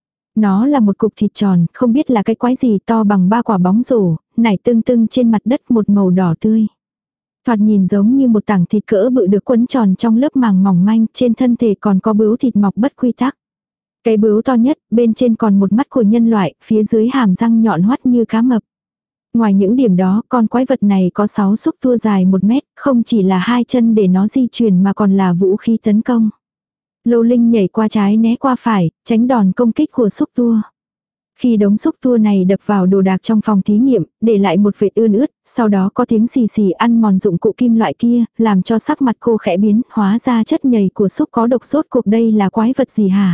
Nó là một cục thịt tròn, không biết là cái quái gì, to bằng ba quả bóng rổ, nảy tưng tưng trên mặt đất, một màu đỏ tươi. Thoạt nhìn giống như một tảng thịt cỡ bự được quấn tròn trong lớp màng mỏng manh, trên thân thể còn có bướu thịt mọc bất quy tắc. Cái bướu to nhất, bên trên còn một mắt của nhân loại, phía dưới hàm răng nhọn hoắt như cá mập. Ngoài những điểm đó, con quái vật này có sáu xúc tua dài một mét, không chỉ là hai chân để nó di chuyển mà còn là vũ khí tấn công. Lâu Linh nhảy qua trái né qua phải, tránh đòn công kích của xúc tua. Khi đống xúc tua này đập vào đồ đạc trong phòng thí nghiệm, để lại một vệt ươn ướt, sau đó có tiếng xì xì ăn mòn dụng cụ kim loại kia, làm cho sắc mặt cô khẽ biến, hóa ra chất nhầy của xúc có độc. Rốt cuộc đây là quái vật gì hả?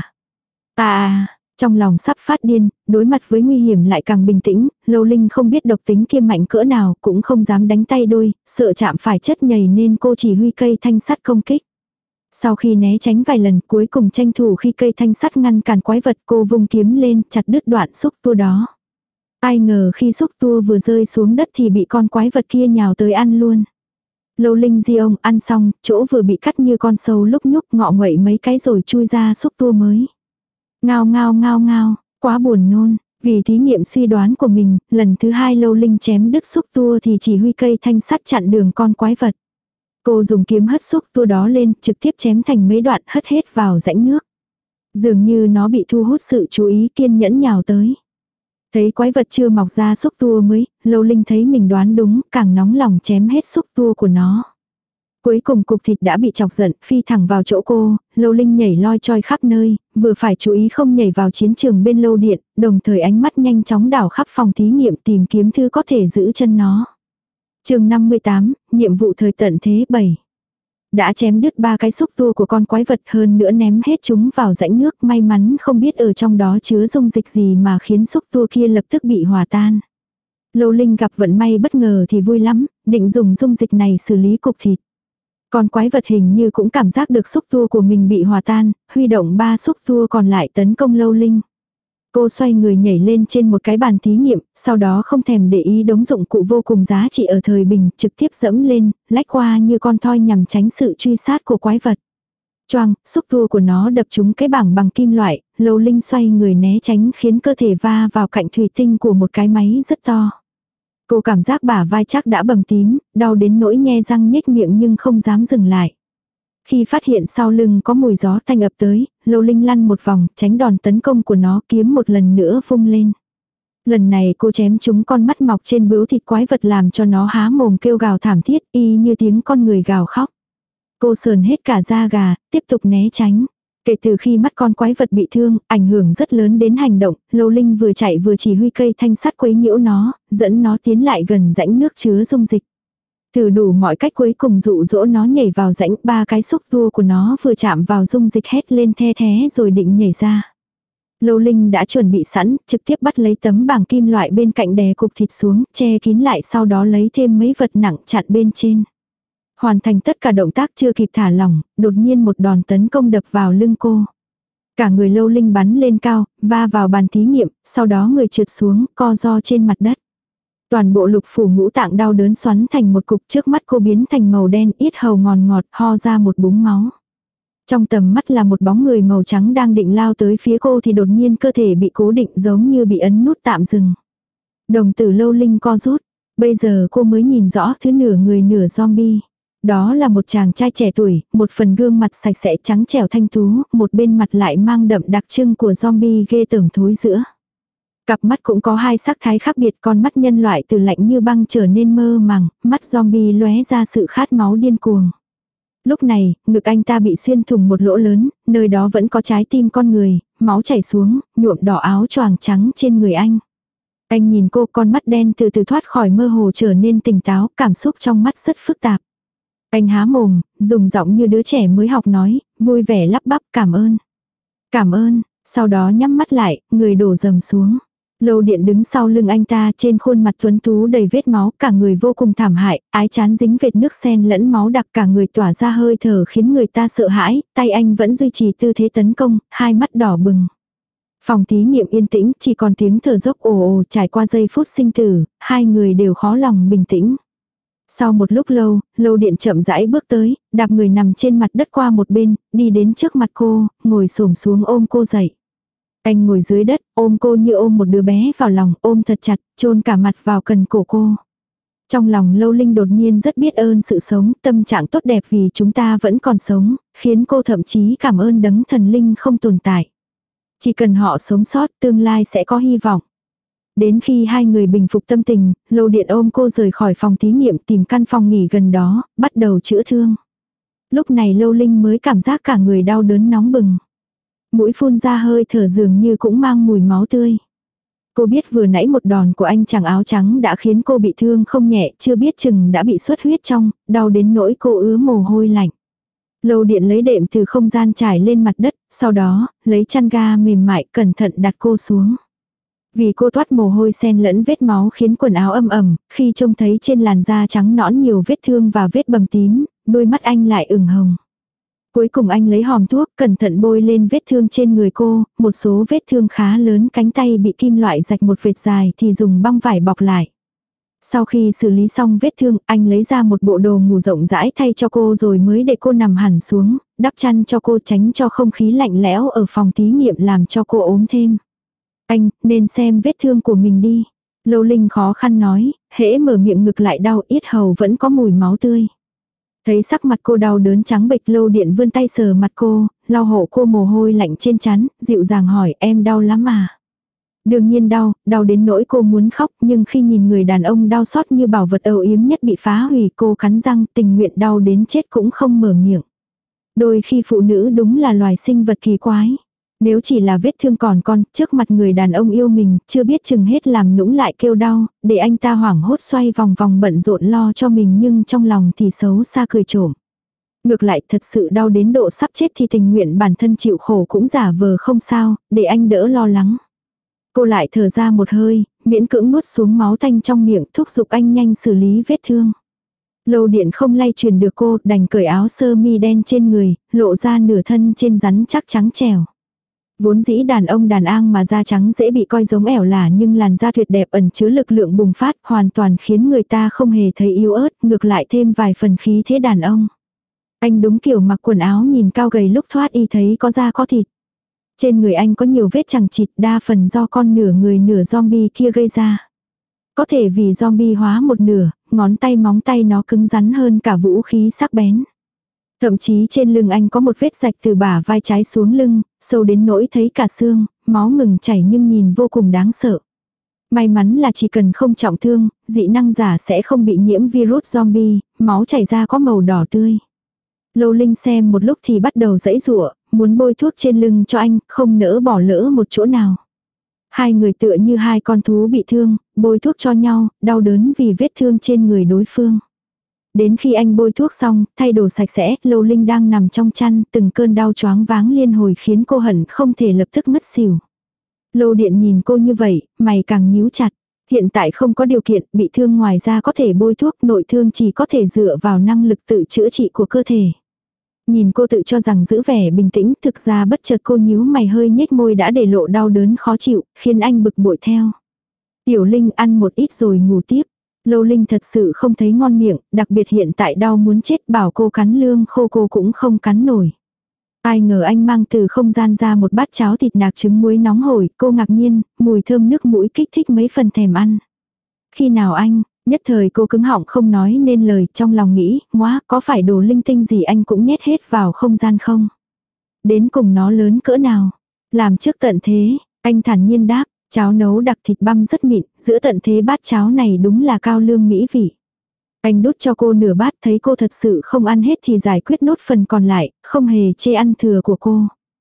À, trong lòng sắp phát điên, đối mặt với nguy hiểm lại càng bình tĩnh, Lâu Linh không biết độc tính kia mạnh cỡ nào, cũng không dám đánh tay đôi, sợ chạm phải chất nhầy nên cô chỉ huy cây thanh sắt công kích. Sau khi né tránh vài lần, cuối cùng tranh thủ khi cây thanh sắt ngăn cản quái vật, cô vung kiếm lên, chặt đứt đoạn xúc tua đó. Ai ngờ khi xúc tua vừa rơi xuống đất thì bị con quái vật kia nhào tới ăn luôn. Lâu Linh di ông ăn xong, chỗ vừa bị cắt như con sâu lúc nhúc, ngọ nguậy mấy cái rồi chui ra xúc tua mới. Ngao ngao ngao ngao, quá buồn nôn. Vì thí nghiệm suy đoán của mình, lần thứ hai Lâu Linh chém đứt xúc tua thì chỉ huy cây thanh sắt chặn đường con quái vật. Cô dùng kiếm hất xúc tua đó lên, trực tiếp chém thành mấy đoạn, hất hết vào rãnh nước. Dường như nó bị thu hút sự chú ý, kiên nhẫn nhào tới. Thấy quái vật chưa mọc ra xúc tua mới, Lâu Linh thấy mình đoán đúng, càng nóng lòng chém hết xúc tua của nó. Cuối cùng cục thịt đã bị chọc giận, phi thẳng vào chỗ cô, Lâu Linh nhảy loi choi khắp nơi, vừa phải chú ý không nhảy vào chiến trường bên Lâu Điện, đồng thời ánh mắt nhanh chóng đảo khắp phòng thí nghiệm tìm kiếm thứ có thể giữ chân nó. Chương năm mươi tám, nhiệm vụ thời tận thế bảy. Đã chém đứt ba cái xúc tua của con quái vật, hơn nữa ném hết chúng vào rãnh nước, may mắn không biết ở trong đó chứa dung dịch gì mà khiến xúc tua kia lập tức bị hòa tan. Lâu Linh gặp vận may bất ngờ thì vui lắm, định dùng dung dịch này xử lý cục thịt. Con quái vật hình như cũng cảm giác được xúc tua của mình bị hòa tan, huy động ba xúc tua còn lại tấn công Lâu Linh. Cô xoay người nhảy lên trên một cái bàn thí nghiệm, sau đó không thèm để ý đống dụng cụ vô cùng giá trị ở thời bình, trực tiếp dẫm lên, lách qua như con thoi nhằm tránh sự truy sát của quái vật. Choang, xúc tua của nó đập trúng cái bảng bằng kim loại, Lâu Linh xoay người né tránh khiến cơ thể va vào cạnh thủy tinh của một cái máy rất to. Cô cảm giác bả vai chắc đã bầm tím, đau đến nỗi nhe răng nhếch miệng nhưng không dám dừng lại. Khi phát hiện sau lưng có mùi gió tanh ập tới, Lâu Linh lăn một vòng, tránh đòn tấn công của nó, kiếm một lần nữa vung lên. Lần này cô chém trúng con mắt mọc trên bướu thịt quái vật làm cho nó há mồm kêu gào thảm thiết, y như tiếng con người gào khóc. Cô sờn hết cả da gà, tiếp tục né tránh. Kể từ khi mắt con quái vật bị thương, ảnh hưởng rất lớn đến hành động, Lâu Linh vừa chạy vừa chỉ huy cây thanh sắt quấy nhiễu nó, dẫn nó tiến lại gần rãnh nước chứa dung dịch. Thử đủ mọi cách cuối cùng dụ dỗ nó nhảy vào rãnh, ba cái xúc tua của nó vừa chạm vào dung dịch hét lên the thé rồi định nhảy ra. Lâu Linh đã chuẩn bị sẵn, trực tiếp bắt lấy tấm bảng kim loại bên cạnh đè cục thịt xuống, che kín lại, sau đó lấy thêm mấy vật nặng chặn bên trên. Hoàn thành tất cả động tác chưa kịp thả lỏng, đột nhiên một đòn tấn công đập vào lưng cô. Cả người Lâu Linh bắn lên cao, va vào bàn thí nghiệm, sau đó người trượt xuống, co ro trên mặt đất. Toàn bộ lục phủ ngũ tạng đau đớn xoắn thành một cục, trước mắt cô biến thành màu đen, yết hầu ngọt ngọt, ho ra một búng máu. Trong tầm mắt là một bóng người màu trắng đang định lao tới phía cô thì đột nhiên cơ thể bị cố định giống như bị ấn nút tạm dừng. Đồng tử Lâu Linh co rút, bây giờ cô mới nhìn rõ thứ nửa người nửa zombie. Đó là một chàng trai trẻ tuổi, một phần gương mặt sạch sẽ trắng trẻo thanh tú, một bên mặt lại mang đậm đặc trưng của zombie ghê tởm thối giữa. Cặp mắt cũng có hai sắc thái khác biệt, con mắt nhân loại từ lạnh như băng trở nên mơ màng, mắt zombie lóe ra sự khát máu điên cuồng. Lúc này, ngực anh ta bị xuyên thủng một lỗ lớn, nơi đó vẫn có trái tim con người, máu chảy xuống, nhuộm đỏ áo choàng trắng trên người anh. Anh nhìn cô, con mắt đen từ từ thoát khỏi mơ hồ trở nên tỉnh táo, cảm xúc trong mắt rất phức tạp. Anh há mồm, dùng giọng như đứa trẻ mới học nói, vui vẻ lắp bắp cảm ơn. Cảm ơn, sau đó nhắm mắt lại, người đổ dầm xuống. Lâu Điện đứng sau lưng anh ta, trên khuôn mặt tuấn tú đầy vết máu, cả người vô cùng thảm hại, ái chán dính vệt nước sen lẫn máu đặc, cả người tỏa ra hơi thở khiến người ta sợ hãi, tay anh vẫn duy trì tư thế tấn công, hai mắt đỏ bừng. Phòng thí nghiệm yên tĩnh, chỉ còn tiếng thở dốc ồ ồ. Trải qua giây phút sinh tử, hai người đều khó lòng bình tĩnh. Sau một lúc lâu, Lâu Điện chậm rãi bước tới, đạp người nằm trên mặt đất qua một bên, đi đến trước mặt cô, ngồi xổm xuống ôm cô dậy. Anh ngồi dưới đất, ôm cô như ôm một đứa bé vào lòng, ôm thật chặt, chôn cả mặt vào cần cổ cô. Trong lòng Lâu Linh đột nhiên rất biết ơn sự sống, tâm trạng tốt đẹp vì chúng ta vẫn còn sống, khiến cô thậm chí cảm ơn đấng thần linh không tồn tại. Chỉ cần họ sống sót, tương lai sẽ có hy vọng. Đến khi hai người bình phục tâm tình, Lâu Điện ôm cô rời khỏi phòng thí nghiệm, tìm căn phòng nghỉ gần đó, bắt đầu chữa thương. Lúc này Lâu Linh mới cảm giác cả người đau đớn nóng bừng. Mũi phun ra hơi thở dường như cũng mang mùi máu tươi. Cô biết vừa nãy một đòn của anh chàng áo trắng đã khiến cô bị thương không nhẹ, chưa biết chừng đã bị xuất huyết trong, đau đến nỗi cô ứa mồ hôi lạnh. Lâu Điện lấy đệm từ không gian trải lên mặt đất, sau đó, lấy chăn ga mềm mại cẩn thận đặt cô xuống. Vì cô toát mồ hôi xen lẫn vết máu khiến quần áo âm ẩm, khi trông thấy trên làn da trắng nõn nhiều vết thương và vết bầm tím, đôi mắt anh lại ửng hồng. Cuối cùng anh lấy hòm thuốc cẩn thận bôi lên vết thương trên người cô, một số vết thương khá lớn, cánh tay bị kim loại rạch một vệt dài thì dùng băng vải bọc lại. Sau khi xử lý xong vết thương, anh lấy ra một bộ đồ ngủ rộng rãi thay cho cô rồi mới để cô nằm hẳn xuống, đắp chăn cho cô tránh cho không khí lạnh lẽo ở phòng thí nghiệm làm cho cô ốm thêm. Anh, nên xem vết thương của mình đi. Lâu Linh khó khăn nói, hễ mở miệng ngực lại đau, yết hầu vẫn có mùi máu tươi. Thấy sắc mặt cô đau đớn trắng bệch, Lâu Điện vươn tay sờ mặt cô, lau hộ cô mồ hôi lạnh trên trán, dịu dàng hỏi em đau lắm à? Đương nhiên đau, đau đến nỗi cô muốn khóc, nhưng khi nhìn người đàn ông đau xót như bảo vật âu yếm nhất bị phá hủy, cô cắn răng tình nguyện đau đến chết cũng không mở miệng. Đôi khi phụ nữ đúng là loài sinh vật kỳ quái. Nếu chỉ là vết thương còn con, trước mặt người đàn ông yêu mình, chưa biết chừng hết làm nũng lại kêu đau, để anh ta hoảng hốt xoay vòng vòng bận rộn lo cho mình nhưng trong lòng thì xấu xa cười trộm. Ngược lại thật sự đau đến độ sắp chết thì tình nguyện bản thân chịu khổ cũng giả vờ không sao, để anh đỡ lo lắng. Cô lại thở ra một hơi, miễn cưỡng nuốt xuống máu tanh trong miệng, thúc giục anh nhanh xử lý vết thương. Lâu Điện không lay truyền được cô, đành cởi áo sơ mi đen trên người, lộ ra nửa thân trên rắn chắc trắng trẻo. Vốn dĩ đàn ông đàn an mà da trắng dễ bị coi giống ẻo lả, nhưng làn da tuyệt đẹp ẩn chứa lực lượng bùng phát, hoàn toàn khiến người ta không hề thấy yếu ớt, ngược lại thêm vài phần khí thế đàn ông. Anh đúng kiểu mặc quần áo nhìn cao gầy lúc thoát y thấy có da có thịt. Trên người anh có nhiều vết chằng chịt, đa phần do con nửa người nửa zombie kia gây ra. Có thể vì zombie hóa một nửa, ngón tay móng tay nó cứng rắn hơn cả vũ khí sắc bén. Thậm chí trên lưng anh có một vết rạch từ bả vai trái xuống lưng, sâu đến nỗi thấy cả xương, máu ngừng chảy nhưng nhìn vô cùng đáng sợ. May mắn là chỉ cần không trọng thương, dị năng giả sẽ không bị nhiễm virus zombie, máu chảy ra có màu đỏ tươi. Lâu Linh xem một lúc thì bắt đầu giãy giụa, muốn bôi thuốc trên lưng cho anh, không nỡ bỏ lỡ một chỗ nào. Hai người tựa như hai con thú bị thương, bôi thuốc cho nhau, đau đớn vì vết thương trên người đối phương. Đến khi anh bôi thuốc xong, thay đồ sạch sẽ, Lâu Linh đang nằm trong chăn, từng cơn đau choáng váng liên hồi khiến cô hận không thể lập tức ngất xỉu. Lâu Điện nhìn cô như vậy, mày càng nhíu chặt. Hiện tại không có điều kiện, bị thương ngoài ra có thể bôi thuốc, nội thương chỉ có thể dựa vào năng lực tự chữa trị của cơ thể. Nhìn cô tự cho rằng giữ vẻ bình tĩnh, thực ra bất chợt cô nhíu mày hơi nhếch môi đã để lộ đau đớn khó chịu, khiến anh bực bội theo. Tiểu Linh ăn một ít rồi ngủ tiếp. Lâu Linh thật sự không thấy ngon miệng, đặc biệt hiện tại đau muốn chết, bảo cô cắn lương khô cô cũng không cắn nổi. Ai ngờ anh mang từ không gian ra một bát cháo thịt nạc trứng muối nóng hổi, cô ngạc nhiên, mùi thơm nước mũi kích thích mấy phần thèm ăn. Khi nào anh, nhất thời cô cứng họng không nói nên lời, trong lòng nghĩ, móa, có phải đồ linh tinh gì anh cũng nhét hết vào không gian không? Đến cùng nó lớn cỡ nào? Làm trước tận thế, anh thản nhiên đáp, cháo nấu đặc thịt băm rất mịn, giữa tận thế bát cháo này đúng là cao lương mỹ vị. Anh đút cho cô nửa bát, thấy cô thật sự không ăn hết thì giải quyết nốt phần còn lại, không hề chê ăn thừa của cô.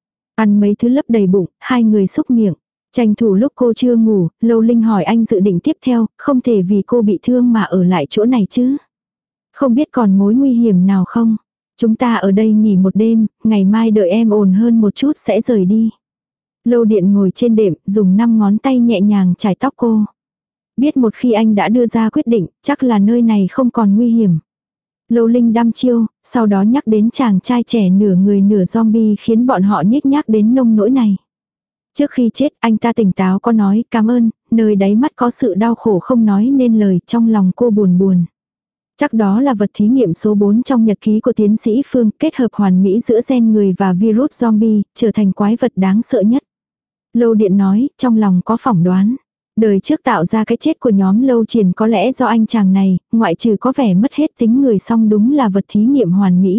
Ăn mấy thứ lấp đầy bụng, hai người xúc miệng. Tranh thủ lúc cô chưa ngủ, Lâu Linh hỏi anh dự định tiếp theo, không thể vì cô bị thương mà ở lại chỗ này chứ. Không biết còn mối nguy hiểm nào không? Chúng ta ở đây nghỉ một đêm, ngày mai đợi em ổn hơn một chút sẽ rời đi. Lâu Điện ngồi trên đệm, dùng năm ngón tay nhẹ nhàng chải tóc cô. Biết một khi anh đã đưa ra quyết định, chắc là nơi này không còn nguy hiểm. Lâu Linh đăm chiêu, sau đó nhắc đến chàng trai trẻ nửa người nửa zombie khiến bọn họ nhếch nhác đến nông nỗi này. Trước khi chết anh ta tỉnh táo có nói cảm ơn, nơi đáy mắt có sự đau khổ không nói nên lời, trong lòng cô buồn buồn. Chắc đó là vật thí nghiệm số bốn trong nhật ký của tiến sĩ Phương, kết hợp hoàn mỹ giữa gen người và virus zombie, trở thành quái vật đáng sợ nhất. Lâu Điện nói, trong lòng có phỏng đoán. Đời trước tạo ra cái chết của nhóm Lâu Triền có lẽ do anh chàng này, ngoại trừ có vẻ mất hết tính người song đúng là vật thí nghiệm hoàn mỹ.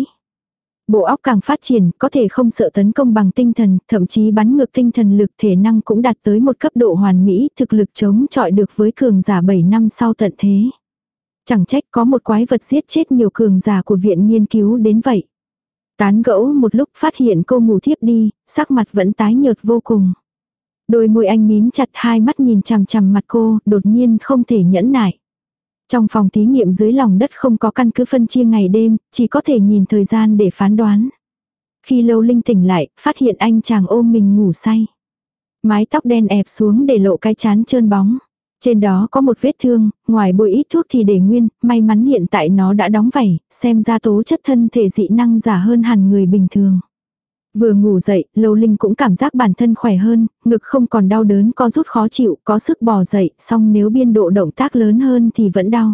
Bộ óc càng phát triển, có thể không sợ tấn công bằng tinh thần, thậm chí bắn ngược tinh thần lực, thể năng cũng đạt tới một cấp độ hoàn mỹ, thực lực chống chọi được với cường giả bảy năm sau tận thế. Chẳng trách có một quái vật giết chết nhiều cường giả của viện nghiên cứu đến vậy. Tán gẫu một lúc phát hiện cô ngủ thiếp đi, sắc mặt vẫn tái nhợt vô cùng. Đôi môi anh mím chặt, hai mắt nhìn chằm chằm mặt cô, đột nhiên không thể nhẫn nại. Trong phòng thí nghiệm dưới lòng đất không có căn cứ phân chia ngày đêm, chỉ có thể nhìn thời gian để phán đoán. Khi Lâu Linh tỉnh lại, phát hiện anh chàng ôm mình ngủ say. Mái tóc đen ẹp xuống để lộ cái trán trơn bóng. Trên đó có một vết thương, ngoài bôi ít thuốc thì để nguyên, may mắn hiện tại nó đã đóng vảy, xem ra tố chất thân thể dị năng giả hơn hẳn người bình thường. Vừa ngủ dậy, Lâu Linh cũng cảm giác bản thân khỏe hơn, ngực không còn đau đớn co rút khó chịu, có sức bò dậy, song nếu biên độ động tác lớn hơn thì vẫn đau.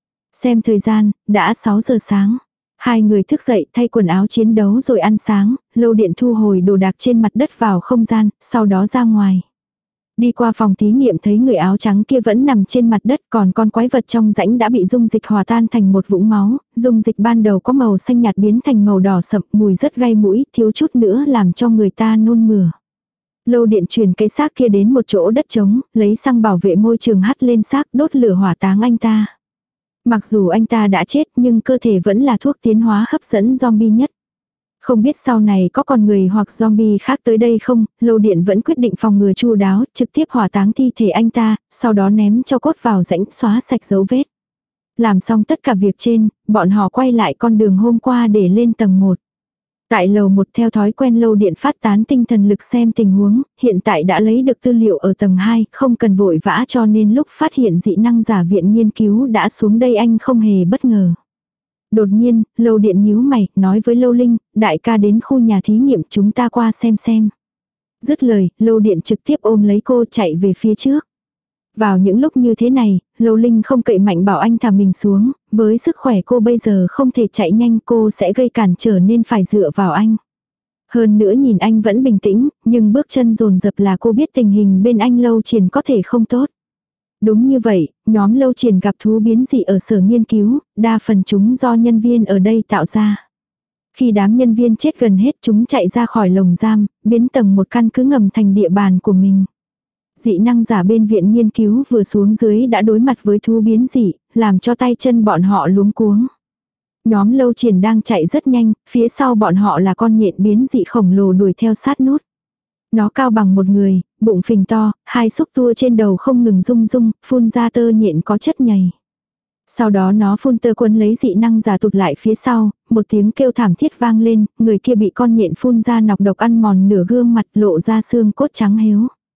Xem thời gian, đã sáu giờ sáng. Hai người thức dậy thay quần áo chiến đấu rồi ăn sáng, Lâu Điện thu hồi đồ đạc trên mặt đất vào không gian, sau đó ra ngoài. Đi qua phòng thí nghiệm thấy người áo trắng kia vẫn nằm trên mặt đất, còn con quái vật trong rãnh đã bị dung dịch hòa tan thành một vũng máu, dung dịch ban đầu có màu xanh nhạt biến thành màu đỏ sậm, mùi rất gai mũi, thiếu chút nữa làm cho người ta nôn mửa. Lâu Điện chuyển cái xác kia đến một chỗ đất trống, lấy xăng bảo vệ môi trường hắt lên xác, đốt lửa hỏa táng anh ta. Mặc dù anh ta đã chết nhưng cơ thể vẫn là thuốc tiến hóa hấp dẫn zombie nhất. Không biết sau này có con người hoặc zombie khác tới đây không, Lâu Điện vẫn quyết định phòng ngừa chu đáo, trực tiếp hỏa táng thi thể anh ta, sau đó ném cho cốt vào rãnh xóa sạch dấu vết. Làm xong tất cả việc trên, bọn họ quay lại con đường hôm qua để lên tầng một. Tại lầu một theo thói quen Lâu Điện phát tán tinh thần lực xem tình huống, hiện tại đã lấy được tư liệu ở tầng hai, không cần vội vã cho nên lúc phát hiện dị năng giả viện nghiên cứu đã xuống đây anh không hề bất ngờ. Đột nhiên, Lâu Điện nhíu mày, nói với Lâu Linh, đại ca đến khu nhà thí nghiệm chúng ta qua xem xem. Dứt lời, Lâu Điện trực tiếp ôm lấy cô chạy về phía trước. Vào những lúc như thế này, Lâu Linh không cậy mạnh bảo anh thả mình xuống, với sức khỏe cô bây giờ không thể chạy nhanh, cô sẽ gây cản trở nên phải dựa vào anh. Hơn nữa nhìn anh vẫn bình tĩnh, nhưng bước chân dồn dập là cô biết tình hình bên anh Lâu Triền có thể không tốt. Đúng như vậy, nhóm Lâu Triền gặp thú biến dị ở sở nghiên cứu, đa phần chúng do nhân viên ở đây tạo ra. Khi đám nhân viên chết gần hết chúng chạy ra khỏi lồng giam, biến tầng một căn cứ ngầm thành địa bàn của mình. Dị năng giả bên viện nghiên cứu vừa xuống dưới đã đối mặt với thú biến dị, làm cho tay chân bọn họ luống cuống. Nhóm Lâu Triền đang chạy rất nhanh, phía sau bọn họ là con nhện biến dị khổng lồ đuổi theo sát nút. Nó cao bằng một người, bụng phình to, hai xúc tua trên đầu không ngừng rung rung, phun ra tơ nhện có chất nhầy. Sau đó nó phun tơ quấn lấy dị năng giả tụt lại phía sau, một tiếng kêu thảm thiết vang lên, người kia bị con nhện phun ra nọc độc ăn mòn nửa gương mặt lộ ra xương cốt trắng héo.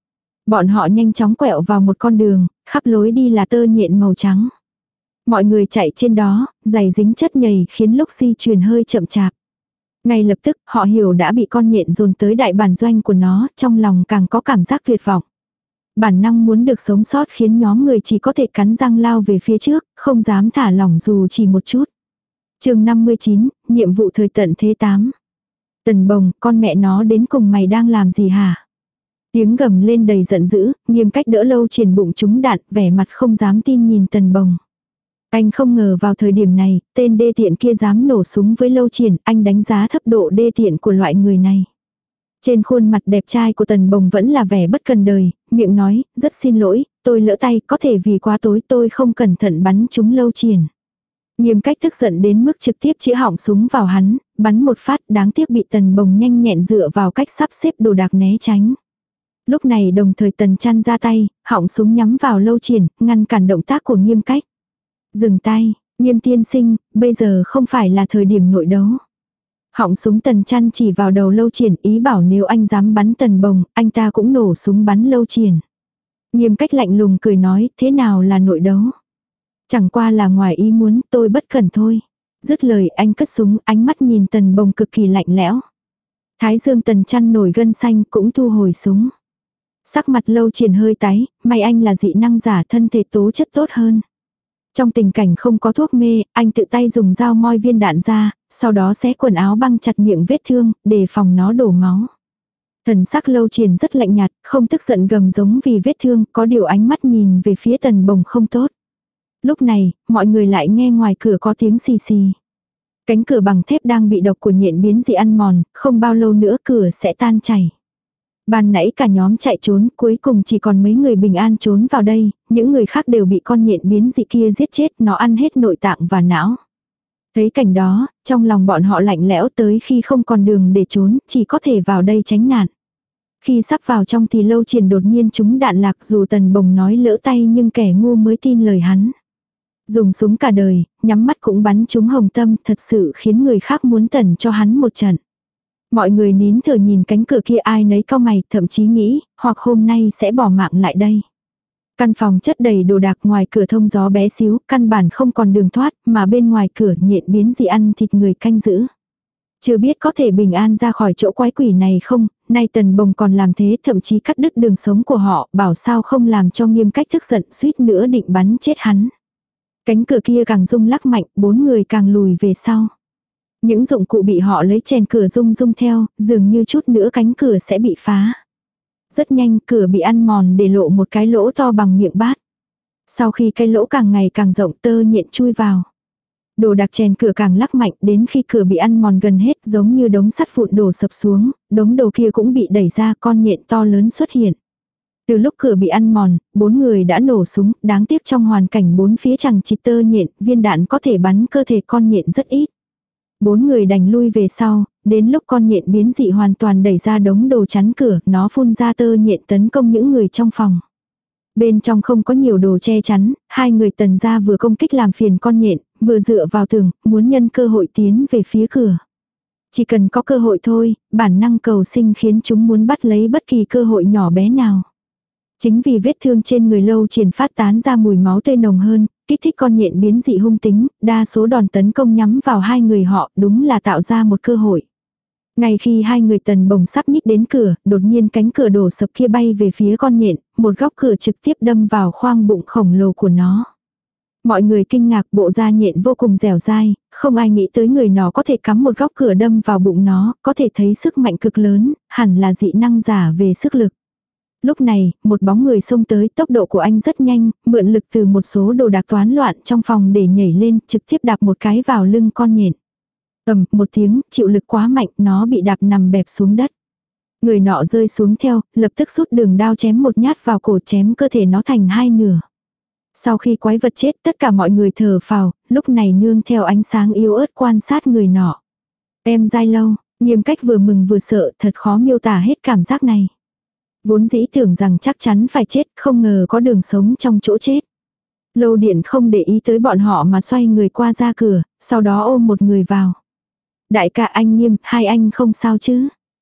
Bọn họ nhanh chóng quẹo vào một con đường, khắp lối đi là tơ nhện màu trắng. Mọi người chạy trên đó, giày dính chất nhầy khiến lúc di chuyển hơi chậm chạp. Ngay lập tức, họ hiểu đã bị con nhện dồn tới đại bản doanh của nó, trong lòng càng có cảm giác tuyệt vọng. Bản năng muốn được sống sót khiến nhóm người chỉ có thể cắn răng lao về phía trước, không dám thả lỏng dù chỉ một chút. Chương năm mươi chín, nhiệm vụ thời tận thế tám. Tần Bồng, con mẹ nó đến cùng mày đang làm gì hả? Tiếng gầm lên đầy giận dữ, Nghiêm Cách đỡ Lâu Triển bụng trúng đạn, vẻ mặt không dám tin nhìn Tần Bồng. Anh không ngờ vào thời điểm này, tên đê tiện kia dám nổ súng với Lâu Triển, anh đánh giá thấp độ đê tiện của loại người này. Trên khuôn mặt đẹp trai của Tần Bồng vẫn là vẻ bất cần đời, miệng nói, rất xin lỗi, tôi lỡ tay, có thể vì quá tối tôi không cẩn thận bắn trúng Lâu Triển. Nghiêm Cách tức giận đến mức trực tiếp chĩa họng súng vào hắn, bắn một phát, đáng tiếc bị Tần Bồng nhanh nhẹn dựa vào cách sắp xếp đồ đạc né tránh. Lúc này đồng thời Tần Chăn ra tay, họng súng nhắm vào Lâu Triển, ngăn cản động tác của Nghiêm Cách. Dừng tay, Nghiêm tiên sinh, bây giờ không phải là thời điểm nội đấu. Họng súng Tần Chăn chỉ vào đầu Lâu Triển, ý bảo nếu anh dám bắn Tần Bồng, anh ta cũng nổ súng bắn Lâu Triển. Nghiêm Cách lạnh lùng cười nói, thế nào là nội đấu? Chẳng qua là ngoài ý muốn, tôi bất cẩn thôi. Dứt lời anh cất súng, ánh mắt nhìn Tần Bồng cực kỳ lạnh lẽo. Thái dương Tần Chăn nổi gân xanh cũng thu hồi súng. Sắc mặt Lâu Triển hơi tái, may anh là dị năng giả, thân thể tố chất tốt hơn. Trong tình cảnh không có thuốc mê, anh tự tay dùng dao moi viên đạn ra, sau đó xé quần áo băng chặt miệng vết thương, để phòng nó đổ máu. Thần sắc Lâu Triển rất lạnh nhạt, không tức giận gầm giống vì vết thương, có điều ánh mắt nhìn về phía Tần Bồng không tốt. Lúc này, mọi người lại nghe ngoài cửa có tiếng xì xì. Cánh cửa bằng thép đang bị độc của nhện biến dị ăn mòn, không bao lâu nữa cửa sẽ tan chảy. Ban nãy cả nhóm chạy trốn, cuối cùng chỉ còn mấy người bình an trốn vào đây, những người khác đều bị con nhện biến dị kia giết chết, nó ăn hết nội tạng và não. Thấy cảnh đó, trong lòng bọn họ lạnh lẽo tới khi không còn đường để trốn, chỉ có thể vào đây tránh nạn. Khi sắp vào trong thì Lâu Triển đột nhiên trúng đạn lạc, dù Tần Bồng nói lỡ tay nhưng kẻ ngu mới tin lời hắn. Dùng súng cả đời, nhắm mắt cũng bắn trúng hồng tâm, thật sự khiến người khác muốn tẩn cho hắn một trận. Mọi người nín thở nhìn cánh cửa kia, ai nấy cau mày, thậm chí nghĩ, hoặc hôm nay sẽ bỏ mạng lại đây. Căn phòng chất đầy đồ đạc, ngoài cửa thông gió bé xíu, căn bản không còn đường thoát, mà bên ngoài cửa nhện biến dị ăn thịt người canh giữ. Chưa biết có thể bình an ra khỏi chỗ quái quỷ này không, nay Tần Bồng còn làm thế, thậm chí cắt đứt đường sống của họ, bảo sao không làm cho Nghiêm Cách tức giận, suýt nữa định bắn chết hắn. Cánh cửa kia càng rung lắc mạnh, bốn người càng lùi về sau. Những dụng cụ bị họ lấy chèn cửa rung rung theo, dường như chút nữa cánh cửa sẽ bị phá. Rất nhanh cửa bị ăn mòn để lộ một cái lỗ to bằng miệng bát. Sau khi cái lỗ càng ngày càng rộng, tơ nhện chui vào. Đồ đạc chèn cửa càng lắc mạnh, đến khi cửa bị ăn mòn gần hết, giống như đống sắt vụn đổ sập xuống, đống đồ kia cũng bị đẩy ra, con nhện to lớn xuất hiện. Từ lúc cửa bị ăn mòn, bốn người đã nổ súng, đáng tiếc trong hoàn cảnh bốn phía chẳng chịt tơ nhện, viên đạn có thể bắn cơ thể con nhện rất ít. Bốn người đành lui về sau, đến lúc con nhện biến dị hoàn toàn đẩy ra đống đồ chắn cửa, nó phun ra tơ nhện tấn công những người trong phòng. Bên trong không có nhiều đồ che chắn, hai người Tần gia vừa công kích làm phiền con nhện, vừa dựa vào tường, muốn nhân cơ hội tiến về phía cửa. Chỉ cần có cơ hội thôi, bản năng cầu sinh khiến chúng muốn bắt lấy bất kỳ cơ hội nhỏ bé nào. Chính vì vết thương trên người Lâu Triển phát tán ra mùi máu tươi nồng hơn, kích thích con nhện biến dị hung tính, đa số đòn tấn công nhắm vào hai người họ, đúng là tạo ra một cơ hội. Ngay khi hai người Tần Bồng sắp nhích đến cửa, đột nhiên cánh cửa đổ sập kia bay về phía con nhện, một góc cửa trực tiếp đâm vào khoang bụng khổng lồ của nó. Mọi người kinh ngạc, bộ da nhện vô cùng dẻo dai, không ai nghĩ tới người nó có thể cắm một góc cửa đâm vào bụng nó, có thể thấy sức mạnh cực lớn, hẳn là dị năng giả về sức lực. Lúc này, một bóng người xông tới, tốc độ của anh rất nhanh, mượn lực từ một số đồ đạc toán loạn trong phòng để nhảy lên, trực tiếp đạp một cái vào lưng con nhện. Ầm, một tiếng, chịu lực quá mạnh, nó bị đạp nằm bẹp xuống đất. Người nọ rơi xuống theo, lập tức rút đường đao chém một nhát vào cổ, chém cơ thể nó thành hai nửa. Sau khi quái vật chết, tất cả mọi người thở phào, lúc này nương theo ánh sáng yếu ớt quan sát người nọ. Em dai Lâu, Nghiêm Cách vừa mừng vừa sợ, thật khó miêu tả hết cảm giác này. Vốn dĩ tưởng rằng chắc chắn phải chết, không ngờ có đường sống trong chỗ chết. Lâu Điện không để ý tới bọn họ mà xoay người qua ra cửa, sau đó ôm một người vào. Đại ca anh Nghiêm, hai anh không sao chứ?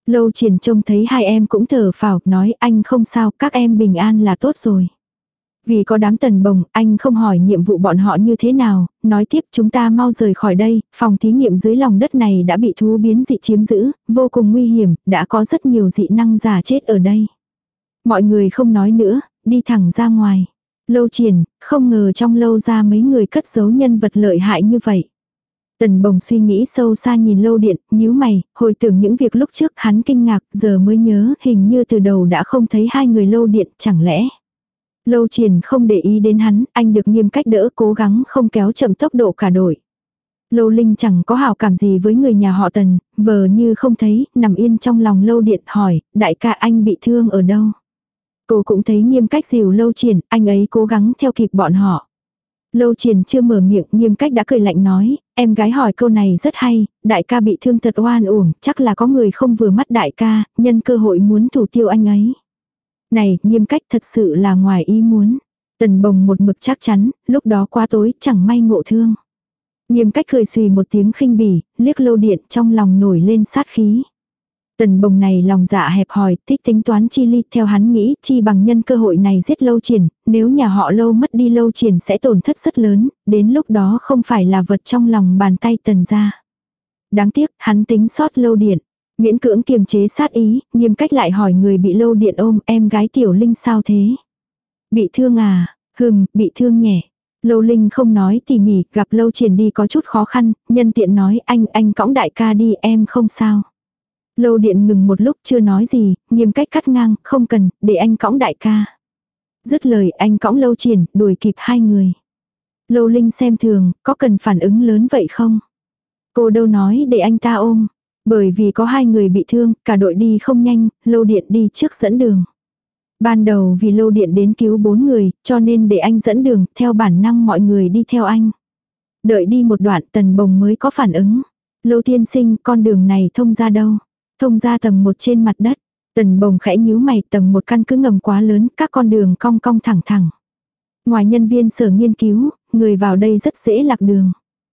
Lâu Triển trông thấy hai em cũng thở phào, nói anh không sao, các em bình an là tốt rồi. Vì có đám Tần Bồng, anh không hỏi nhiệm vụ bọn họ như thế nào, nói tiếp chúng ta mau rời khỏi đây, phòng thí nghiệm dưới lòng đất này đã bị thú biến dị chiếm giữ, vô cùng nguy hiểm, đã có rất nhiều dị năng giả chết ở đây. Mọi người không nói nữa, đi thẳng ra ngoài. Lâu Triển, không ngờ trong lâu ra mấy người cất giấu nhân vật lợi hại như vậy. Tần Bồng suy nghĩ sâu xa nhìn Lâu Điện, nhíu mày, hồi tưởng những việc lúc trước hắn kinh ngạc, giờ mới nhớ hình như từ đầu đã không thấy hai người Lâu Điện, chẳng lẽ. Lâu Triển không để ý đến hắn, anh được Nghiêm Cách đỡ cố gắng không kéo chậm tốc độ cả đội. Lâu Linh chẳng có hảo cảm gì với người nhà họ Tần, vờ như không thấy, nằm yên trong lòng Lâu Điện hỏi, đại ca anh bị thương ở đâu. Cô cũng thấy Nghiêm Cách dìu Lâu Triển, anh ấy cố gắng theo kịp bọn họ. Lâu Triển chưa mở miệng, Nghiêm Cách đã cười lạnh nói, em gái hỏi câu này rất hay, đại ca bị thương thật oan uổng, chắc là có người không vừa mắt đại ca, nhân cơ hội muốn thủ tiêu anh ấy. Này, Nghiêm Cách thật sự là ngoài ý muốn. Tần Bồng một mực chắc chắn, lúc đó quá tối, chẳng may ngộ thương. Nghiêm Cách cười xùy một tiếng khinh bỉ, liếc Lâu Điện trong lòng nổi lên sát khí. Tần Bồng này lòng dạ hẹp hòi, thích tính toán chi ly, theo hắn nghĩ, chi bằng nhân cơ hội này giết Lâu Triển, nếu nhà họ Lâu mất đi Lâu Triển sẽ tổn thất rất lớn, đến lúc đó không phải là vật trong lòng bàn tay Tần gia. Đáng tiếc, hắn tính sót Lâu Điện, miễn cưỡng kiềm chế sát ý, Nghiêm Cách lại hỏi người bị Lâu Điện ôm, em gái Tiểu Linh sao thế? Bị thương à? Hừm, bị thương nhẹ. Lâu Linh không nói tỉ mỉ, gặp Lâu Triển đi có chút khó khăn, nhân tiện nói anh, anh cõng đại ca đi, em không sao. Lâu Điện ngừng một lúc chưa nói gì, Nghiêm Cách cắt ngang, không cần, để anh cõng đại ca. Dứt lời anh cõng Lâu Triển, đuổi kịp hai người. Lâu Linh xem thường, có cần phản ứng lớn vậy không? Cô đâu nói để anh ta ôm. Bởi vì có hai người bị thương, cả đội đi không nhanh, Lâu Điện đi trước dẫn đường. Ban đầu vì Lâu Điện đến cứu bốn người, cho nên để anh dẫn đường, theo bản năng mọi người đi theo anh. Đợi đi một đoạn Tần Bồng mới có phản ứng. Lâu tiên sinh, con đường này thông ra đâu? Thông ra tầng một trên mặt đất. Tần Bồng khẽ nhíu mày, tầng một căn cứ ngầm quá lớn, các con đường cong cong thẳng thẳng. Ngoài nhân viên sở nghiên cứu, người vào đây rất dễ lạc đường.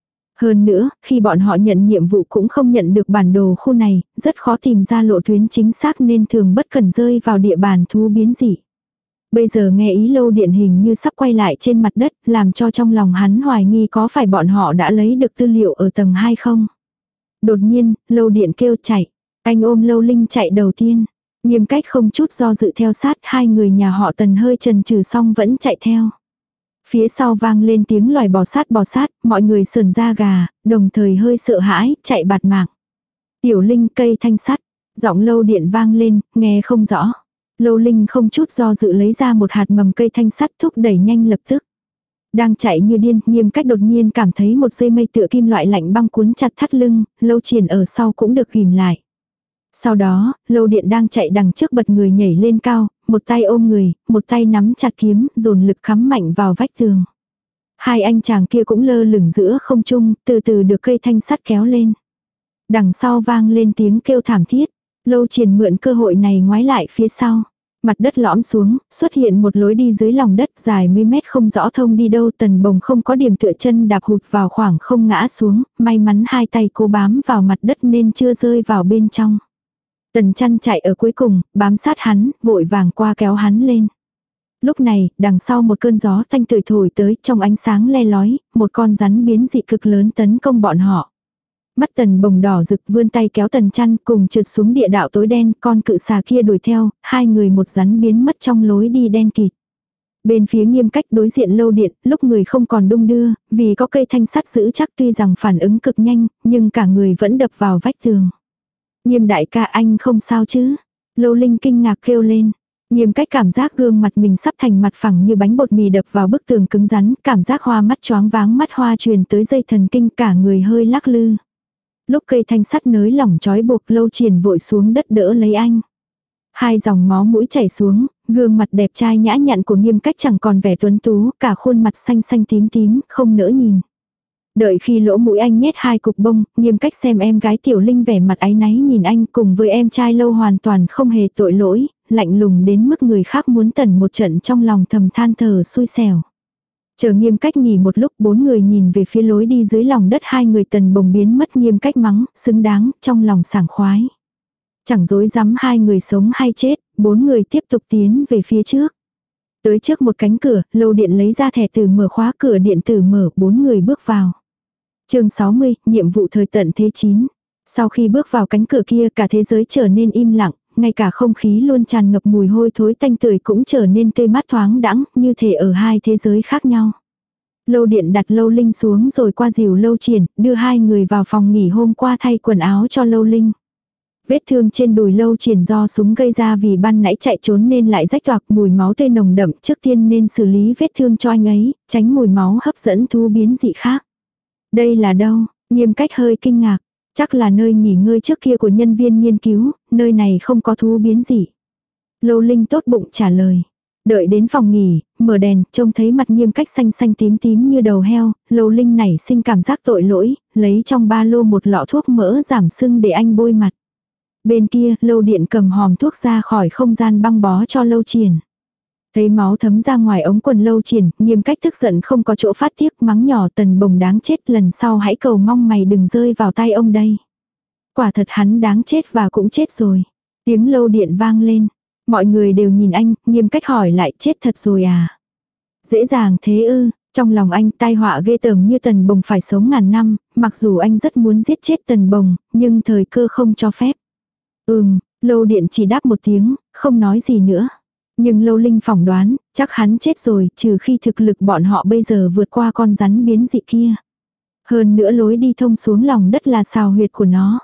Hơn nữa, khi bọn họ nhận nhiệm vụ cũng không nhận được bản đồ khu này, rất khó tìm ra lộ tuyến chính xác nên thường bất cần rơi vào địa bàn thú biến dị. Bây giờ nghe ý Lâu Điện hình như sắp quay lại trên mặt đất, làm cho trong lòng hắn hoài nghi có phải bọn họ đã lấy được tư liệu ở tầng hai không. Đột nhiên, Lâu Điện kêu chạy. Anh ôm Lâu Linh chạy đầu tiên. Nghiêm Cách không chút do dự theo sát, hai người nhà họ Tần hơi chần chừ xong vẫn chạy theo. Phía sau vang lên tiếng loài bò sát bò sát, mọi người sườn da gà, đồng thời hơi sợ hãi, chạy bạt mạng. Tiểu Linh cây thanh sắt, giọng Lâu Điện vang lên, nghe không rõ. Lâu Linh không chút do dự lấy ra một hạt mầm cây thanh sắt thúc đẩy nhanh lập tức. Đang chạy như điên, Nghiêm Cách đột nhiên cảm thấy một dây mây tựa kim loại lạnh băng cuốn chặt thắt lưng, Lâu Triển ở sau cũng được ghim lại. Sau đó, Lâu Điện đang chạy đằng trước bật người nhảy lên cao, một tay ôm người, một tay nắm chặt kiếm, dồn lực khắm mạnh vào vách tường. Hai anh chàng kia cũng lơ lửng giữa không trung, từ từ được cây thanh sắt kéo lên. Đằng sau vang lên tiếng kêu thảm thiết. Lâu Triển mượn cơ hội này ngoái lại phía sau. Mặt đất lõm xuống, xuất hiện một lối đi dưới lòng đất dài mấy mét không rõ thông đi đâu. Tần Bồng không có điểm tựa chân đạp hụt vào khoảng không ngã xuống, may mắn hai tay cô bám vào mặt đất nên chưa rơi vào bên trong. Tần Chăn chạy ở cuối cùng, bám sát hắn, vội vàng qua kéo hắn lên. Lúc này, đằng sau một cơn gió thanh tươi thổi tới, trong ánh sáng le lói, một con rắn biến dị cực lớn tấn công bọn họ. Mắt Tần Bồng đỏ rực vươn tay kéo Tần Chăn cùng trượt xuống địa đạo tối đen, con cự xà kia đuổi theo, hai người một rắn biến mất trong lối đi đen kịt. Bên phía Nghiêm Cách đối diện Lâu Điện, lúc người không còn đung đưa, vì có cây thanh sắt giữ chắc tuy rằng phản ứng cực nhanh, nhưng cả người vẫn đập vào vách tường. Nghiêm đại ca anh không sao chứ? Lâu Linh kinh ngạc kêu lên. Nghiêm Cách cảm giác gương mặt mình sắp thành mặt phẳng như bánh bột mì đập vào bức tường cứng rắn, cảm giác hoa mắt choáng váng mắt hoa truyền tới dây thần kinh cả người hơi lắc lư. Lúc cây thanh sắt nới lỏng trói buộc Lâu Triển vội xuống đất đỡ lấy anh. Hai dòng máu mũi chảy xuống, gương mặt đẹp trai nhã nhặn của Nghiêm Cách chẳng còn vẻ tuấn tú, cả khuôn mặt xanh xanh tím tím, không nỡ nhìn. Đợi khi lỗ mũi anh nhét hai cục bông, Nghiêm Cách xem em gái Tiểu Linh vẻ mặt áy náy nhìn anh cùng với em trai Lâu hoàn toàn không hề tội lỗi, lạnh lùng đến mức người khác muốn tẩn một trận trong lòng thầm than thở xui xẻo. Chờ Nghiêm Cách nghỉ một lúc bốn người nhìn về phía lối đi dưới lòng đất hai người Tần Bồng biến mất Nghiêm Cách mắng, xứng đáng, trong lòng sảng khoái. Chẳng dối rắm hai người sống hay chết, bốn người tiếp tục tiến về phía trước. Tới trước một cánh cửa, Lâu Điện lấy ra thẻ từ mở khóa cửa điện tử mở, bốn người bước vào. Chương sáu mươi, nhiệm vụ thời tận thế chín. Sau khi bước vào cánh cửa kia, cả thế giới trở nên im lặng, ngay cả không khí luôn tràn ngập mùi hôi thối tanh tưởi cũng trở nên tươi mát thoáng đãng, như thể ở hai thế giới khác nhau. Lâu Điện đặt Lâu Linh xuống rồi qua dìu Lâu Triển, đưa hai người vào phòng nghỉ hôm qua thay quần áo cho Lâu Linh. Vết thương trên đùi Lâu Triển do súng gây ra vì ban nãy chạy trốn nên lại rách toạc, mùi máu tươi nồng đậm, trước tiên nên xử lý vết thương cho anh ấy, tránh mùi máu hấp dẫn thú biến dị khác. Đây là đâu? Nghiêm Cách hơi kinh ngạc. Chắc là nơi nghỉ ngơi trước kia của nhân viên nghiên cứu, nơi này không có thú biến dị. Lâu Linh tốt bụng trả lời. Đợi đến phòng nghỉ, mở đèn, trông thấy mặt Nghiêm Cách xanh xanh tím tím như đầu heo, Lâu Linh nảy sinh cảm giác tội lỗi, lấy trong ba lô một lọ thuốc mỡ giảm sưng để anh bôi mặt. Bên kia, Lâu Điện cầm hòm thuốc ra khỏi không gian băng bó cho Lâu Triển. Thấy máu thấm ra ngoài ống quần Lâu Triển, Nghiêm Cách tức giận không có chỗ phát tiết, mắng nhỏ Tần Bồng đáng chết, lần sau hãy cầu mong mày đừng rơi vào tay ông đây. Quả thật hắn đáng chết và cũng chết rồi. Tiếng Lâu Điện vang lên. Mọi người đều nhìn anh, Nghiêm Cách hỏi lại, chết thật rồi à? Dễ dàng thế ư? Trong lòng anh tai họa ghê tởm như Tần Bồng phải sống ngàn năm, mặc dù anh rất muốn giết chết Tần Bồng, nhưng thời cơ không cho phép. Ừm, Lâu Điện chỉ đáp một tiếng, không nói gì nữa. Nhưng Lâu Linh phỏng đoán, chắc hắn chết rồi, trừ khi thực lực bọn họ bây giờ vượt qua con rắn biến dị kia. Hơn nữa lối đi thông xuống lòng đất là xào huyệt của nó.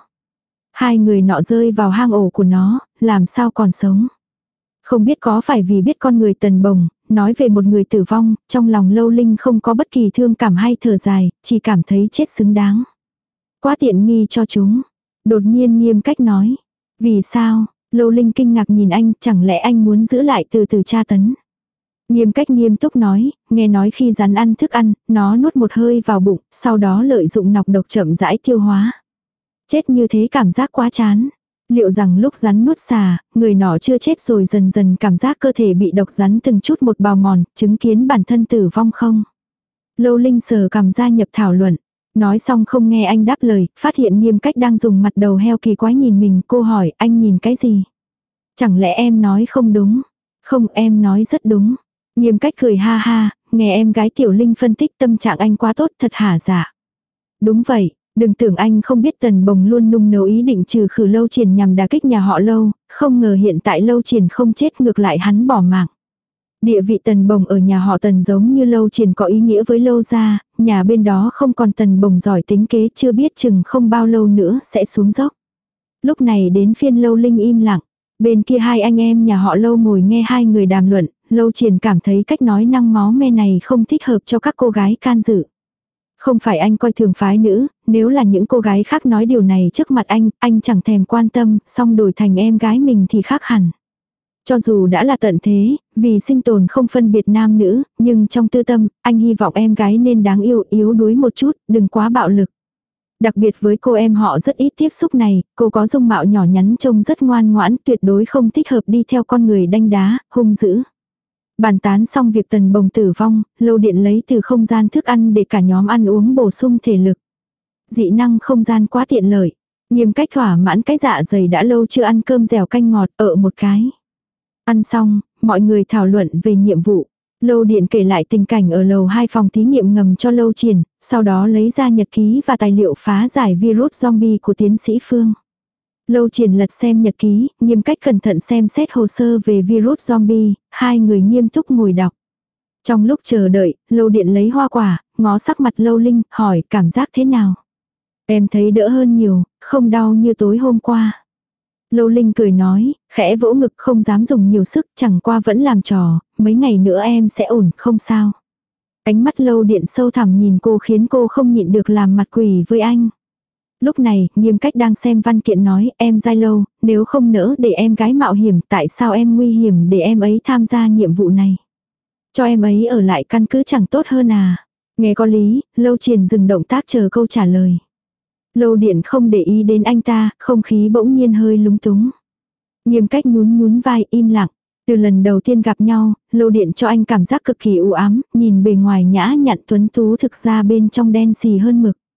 Hai người nọ rơi vào hang ổ của nó, làm sao còn sống. Không biết có phải vì biết con người Tần Bồng, nói về một người tử vong, trong lòng Lâu Linh không có bất kỳ thương cảm hay thở dài, chỉ cảm thấy chết xứng đáng. Quá tiện nghi cho chúng. Đột nhiên Nghiêm Cách nói. Vì sao? Lâu Linh kinh ngạc nhìn anh, chẳng lẽ anh muốn giữ lại từ từ tra tấn. Nghiêm Cách nghiêm túc nói, nghe nói khi rắn ăn thức ăn, nó nuốt một hơi vào bụng, sau đó lợi dụng nọc độc chậm rãi tiêu hóa. Chết như thế cảm giác quá chán. Liệu rằng lúc rắn nuốt xà, người nọ chưa chết rồi dần dần cảm giác cơ thể bị độc rắn từng chút một bào mòn, chứng kiến bản thân tử vong không? Lâu Linh sờ cằm gia nhập thảo luận. Nói xong không nghe anh đáp lời, phát hiện Nghiêm Cách đang dùng mặt đầu heo kỳ quái nhìn mình, cô hỏi anh nhìn cái gì? Chẳng lẽ em nói không đúng? Không, em nói rất đúng. Nghiêm Cách cười ha ha, nghe em gái Tiểu Linh phân tích tâm trạng anh quá tốt thật hả dạ? Đúng vậy, đừng tưởng anh không biết Tần Bồng luôn nung nấu ý định trừ khử Lâu Triển nhằm đả kích nhà họ Lâu, không ngờ hiện tại Lâu Triển không chết ngược lại hắn bỏ mạng. Địa vị Tần Bồng ở nhà họ Tần giống như Lâu Triển có ý nghĩa với Lâu gia, nhà bên đó không còn Tần Bồng giỏi tính kế chưa biết chừng không bao lâu nữa sẽ xuống dốc. Lúc này đến phiên Lâu Linh im lặng, bên kia hai anh em nhà họ Lâu ngồi nghe hai người đàm luận, Lâu Triển cảm thấy cách nói năng máu me này không thích hợp cho các cô gái can dự. Không phải anh coi thường phái nữ, nếu là những cô gái khác nói điều này trước mặt anh, anh chẳng thèm quan tâm, song đổi thành em gái mình thì khác hẳn. Cho dù đã là tận thế, vì sinh tồn không phân biệt nam nữ, nhưng trong tư tâm, anh hy vọng em gái nên đáng yêu, yếu đuối một chút, đừng quá bạo lực. Đặc biệt với cô em họ rất ít tiếp xúc này, cô có dung mạo nhỏ nhắn trông rất ngoan ngoãn, tuyệt đối không thích hợp đi theo con người đanh đá, hung dữ. Bàn tán xong việc Tần Bồng tử vong, Lâu Điện lấy từ không gian thức ăn để cả nhóm ăn uống bổ sung thể lực. Dị năng không gian quá tiện lợi. Nghiêm Cách thỏa mãn cái dạ dày đã lâu chưa ăn cơm dẻo canh ngọt ở một cái. Ăn xong, mọi người thảo luận về nhiệm vụ. Lâu Điện kể lại tình cảnh ở lầu hai phòng thí nghiệm ngầm cho Lâu Triển, sau đó lấy ra nhật ký và tài liệu phá giải virus zombie của tiến sĩ Phương. Lâu Triển lật xem nhật ký, Nghiêm Cách cẩn thận xem xét hồ sơ về virus zombie, hai người nghiêm túc ngồi đọc. Trong lúc chờ đợi, Lâu Điện lấy hoa quả, ngó sắc mặt Lâu Linh, hỏi cảm giác thế nào? Em thấy đỡ hơn nhiều, không đau như tối hôm qua. Lâu Linh cười nói, khẽ vỗ ngực không dám dùng nhiều sức, chẳng qua vẫn làm trò, mấy ngày nữa em sẽ ổn, không sao. Ánh mắt Lâu Điện sâu thẳm nhìn cô khiến cô không nhịn được làm mặt quỷ với anh. Lúc này, Nghiêm Cách đang xem văn kiện nói, em dai Lâu, nếu không nỡ để em gái mạo hiểm, tại sao em nguy hiểm để em ấy tham gia nhiệm vụ này? Cho em ấy ở lại căn cứ chẳng tốt hơn à? Nghe có lý, Lâu Triển dừng động tác chờ câu trả lời. Lâu Điện không để ý đến anh ta, không khí bỗng nhiên hơi lúng túng. Nghiêm Cách nhún nhún vai im lặng. Từ lần đầu tiên gặp nhau, Lâu Điện cho anh cảm giác cực kỳ u ám, nhìn bề ngoài nhã nhặn tuấn tú thực ra bên trong đen xì hơn mực.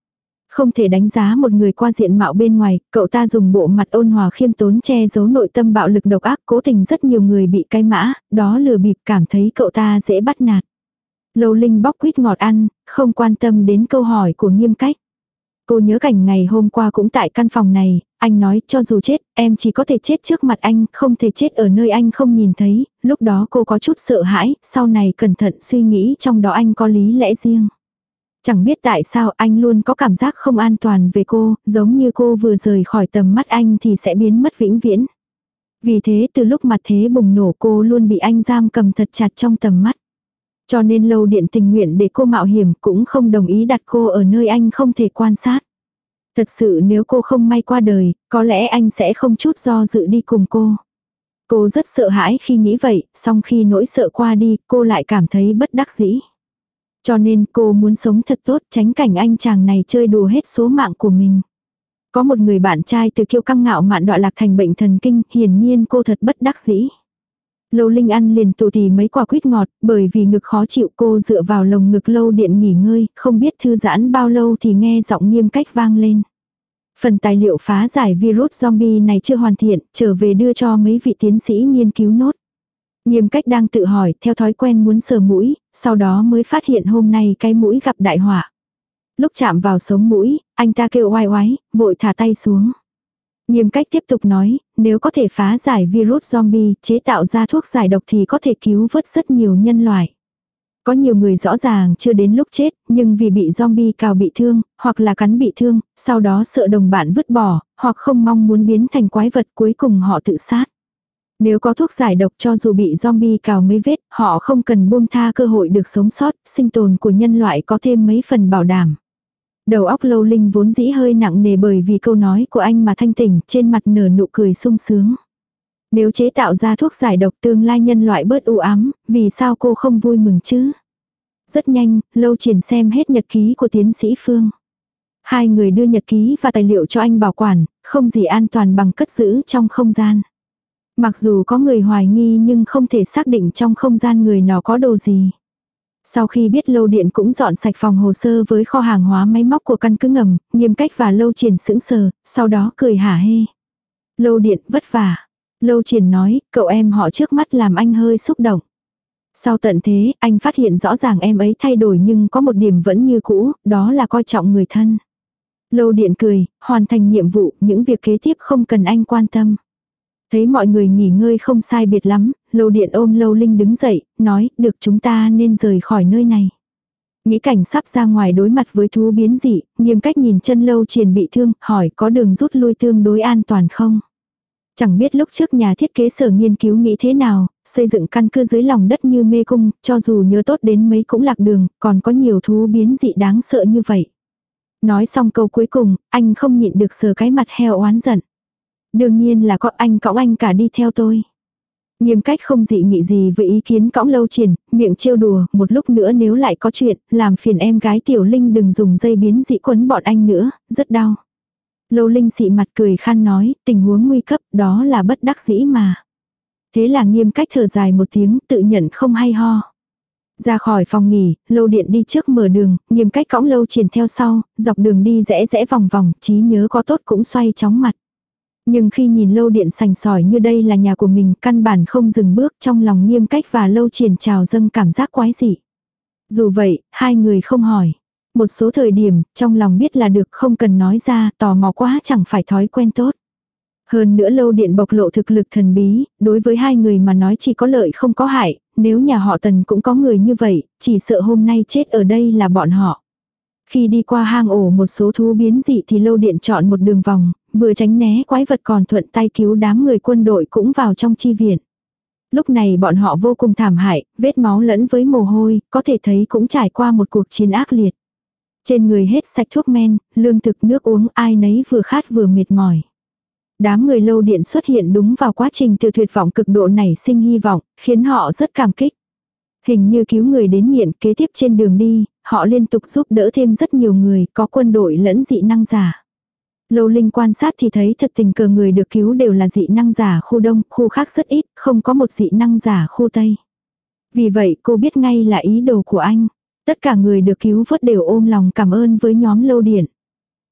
Không thể đánh giá một người qua diện mạo bên ngoài, cậu ta dùng bộ mặt ôn hòa khiêm tốn che giấu nội tâm bạo lực độc ác, cố tình rất nhiều người bị cái mã, đó lừa bịp cảm thấy cậu ta dễ bắt nạt. Lâu Linh bóc quýt ngọt ăn, không quan tâm đến câu hỏi của Nghiêm Cách. Cô nhớ cảnh ngày hôm qua cũng tại căn phòng này, anh nói cho dù chết, em chỉ có thể chết trước mặt anh, không thể chết ở nơi anh không nhìn thấy, lúc đó cô có chút sợ hãi, sau này cẩn thận suy nghĩ trong đó anh có lý lẽ riêng. Chẳng biết tại sao anh luôn có cảm giác không an toàn về cô, giống như cô vừa rời khỏi tầm mắt anh thì sẽ biến mất vĩnh viễn. Vì thế từ lúc mặt thế bùng nổ cô luôn bị anh giam cầm thật chặt trong tầm mắt. Cho nên Lâu Điện tình nguyện để cô mạo hiểm cũng không đồng ý đặt cô ở nơi anh không thể quan sát. Thật sự nếu cô không may qua đời, có lẽ anh sẽ không chút do dự đi cùng cô. Cô rất sợ hãi khi nghĩ vậy, song khi nỗi sợ qua đi, cô lại cảm thấy bất đắc dĩ. Cho nên cô muốn sống thật tốt, tránh cảnh anh chàng này chơi đùa hết số mạng của mình. Có một người bạn trai từ kiêu căng ngạo mạn đọa lạc thành bệnh thần kinh, hiển nhiên cô thật bất đắc dĩ. Lâu Linh ăn liền tù tì mấy quả quýt ngọt, bởi vì ngực khó chịu cô dựa vào lồng ngực Lâu Điện nghỉ ngơi, không biết thư giãn bao lâu thì nghe giọng Nghiêm Cách vang lên. Phần tài liệu phá giải virus zombie này chưa hoàn thiện, trở về đưa cho mấy vị tiến sĩ nghiên cứu nốt. Nghiêm Cách đang tự hỏi, theo thói quen muốn sờ mũi, sau đó mới phát hiện hôm nay cái mũi gặp đại họa. Lúc chạm vào sống mũi, anh ta kêu oai oái, vội thả tay xuống. Nghiêm Cách tiếp tục nói, nếu có thể phá giải virus zombie, chế tạo ra thuốc giải độc thì có thể cứu vớt rất nhiều nhân loại. Có nhiều người rõ ràng chưa đến lúc chết, nhưng vì bị zombie cào bị thương, hoặc là cắn bị thương, sau đó sợ đồng bạn vứt bỏ, hoặc không mong muốn biến thành quái vật cuối cùng họ tự sát. Nếu có thuốc giải độc cho dù bị zombie cào mấy vết, họ không cần buông tha cơ hội được sống sót, sinh tồn của nhân loại có thêm mấy phần bảo đảm. Đầu óc Lâu Linh vốn dĩ hơi nặng nề bởi vì câu nói của anh mà thanh tỉnh, trên mặt nở nụ cười sung sướng. Nếu chế tạo ra thuốc giải độc tương lai nhân loại bớt u ám, vì sao cô không vui mừng chứ? Rất nhanh, Lâu Triển xem hết nhật ký của tiến sĩ Phương. Hai người đưa nhật ký và tài liệu cho anh bảo quản, không gì an toàn bằng cất giữ trong không gian. Mặc dù có người hoài nghi nhưng không thể xác định trong không gian người nào có đồ gì. Sau khi biết Lâu Điện cũng dọn sạch phòng hồ sơ với kho hàng hóa máy móc của căn cứ ngầm, Nghiêm Cách và Lâu Triển sững sờ, sau đó cười hả hê. Lâu Điện vất vả. Lâu Triển nói, cậu em họ trước mắt làm anh hơi xúc động. Sau tận thế, anh phát hiện rõ ràng em ấy thay đổi nhưng có một điểm vẫn như cũ, đó là coi trọng người thân. Lâu Điện cười, hoàn thành nhiệm vụ, những việc kế tiếp không cần anh quan tâm. Thấy mọi người nghỉ ngơi không sai biệt lắm, Lâu Điện ôm Lâu Linh đứng dậy, nói, được chúng ta nên rời khỏi nơi này. Nghĩ cảnh sắp ra ngoài đối mặt với thú biến dị, Nghiêm Cách nhìn chân Lâu Triển bị thương, hỏi có đường rút lui tương đối an toàn không? Chẳng biết lúc trước nhà thiết kế sở nghiên cứu nghĩ thế nào, xây dựng căn cứ dưới lòng đất như mê cung, cho dù nhớ tốt đến mấy cũng lạc đường, còn có nhiều thú biến dị đáng sợ như vậy. Nói xong câu cuối cùng, anh không nhịn được sờ cái mặt heo oán giận. Đương nhiên là có anh cõng anh cả đi theo tôi. Nghiêm Cách không dị nghị gì với ý kiến cõng Lâu Triển, miệng trêu đùa, một lúc nữa nếu lại có chuyện, làm phiền em gái Tiểu Linh đừng dùng dây biến dị quấn bọn anh nữa, rất đau. Lâu Linh xị mặt cười khan nói, tình huống nguy cấp, đó là bất đắc dĩ mà. Thế là Nghiêm Cách thở dài một tiếng, tự nhận không hay ho. Ra khỏi phòng nghỉ, Lâu Điện đi trước mở đường, Nghiêm Cách cõng Lâu Triển theo sau, dọc đường đi rẽ rẽ vòng vòng, trí nhớ có tốt cũng xoay chóng mặt. Nhưng khi nhìn Lâu Điện sành sỏi như đây là nhà của mình, căn bản không dừng bước, trong lòng Nghiêm Cách và Lâu Triển trào dâng cảm giác quái dị. Dù vậy, hai người không hỏi. Một số thời điểm, trong lòng biết là được không cần nói ra, tò mò quá chẳng phải thói quen tốt. Hơn nữa Lâu Điện bộc lộ thực lực thần bí, đối với hai người mà nói chỉ có lợi không có hại, nếu nhà họ Tần cũng có người như vậy, chỉ sợ hôm nay chết ở đây là bọn họ. Khi đi qua hang ổ một số thú biến dị thì Lâu Điện chọn một đường vòng, vừa tránh né quái vật còn thuận tay cứu đám người quân đội cũng vào trong chi viện. Lúc này bọn họ vô cùng thảm hại, vết máu lẫn với mồ hôi, có thể thấy cũng trải qua một cuộc chiến ác liệt. Trên người hết sạch thuốc men, lương thực nước uống ai nấy vừa khát vừa mệt mỏi. Đám người Lâu Điện xuất hiện đúng vào quá trình từ tuyệt vọng cực độ nảy sinh hy vọng, khiến họ rất cảm kích. Hình như cứu người đến nghiện, kế tiếp trên đường đi, họ liên tục giúp đỡ thêm rất nhiều người, có quân đội lẫn dị năng giả. Lâu Linh quan sát thì thấy thật tình cờ người được cứu đều là dị năng giả khu đông, khu khác rất ít, không có một dị năng giả khu tây. Vì vậy cô biết ngay là ý đồ của anh. Tất cả người được cứu vớt đều ôm lòng cảm ơn với nhóm Lâu Điện.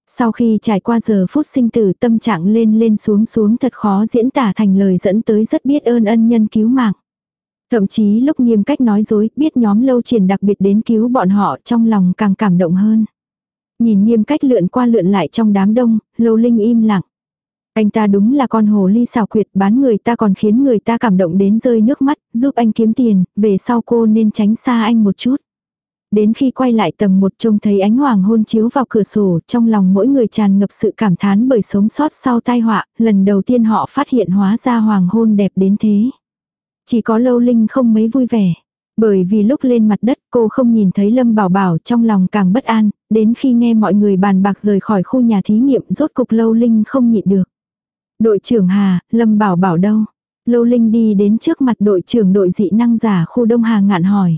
Sau khi trải qua giờ phút sinh tử, tâm trạng lên lên xuống xuống thật khó diễn tả thành lời, dẫn tới rất biết ơn ân nhân cứu mạng. Thậm chí lúc Nghiêm Cách nói dối, biết nhóm Lâu Triển đặc biệt đến cứu bọn họ, trong lòng càng cảm động hơn. Nhìn Nghiêm Cách lượn qua lượn lại trong đám đông, Lâu Linh im lặng. Anh ta đúng là con hồ ly xảo quyệt, bán người ta còn khiến người ta cảm động đến rơi nước mắt, giúp anh kiếm tiền, về sau cô nên tránh xa anh một chút. Đến khi quay lại tầng một trông thấy ánh hoàng hôn chiếu vào cửa sổ, trong lòng mỗi người tràn ngập sự cảm thán bởi sống sót sau tai họa, lần đầu tiên họ phát hiện hóa ra hoàng hôn đẹp đến thế. Chỉ có Lâu Linh không mấy vui vẻ. Bởi vì lúc lên mặt đất cô không nhìn thấy Lâm Bảo Bảo, trong lòng càng bất an, đến khi nghe mọi người bàn bạc rời khỏi khu nhà thí nghiệm rốt cục Lâu Linh không nhịn được. Đội trưởng Hà, Lâm Bảo Bảo đâu? Lâu Linh đi đến trước mặt đội trưởng đội dị năng giả khu Đông Hà Ngạn hỏi.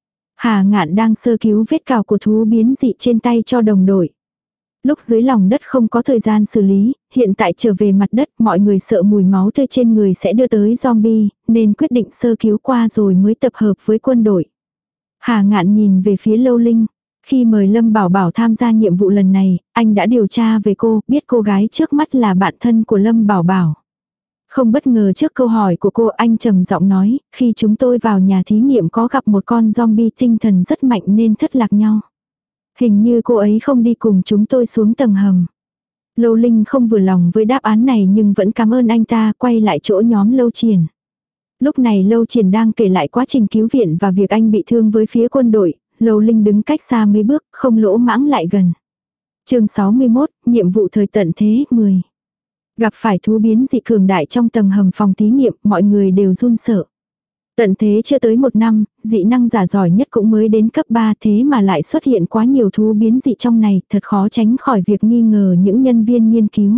Hà Ngạn đang sơ cứu vết cào của thú biến dị trên tay cho đồng đội. Lúc dưới lòng đất không có thời gian xử lý, hiện tại trở về mặt đất mọi người sợ mùi máu tươi trên người sẽ đưa tới zombie, nên quyết định sơ cứu qua rồi mới tập hợp với quân đội. Hà Ngạn nhìn về phía Lâu Linh. Khi mời Lâm Bảo Bảo tham gia nhiệm vụ lần này, anh đã điều tra về cô, biết cô gái trước mắt là bạn thân của Lâm Bảo Bảo. Không bất ngờ trước câu hỏi của cô, anh trầm giọng nói, khi chúng tôi vào nhà thí nghiệm có gặp một con zombie tinh thần rất mạnh nên thất lạc nhau. Hình như cô ấy không đi cùng chúng tôi xuống tầng hầm. Lâu Linh không vừa lòng với đáp án này nhưng vẫn cảm ơn anh ta, quay lại chỗ nhóm Lâu Triển. Lúc này Lâu Triển đang kể lại quá trình cứu viện và việc anh bị thương với phía quân đội. Lâu Linh đứng cách xa mấy bước, không lỗ mãng lại gần. Chương sáu mươi mốt, nhiệm vụ thời tận thế mười. Gặp phải thú biến dị cường đại trong tầng hầm phòng thí nghiệm, mọi người đều run sợ. Tận thế chưa tới một năm, dị năng giả giỏi nhất cũng mới đến cấp ba, thế mà lại xuất hiện quá nhiều thú biến dị trong này, thật khó tránh khỏi việc nghi ngờ những nhân viên nghiên cứu.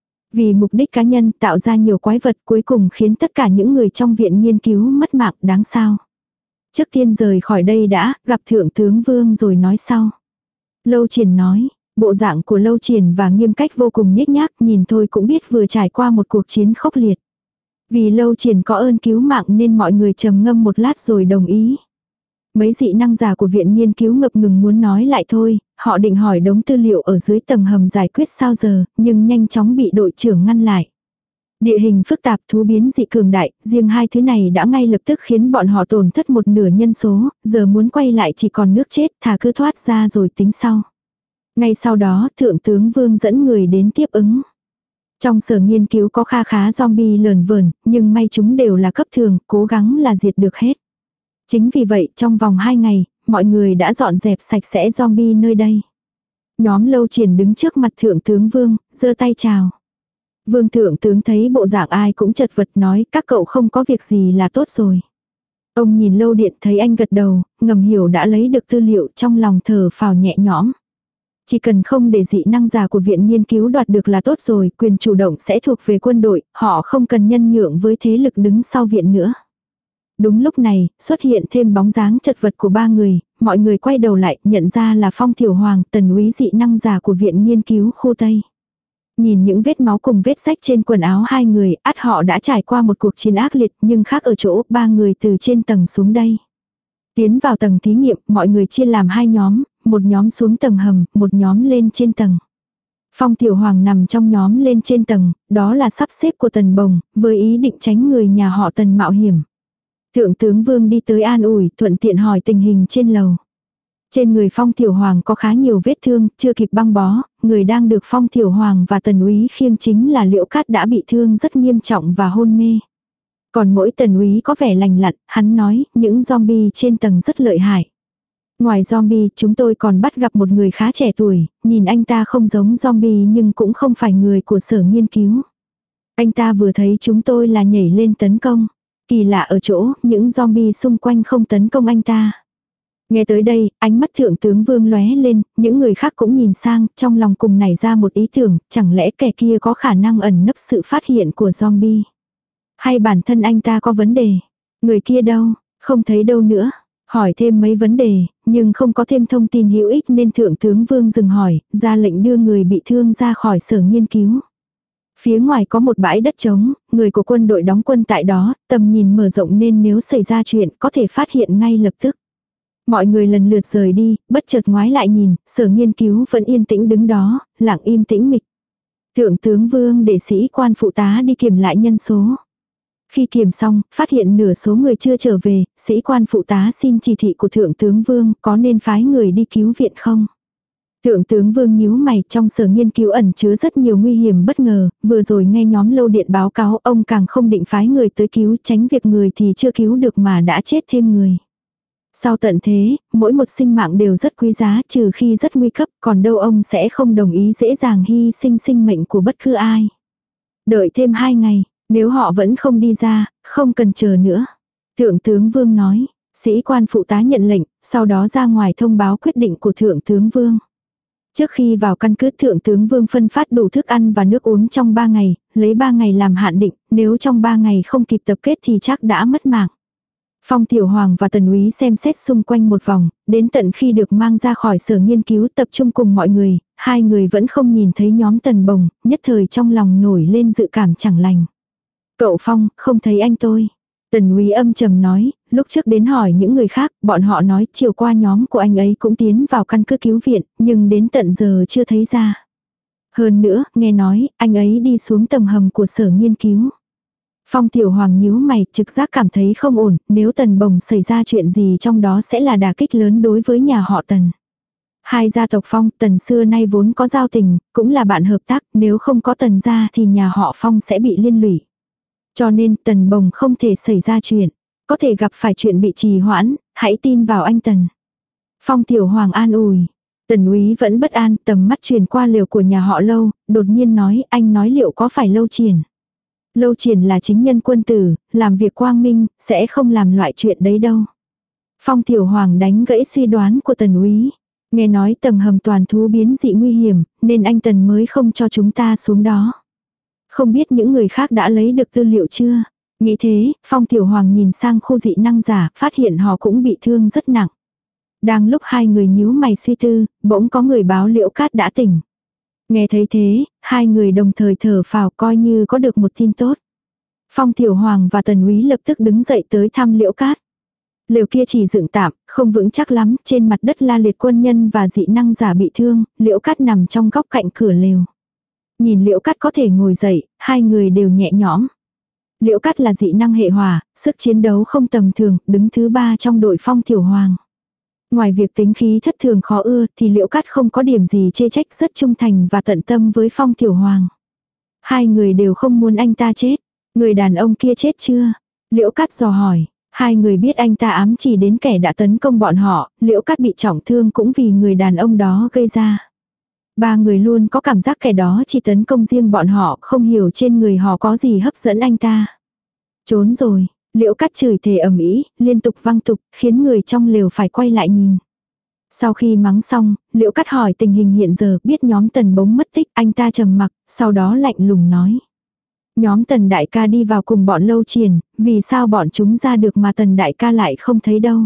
Vì mục đích cá nhân tạo ra nhiều quái vật cuối cùng khiến tất cả những người trong viện nghiên cứu mất mạng, đáng sao. Trước tiên rời khỏi đây đã, gặp Thượng tướng Vương rồi nói sau. Lâu Triển nói, bộ dạng của Lâu Triển và Nghiêm Cách vô cùng nhếch nhác, nhìn thôi cũng biết vừa trải qua một cuộc chiến khốc liệt. Vì Lâu Triển có ơn cứu mạng nên mọi người trầm ngâm một lát rồi đồng ý. Mấy dị năng giả của viện nghiên cứu ngập ngừng muốn nói lại thôi, họ định hỏi đống tư liệu ở dưới tầng hầm giải quyết sao giờ, nhưng nhanh chóng bị đội trưởng ngăn lại. Địa hình phức tạp, thú biến dị cường đại, riêng hai thứ này đã ngay lập tức khiến bọn họ tổn thất một nửa nhân số, giờ muốn quay lại chỉ còn nước chết, thà cứ thoát ra rồi tính sau. Ngay sau đó, Thượng tướng Vương dẫn người đến tiếp ứng. Trong sở nghiên cứu có kha khá zombie lờn vờn, nhưng may chúng đều là cấp thường, cố gắng là diệt được hết. Chính vì vậy, trong vòng hai ngày, mọi người đã dọn dẹp sạch sẽ zombie nơi đây. Nhóm Lâu Triển đứng trước mặt Thượng tướng Vương, giơ tay chào. Vương Thượng tướng thấy bộ dạng ai cũng chật vật nói, các cậu không có việc gì là tốt rồi. Ông nhìn Lâu Điện thấy anh gật đầu, ngầm hiểu đã lấy được tư liệu, trong lòng thở phào nhẹ nhõm. Chỉ cần không để dị năng giả của viện nghiên cứu đoạt được là tốt rồi, quyền chủ động sẽ thuộc về quân đội, họ không cần nhân nhượng với thế lực đứng sau viện nữa. Đúng lúc này, xuất hiện thêm bóng dáng chật vật của ba người, mọi người quay đầu lại, nhận ra là Phong Thiểu Hoàng, tần úy dị năng giả của viện nghiên cứu khu Tây. Nhìn những vết máu cùng vết rách trên quần áo hai người, ắt họ đã trải qua một cuộc chiến ác liệt, nhưng khác ở chỗ ba người từ trên tầng xuống đây. Tiến vào tầng thí nghiệm, mọi người chia làm hai nhóm, một nhóm xuống tầng hầm, một nhóm lên trên tầng. Phong Tiểu Hoàng nằm trong nhóm lên trên tầng, đó là sắp xếp của Tần Bồng, với ý định tránh người nhà họ Tần mạo hiểm. Thượng tướng Vương đi tới an ủi, thuận tiện hỏi tình hình trên lầu. Trên người Phong Tiểu Hoàng có khá nhiều vết thương, chưa kịp băng bó, người đang được Phong Tiểu Hoàng và Tần úy khiêng chính là Liễu Cát đã bị thương rất nghiêm trọng và hôn mê. Còn mỗi Tần úy có vẻ lành lặn, hắn nói, những zombie trên tầng rất lợi hại. Ngoài zombie, chúng tôi còn bắt gặp một người khá trẻ tuổi, nhìn anh ta không giống zombie nhưng cũng không phải người của sở nghiên cứu. Anh ta vừa thấy chúng tôi là nhảy lên tấn công. Kỳ lạ ở chỗ, những zombie xung quanh không tấn công anh ta. Nghe tới đây, ánh mắt Thượng tướng Vương lóe lên, những người khác cũng nhìn sang, trong lòng cùng nảy ra một ý tưởng, chẳng lẽ kẻ kia có khả năng ẩn nấp sự phát hiện của zombie? Hay bản thân anh ta có vấn đề? Người kia đâu? Không thấy đâu nữa. Hỏi thêm mấy vấn đề, nhưng không có thêm thông tin hữu ích nên Thượng tướng Vương dừng hỏi, ra lệnh đưa người bị thương ra khỏi sở nghiên cứu. Phía ngoài có một bãi đất trống, người của quân đội đóng quân tại đó, tầm nhìn mở rộng nên nếu xảy ra chuyện có thể phát hiện ngay lập tức. Mọi người lần lượt rời đi, bất chợt ngoái lại nhìn, Sở Nghiên Cứu vẫn yên tĩnh đứng đó, lặng im tĩnh mịch. Thượng tướng Vương để sĩ quan phụ tá đi kiểm lại nhân số. Khi kiểm xong, phát hiện nửa số người chưa trở về, sĩ quan phụ tá xin chỉ thị của Thượng tướng Vương có nên phái người đi cứu viện không? Thượng tướng Vương nhíu mày, trong Sở Nghiên Cứu ẩn chứa rất nhiều nguy hiểm bất ngờ, vừa rồi nghe nhóm Lâu Điện báo cáo ông càng không định phái người tới cứu, tránh việc người thì chưa cứu được mà đã chết thêm người. Sau tận thế, mỗi một sinh mạng đều rất quý giá, trừ khi rất nguy cấp, còn đâu ông sẽ không đồng ý dễ dàng hy sinh sinh mệnh của bất cứ ai. Đợi thêm hai ngày, nếu họ vẫn không đi ra, không cần chờ nữa. Thượng tướng Vương nói, sĩ quan phụ tá nhận lệnh, sau đó ra ngoài thông báo quyết định của Thượng tướng Vương. Trước khi vào căn cứ, Thượng tướng Vương phân phát đủ thức ăn và nước uống trong ba ngày, lấy ba ngày làm hạn định, nếu trong ba ngày không kịp tập kết thì chắc đã mất mạng. Phong Tiểu Hoàng và Tần Úy xem xét xung quanh một vòng, đến tận khi được mang ra khỏi Sở Nghiên Cứu tập trung cùng mọi người, hai người vẫn không nhìn thấy nhóm Tần Bồng, nhất thời trong lòng nổi lên dự cảm chẳng lành. Cậu Phong, không thấy anh tôi. Tần Úy âm trầm nói, lúc trước đến hỏi những người khác, bọn họ nói chiều qua nhóm của anh ấy cũng tiến vào căn cứ cứu viện, nhưng đến tận giờ chưa thấy ra. Hơn nữa, nghe nói, anh ấy đi xuống tầng hầm của Sở Nghiên Cứu. Phong Tiểu Hoàng nhíu mày, trực giác cảm thấy không ổn, nếu Tần Bồng xảy ra chuyện gì trong đó sẽ là đả kích lớn đối với nhà họ Tần. Hai gia tộc Phong, Tần xưa nay vốn có giao tình, cũng là bạn hợp tác, nếu không có Tần gia thì nhà họ Phong sẽ bị liên lụy. Cho nên Tần Bồng không thể xảy ra chuyện, có thể gặp phải chuyện bị trì hoãn, hãy tin vào anh Tần. Phong Tiểu Hoàng an ủi. Tần Úy vẫn bất an, tầm mắt truyền qua lều của nhà họ Lâu, đột nhiên nói, anh nói liệu có phải Lâu Triển. Lâu Triển là chính nhân quân tử, làm việc quang minh, sẽ không làm loại chuyện đấy đâu. Phong Tiểu Hoàng đánh gãy suy đoán của Tần Úy. Nghe nói tầng hầm toàn thú biến dị nguy hiểm, nên anh Tần mới không cho chúng ta xuống đó. Không biết những người khác đã lấy được tư liệu chưa? Nghĩ thế, Phong Tiểu Hoàng nhìn sang khu dị năng giả, phát hiện họ cũng bị thương rất nặng. Đang lúc hai người nhíu mày suy tư, bỗng có người báo Liễu Cát đã tỉnh. Nghe thấy thế, hai người đồng thời thở phào coi như có được một tin tốt. Phong Tiểu Hoàng và Tần Úy lập tức đứng dậy tới thăm Liễu Cát. Lều kia chỉ dựng tạm, không vững chắc lắm, trên mặt đất la liệt quân nhân và dị năng giả bị thương, Liễu Cát nằm trong góc cạnh cửa lều. Nhìn Liễu Cát có thể ngồi dậy, hai người đều nhẹ nhõm. Liễu Cát là dị năng hệ hỏa, sức chiến đấu không tầm thường, đứng thứ ba trong đội Phong Tiểu Hoàng. Ngoài việc tính khí thất thường khó ưa thì Liễu Cát không có điểm gì chê trách, rất trung thành và tận tâm với Phong Tiểu Hoàng. Hai người đều không muốn anh ta chết. Người đàn ông kia chết chưa? Liễu Cát dò hỏi. Hai người biết anh ta ám chỉ đến kẻ đã tấn công bọn họ, Liễu Cát bị trọng thương cũng vì người đàn ông đó gây ra. Ba người luôn có cảm giác kẻ đó chỉ tấn công riêng bọn họ, không hiểu trên người họ có gì hấp dẫn anh ta. Trốn rồi, Liễu Cát chửi thề ầm ĩ, liên tục vang tục, khiến người trong lều phải quay lại nhìn. Sau khi mắng xong, Liễu Cát hỏi tình hình hiện giờ, biết nhóm Tần bỗng mất tích, anh ta trầm mặc, sau đó lạnh lùng nói. Nhóm Tần đại ca đi vào cùng bọn Lâu Triển, vì sao bọn chúng ra được mà Tần đại ca lại không thấy đâu?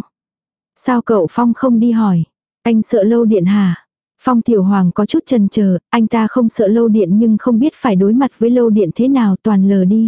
Sao cậu Phong không đi hỏi? Anh sợ Lâu Điện hả? Phong Tiểu Hoàng có chút chần chờ, anh ta không sợ Lâu Điện nhưng không biết phải đối mặt với Lâu Điện thế nào, toàn lờ đi.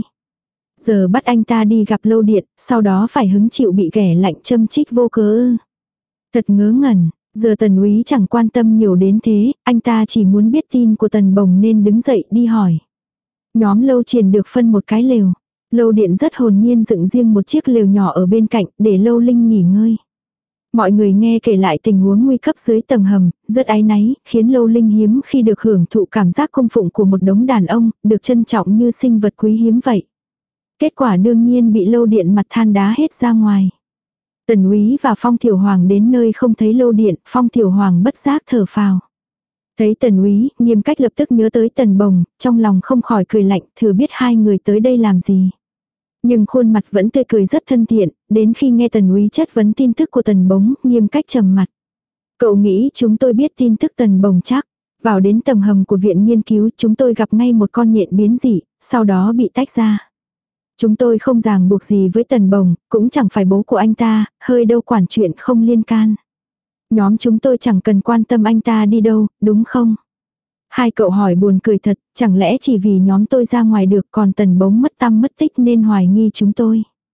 Giờ bắt anh ta đi gặp Lâu Điện, sau đó phải hứng chịu bị ghẻ lạnh châm chích vô cớ ư. Thật ngớ ngẩn, giờ Tần Úy chẳng quan tâm nhiều đến thế, anh ta chỉ muốn biết tin của Tần Bồng nên đứng dậy đi hỏi. Nhóm Lâu Triển được phân một cái lều. Lâu Điện rất hồn nhiên dựng riêng một chiếc lều nhỏ ở bên cạnh để Lâu Linh nghỉ ngơi. Mọi người nghe kể lại tình huống nguy cấp dưới tầng hầm, rất áy náy, khiến Lâu Linh hiếm khi được hưởng thụ cảm giác cung phụng của một đống đàn ông, được trân trọng như sinh vật quý hiếm vậy. Kết quả đương nhiên bị Lâu Điện mặt than đá hết ra ngoài. Tần Úy và Phong Tiểu Hoàng đến nơi không thấy Lâu Điện, Phong Tiểu Hoàng bất giác thở phào. Thấy Tần Úy, Nghiêm Cách lập tức nhớ tới Tần Bồng, trong lòng không khỏi cười lạnh, thừa biết hai người tới đây làm gì. Nhưng khuôn mặt vẫn tươi cười rất thân thiện, đến khi nghe Tần Úy chất vấn tin tức của Tần Bống, Nghiêm Cách trầm mặt. Cậu nghĩ chúng tôi biết tin tức Tần Bồng chắc. Vào đến tầng hầm của viện nghiên cứu, chúng tôi gặp ngay một con nhện biến dị, sau đó bị tách ra. Chúng tôi không ràng buộc gì với Tần Bồng, cũng chẳng phải bố của anh ta, hơi đâu quản chuyện không liên can. Nhóm chúng tôi chẳng cần quan tâm anh ta đi đâu, đúng không? Hai cậu hỏi buồn cười thật, chẳng lẽ chỉ vì nhóm tôi ra ngoài được còn Tần Bống mất tăm mất tích nên hoài nghi chúng tôi.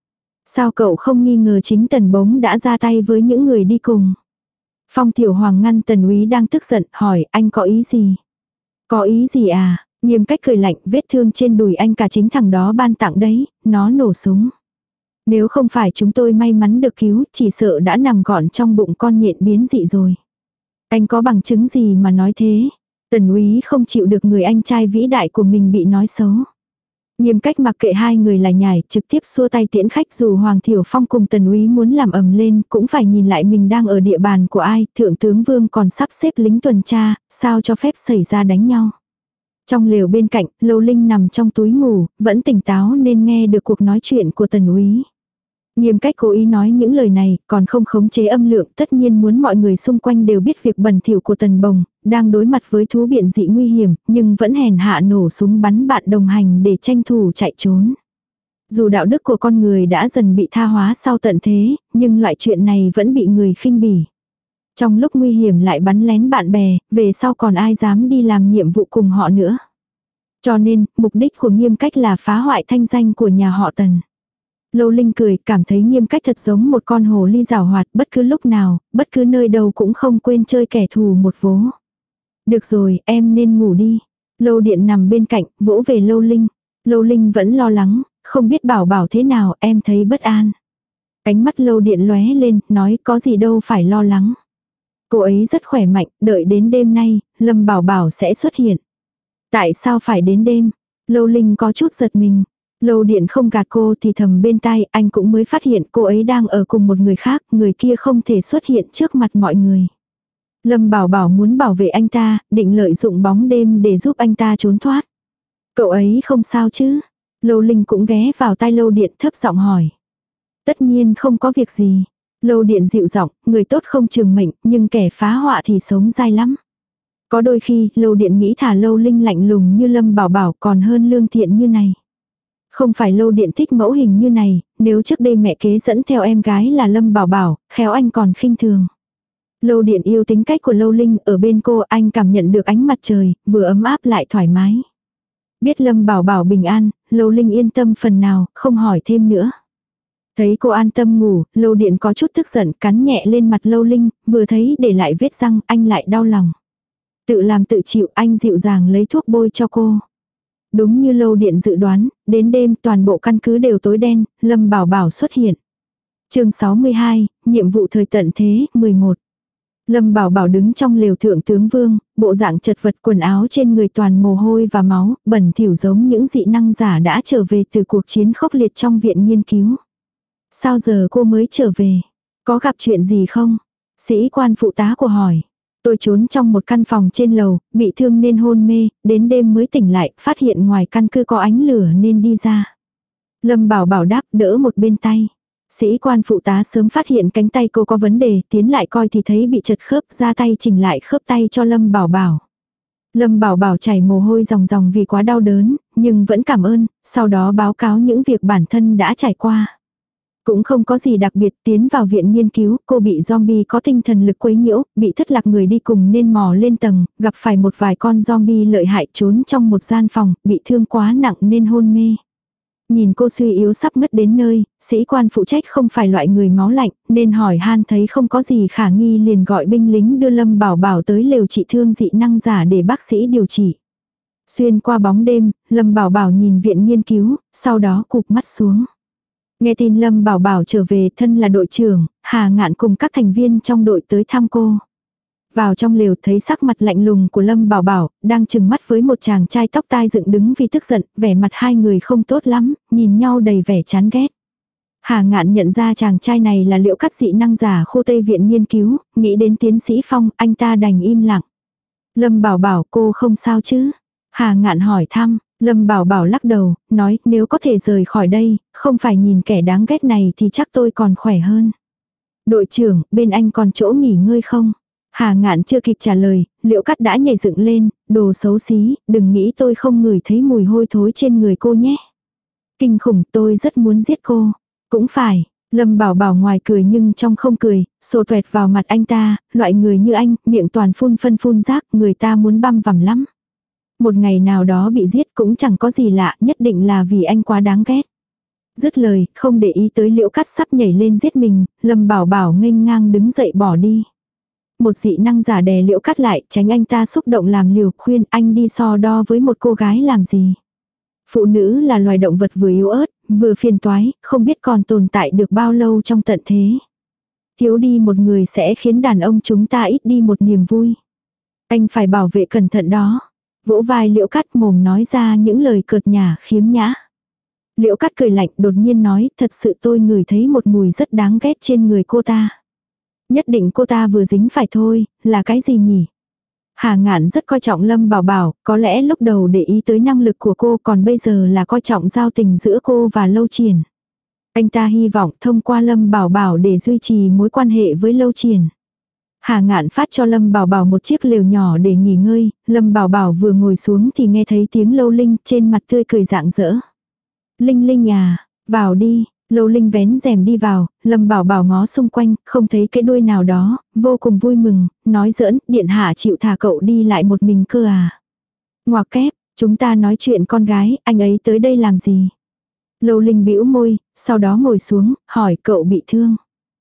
Sao cậu không nghi ngờ chính Tần Bống đã ra tay với những người đi cùng? Phong Tiểu Hoàng ngăn Tần Úy đang tức giận, hỏi anh có ý gì? Có ý gì à? Nghiêm Cách cười lạnh, vết thương trên đùi anh cả chính thằng đó ban tặng đấy, nó nổ súng. Nếu không phải chúng tôi may mắn được cứu, chỉ sợ đã nằm gọn trong bụng con nhện biến dị rồi. Anh có bằng chứng gì mà nói thế? Tần Úy không chịu được người anh trai vĩ đại của mình bị nói xấu. Nghiêm Cách mặc kệ hai người lại nhảy, trực tiếp xua tay tiễn khách, dù Hoàng Thiểu Phong cùng Tần Úy muốn làm ầm lên, cũng phải nhìn lại mình đang ở địa bàn của ai, Thượng tướng Vương còn sắp xếp lính tuần tra, sao cho phép xảy ra đánh nhau. Trong lều bên cạnh, Lâu Linh nằm trong túi ngủ, vẫn tỉnh táo nên nghe được cuộc nói chuyện của Tần Úy. Nghiêm Cách cố ý nói những lời này, còn không khống chế âm lượng, tất nhiên muốn mọi người xung quanh đều biết việc bẩn thỉu của Tần Bồng, đang đối mặt với thú biển dị nguy hiểm, nhưng vẫn hèn hạ nổ súng bắn bạn đồng hành để tranh thủ chạy trốn. Dù đạo đức của con người đã dần bị tha hóa sau tận thế, nhưng loại chuyện này vẫn bị người khinh bỉ. Trong lúc nguy hiểm lại bắn lén bạn bè, về sau còn ai dám đi làm nhiệm vụ cùng họ nữa. Cho nên, mục đích của Nghiêm Cách là phá hoại thanh danh của nhà họ Tần. Lâu Linh cười, cảm thấy Nghiêm Cách thật giống một con hồ ly giảo hoạt, bất cứ lúc nào, bất cứ nơi đâu cũng không quên chơi kẻ thù một vố. Được rồi, em nên ngủ đi. Lâu Điện nằm bên cạnh, vỗ về Lâu Linh. Lâu Linh vẫn lo lắng, không biết bảo bảo thế nào, em thấy bất an. Ánh mắt Lâu Điện lóe lên, nói có gì đâu phải lo lắng. Cô ấy rất khỏe mạnh, đợi đến đêm nay, Lâm Bảo Bảo sẽ xuất hiện. Tại sao phải đến đêm? Lâu Linh có chút giật mình. Lâu Điện không gạt cô thì thầm bên tai, anh cũng mới phát hiện cô ấy đang ở cùng một người khác, người kia không thể xuất hiện trước mặt mọi người. Lâm Bảo Bảo muốn bảo vệ anh ta, định lợi dụng bóng đêm để giúp anh ta trốn thoát. Cậu ấy không sao chứ? Lâu Linh cũng ghé vào tai Lâu Điện thấp giọng hỏi. Tất nhiên không có việc gì. Lâu Điện dịu giọng, người tốt không trường mệnh, nhưng kẻ phá họa thì sống dai lắm. Có đôi khi, Lâu Điện nghĩ thả Lâu Linh lạnh lùng như Lâm Bảo Bảo còn hơn lương thiện như này. Không phải Lâu Điện thích mẫu hình như này, nếu trước đây mẹ kế dẫn theo em gái là Lâm Bảo Bảo, khéo anh còn khinh thường. Lâu Điện yêu tính cách của Lâu Linh, ở bên cô anh cảm nhận được ánh mặt trời, vừa ấm áp lại thoải mái. Biết Lâm Bảo Bảo bình an, Lâu Linh yên tâm phần nào, không hỏi thêm nữa. Thấy cô an tâm ngủ, Lâu Điện có chút tức giận, cắn nhẹ lên mặt Lâu Linh, vừa thấy để lại vết răng, anh lại đau lòng. Tự làm tự chịu, anh dịu dàng lấy thuốc bôi cho cô. Đúng như Lâu Điện dự đoán, đến đêm toàn bộ căn cứ đều tối đen, Lâm Bảo Bảo xuất hiện. Chương sáu mươi hai, nhiệm vụ thời tận thế, mười một. Lâm Bảo Bảo đứng trong lều Thượng tướng Vương, bộ dạng chật vật, quần áo trên người toàn mồ hôi và máu, bẩn thỉu giống những dị năng giả đã trở về từ cuộc chiến khốc liệt trong viện nghiên cứu. Sao giờ cô mới trở về? Có gặp chuyện gì không? Sĩ quan phụ tá của hỏi. Tôi trốn trong một căn phòng trên lầu, bị thương nên hôn mê, đến đêm mới tỉnh lại, phát hiện ngoài căn cứ có ánh lửa nên đi ra. Lâm Bảo Bảo đáp, đỡ một bên tay. Sĩ quan phụ tá sớm phát hiện cánh tay cô có vấn đề, tiến lại coi thì thấy bị chật khớp, ra tay chỉnh lại khớp tay cho Lâm Bảo Bảo. Lâm Bảo Bảo chảy mồ hôi ròng ròng vì quá đau đớn, nhưng vẫn cảm ơn, sau đó báo cáo những việc bản thân đã trải qua. Cũng không có gì đặc biệt, tiến vào viện nghiên cứu, cô bị zombie có tinh thần lực quấy nhiễu, bị thất lạc người đi cùng nên mò lên tầng, gặp phải một vài con zombie lợi hại trốn trong một gian phòng, bị thương quá nặng nên hôn mê. Nhìn cô suy yếu sắp ngất đến nơi, sĩ quan phụ trách không phải loại người máu lạnh, nên hỏi han thấy không có gì khả nghi liền gọi binh lính đưa Lâm Bảo Bảo tới lều trị thương dị năng giả để bác sĩ điều trị. Xuyên qua bóng đêm, Lâm Bảo Bảo nhìn viện nghiên cứu, sau đó cụp mắt xuống. Nghe tin Lâm Bảo Bảo trở về, thân là đội trưởng, Hà Ngạn cùng các thành viên trong đội tới thăm cô. Vào trong lều thấy sắc mặt lạnh lùng của Lâm Bảo Bảo, đang chừng mắt với một chàng trai tóc tai dựng đứng vì tức giận, vẻ mặt hai người không tốt lắm, nhìn nhau đầy vẻ chán ghét. Hà Ngạn nhận ra chàng trai này là Liễu Cắt dị năng giả khu Tây viện nghiên cứu, nghĩ đến tiến sĩ Phong, anh ta đành im lặng. Lâm Bảo Bảo, cô không sao chứ? Hà Ngạn hỏi thăm. Lâm Bảo Bảo lắc đầu, nói nếu có thể rời khỏi đây, không phải nhìn kẻ đáng ghét này thì chắc tôi còn khỏe hơn. Đội trưởng, bên anh còn chỗ nghỉ ngơi không? Hà Ngạn chưa kịp trả lời, Liễu Cắt đã nhảy dựng lên, đồ xấu xí, đừng nghĩ tôi không ngửi thấy mùi hôi thối trên người cô nhé. Kinh khủng, tôi rất muốn giết cô. Cũng phải, Lâm Bảo Bảo ngoài cười nhưng trong không cười, sổ tuẹt vào mặt anh ta, loại người như anh, miệng toàn phun phân phun rác, người ta muốn băm vằm lắm. Một ngày nào đó bị giết cũng chẳng có gì lạ, nhất định là vì anh quá đáng ghét. Dứt lời, không để ý tới Liễu Cát sắp nhảy lên giết mình, Lâm Bảo Bảo nghênh ngang đứng dậy bỏ đi. Một dị năng giả đè Liễu Cát lại, tránh anh ta xúc động làm liều, khuyên anh đi so đo với một cô gái làm gì. Phụ nữ là loài động vật vừa yếu ớt, vừa phiền toái, không biết còn tồn tại được bao lâu trong tận thế. Thiếu đi một người sẽ khiến đàn ông chúng ta ít đi một niềm vui. Anh phải bảo vệ cẩn thận đó. Vỗ vai Liễu Cát mồm nói ra những lời cợt nhả khiếm nhã. Liễu Cát cười lạnh đột nhiên nói, thật sự tôi ngửi thấy một mùi rất đáng ghét trên người cô ta. Nhất định cô ta vừa dính phải thôi, là cái gì nhỉ? Hà Ngạn rất coi trọng Lâm Bảo Bảo, có lẽ lúc đầu để ý tới năng lực của cô, còn bây giờ là coi trọng giao tình giữa cô và Lâu Triển. Anh ta hy vọng thông qua Lâm Bảo Bảo để duy trì mối quan hệ với Lâu Triển. Hà Ngạn phát cho Lâm Bảo Bảo một chiếc lều nhỏ để nghỉ ngơi, Lâm Bảo Bảo vừa ngồi xuống thì nghe thấy tiếng Lâu Linh trên mặt tươi cười rạng rỡ. Linh Linh à, vào đi. Lâu Linh vén rèm đi vào, Lâm Bảo Bảo ngó xung quanh, không thấy cái đuôi nào đó, vô cùng vui mừng, nói giỡn, điện hạ chịu thả cậu đi lại một mình cơ à. Ngoặc kép, chúng ta nói chuyện con gái, anh ấy tới đây làm gì? Lâu Linh bĩu môi, sau đó ngồi xuống, hỏi cậu bị thương.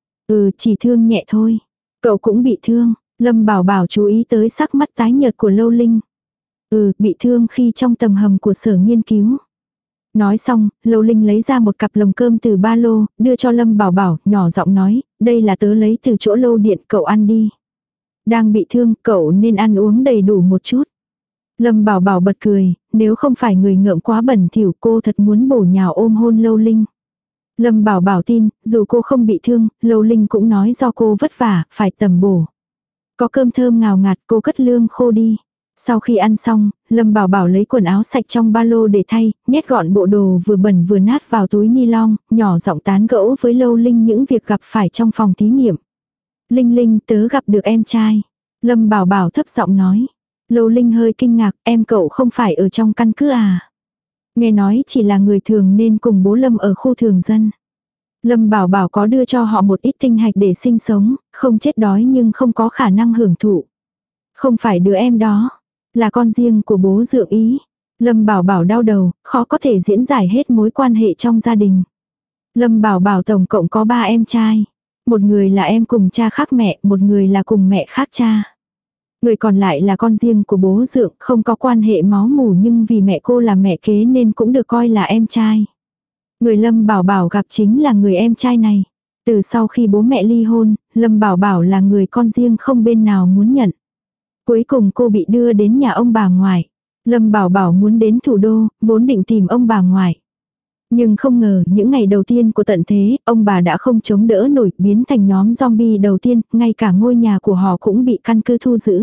Ừ, chỉ thương nhẹ thôi. Cậu cũng bị thương, Lâm Bảo Bảo chú ý tới sắc mắt tái nhợt của Lâu Linh. Ừ, bị thương khi trong tầng hầm của sở nghiên cứu. Nói xong, Lâu Linh lấy ra một cặp lồng cơm từ ba lô, đưa cho Lâm Bảo Bảo, nhỏ giọng nói, đây là tớ lấy từ chỗ Lâu điện, cậu ăn đi. Đang bị thương, cậu nên ăn uống đầy đủ một chút. Lâm Bảo Bảo bật cười, nếu không phải người ngợm quá bẩn thỉu cô thật muốn bổ nhào ôm hôn Lâu Linh. Lâm Bảo Bảo tin, dù cô không bị thương, Lâu Linh cũng nói do cô vất vả, phải tầm bổ. Có cơm thơm ngào ngạt, cô cất lương khô đi. Sau khi ăn xong, Lâm Bảo Bảo lấy quần áo sạch trong ba lô để thay, nhét gọn bộ đồ vừa bẩn vừa nát vào túi ni lông, nhỏ giọng tán gẫu với Lâu Linh những việc gặp phải trong phòng thí nghiệm. Linh Linh, tớ gặp được em trai. Lâm Bảo Bảo thấp giọng nói. Lâu Linh hơi kinh ngạc, em cậu không phải ở trong căn cứ à? Nghe nói chỉ là người thường nên cùng bố Lâm ở khu thường dân. Lâm Bảo Bảo có đưa cho họ một ít tinh hạch để sinh sống, không chết đói nhưng không có khả năng hưởng thụ. Không phải đứa em đó, là con riêng của bố Dượng Ý. Lâm Bảo Bảo đau đầu, khó có thể diễn giải hết mối quan hệ trong gia đình. Lâm Bảo Bảo tổng cộng có ba em trai. Một người là em cùng cha khác mẹ, một người là cùng mẹ khác cha. Người còn lại là con riêng của bố Dượng, không có quan hệ máu mủ nhưng vì mẹ cô là mẹ kế nên cũng được coi là em trai. Người Lâm Bảo Bảo gặp chính là người em trai này. Từ sau khi bố mẹ ly hôn, Lâm Bảo Bảo là người con riêng không bên nào muốn nhận. Cuối cùng cô bị đưa đến nhà ông bà ngoại. Lâm Bảo Bảo muốn đến thủ đô, vốn định tìm ông bà ngoại. Nhưng không ngờ những ngày đầu tiên của tận thế, ông bà đã không chống đỡ nổi, biến thành nhóm zombie đầu tiên, ngay cả ngôi nhà của họ cũng bị căn cứ thu giữ.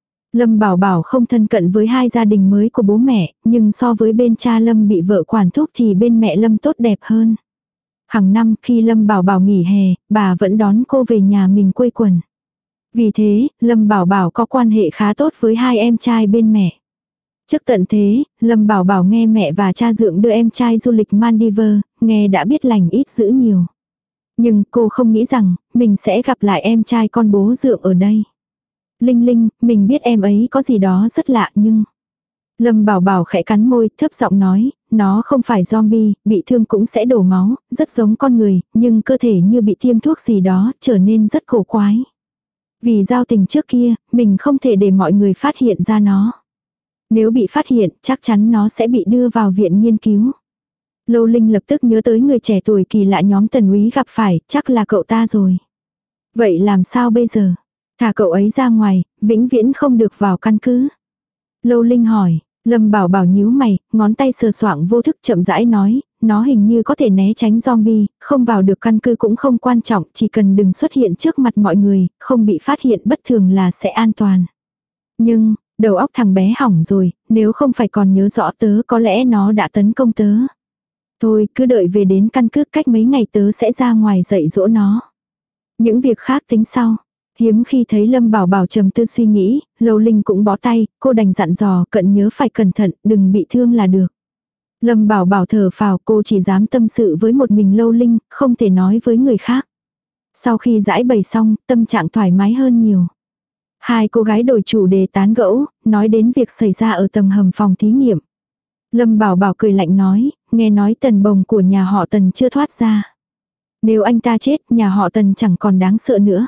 Lâm Bảo Bảo không thân cận với hai gia đình mới của bố mẹ, nhưng so với bên cha Lâm bị vợ quản thúc thì bên mẹ Lâm tốt đẹp hơn. Hàng năm khi Lâm Bảo Bảo nghỉ hè, bà vẫn đón cô về nhà mình quây quần. Vì thế, Lâm Bảo Bảo có quan hệ khá tốt với hai em trai bên mẹ. Trước tận thế, Lâm Bảo Bảo nghe mẹ và cha Dượng đưa em trai du lịch Maldives, nghe đã biết lành ít dữ nhiều. Nhưng cô không nghĩ rằng, mình sẽ gặp lại em trai con bố Dượng ở đây. Linh Linh, mình biết em ấy có gì đó rất lạ nhưng... Lâm Bảo Bảo khẽ cắn môi, thấp giọng nói, nó không phải zombie, bị thương cũng sẽ đổ máu, rất giống con người, nhưng cơ thể như bị tiêm thuốc gì đó, trở nên rất cổ quái. Vì giao tình trước kia, mình không thể để mọi người phát hiện ra nó. Nếu bị phát hiện, chắc chắn nó sẽ bị đưa vào viện nghiên cứu. Lâu Linh lập tức nhớ tới người trẻ tuổi kỳ lạ nhóm Tần Úy gặp phải, chắc là cậu ta rồi. Vậy làm sao bây giờ? Thả cậu ấy ra ngoài, vĩnh viễn không được vào căn cứ. Lâu Linh hỏi, Lâm Bảo Bảo nhíu mày, ngón tay sờ soạng vô thức chậm rãi nói, nó hình như có thể né tránh zombie, không vào được căn cứ cũng không quan trọng, chỉ cần đừng xuất hiện trước mặt mọi người, không bị phát hiện bất thường là sẽ an toàn. Nhưng, đầu óc thằng bé hỏng rồi, nếu không phải còn nhớ rõ tớ có lẽ nó đã tấn công tớ. Thôi, cứ đợi về đến căn cứ cách mấy ngày tớ sẽ ra ngoài dạy dỗ nó. Những việc khác tính sau. Hiếm khi thấy Lâm Bảo Bảo trầm tư suy nghĩ, Lâu Linh cũng bó tay, cô đành dặn dò cận nhớ phải cẩn thận, đừng bị thương là được. Lâm Bảo Bảo thở phào, cô chỉ dám tâm sự với một mình Lâu Linh, không thể nói với người khác. Sau khi giải bày xong, tâm trạng thoải mái hơn nhiều. Hai cô gái đổi chủ đề tán gẫu, nói đến việc xảy ra ở tầng hầm phòng thí nghiệm. Lâm Bảo Bảo cười lạnh nói, nghe nói Tần Bồng của nhà họ Tần chưa thoát ra. Nếu anh ta chết, nhà họ Tần chẳng còn đáng sợ nữa.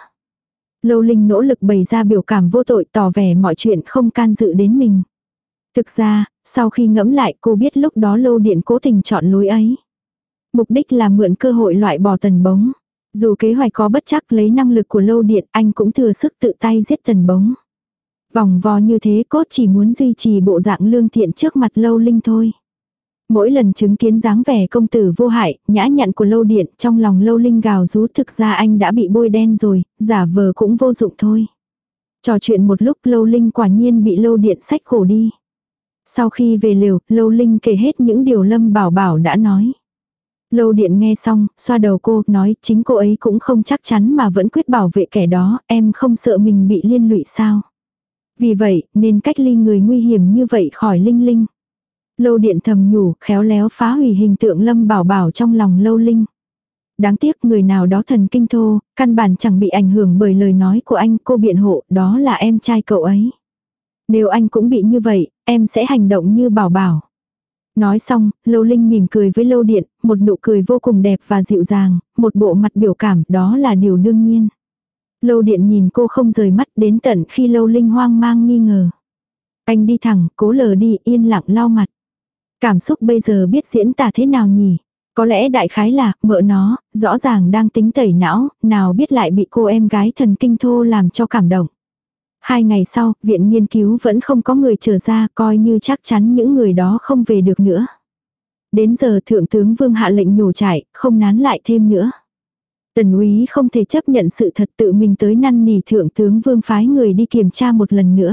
Lâu Linh nỗ lực bày ra biểu cảm vô tội, tỏ vẻ mọi chuyện không can dự đến mình. Thực ra, sau khi ngẫm lại cô biết lúc đó Lâu Điện cố tình chọn lối ấy. Mục đích là mượn cơ hội loại bỏ Tần Bống. Dù kế hoạch có bất chắc lấy năng lực của Lâu Điện, anh cũng thừa sức tự tay giết Tần Bống. Vòng vo như thế cốt chỉ muốn duy trì bộ dạng lương thiện trước mặt Lâu Linh thôi. Mỗi lần chứng kiến dáng vẻ công tử vô hại, nhã nhặn của Lâu Điện, trong lòng Lâu Linh gào rú, thực ra anh đã bị bôi đen rồi, giả vờ cũng vô dụng thôi. Trò chuyện một lúc Lâu Linh quả nhiên bị Lâu Điện xách cổ đi. Sau khi về lều, Lâu Linh kể hết những điều Lâm Bảo Bảo đã nói. Lâu Điện nghe xong, xoa đầu cô, nói chính cô ấy cũng không chắc chắn mà vẫn quyết bảo vệ kẻ đó, em không sợ mình bị liên lụy sao. Vì vậy, nên cách ly người nguy hiểm như vậy khỏi Linh Linh. Lâu Điện thầm nhủ, khéo léo phá hủy hình tượng Lâm Bảo Bảo trong lòng Lâu Linh. Đáng tiếc người nào đó thần kinh thô, căn bản chẳng bị ảnh hưởng bởi lời nói của anh, cô biện hộ, đó là em trai cậu ấy. Nếu anh cũng bị như vậy, em sẽ hành động như Bảo Bảo. Nói xong, Lâu Linh mỉm cười với Lâu Điện, một nụ cười vô cùng đẹp và dịu dàng, một bộ mặt biểu cảm, đó là điều đương nhiên. Lâu Điện nhìn cô không rời mắt đến tận khi Lâu Linh hoang mang nghi ngờ. Anh đi thẳng, cố lờ đi, yên lặng lau mặt. Cảm xúc bây giờ biết diễn tả thế nào nhỉ? Có lẽ đại khái là, mợ nó, rõ ràng đang tính tẩy não, nào biết lại bị cô em gái thần kinh thô làm cho cảm động. Hai ngày sau, viện nghiên cứu vẫn không có người trở ra, coi như chắc chắn những người đó không về được nữa. Đến giờ thượng tướng Vương hạ lệnh nhổ trại, không nán lại thêm nữa. Tần úy không thể chấp nhận sự thật, tự mình tới năn nỉ thượng tướng Vương phái người đi kiểm tra một lần nữa.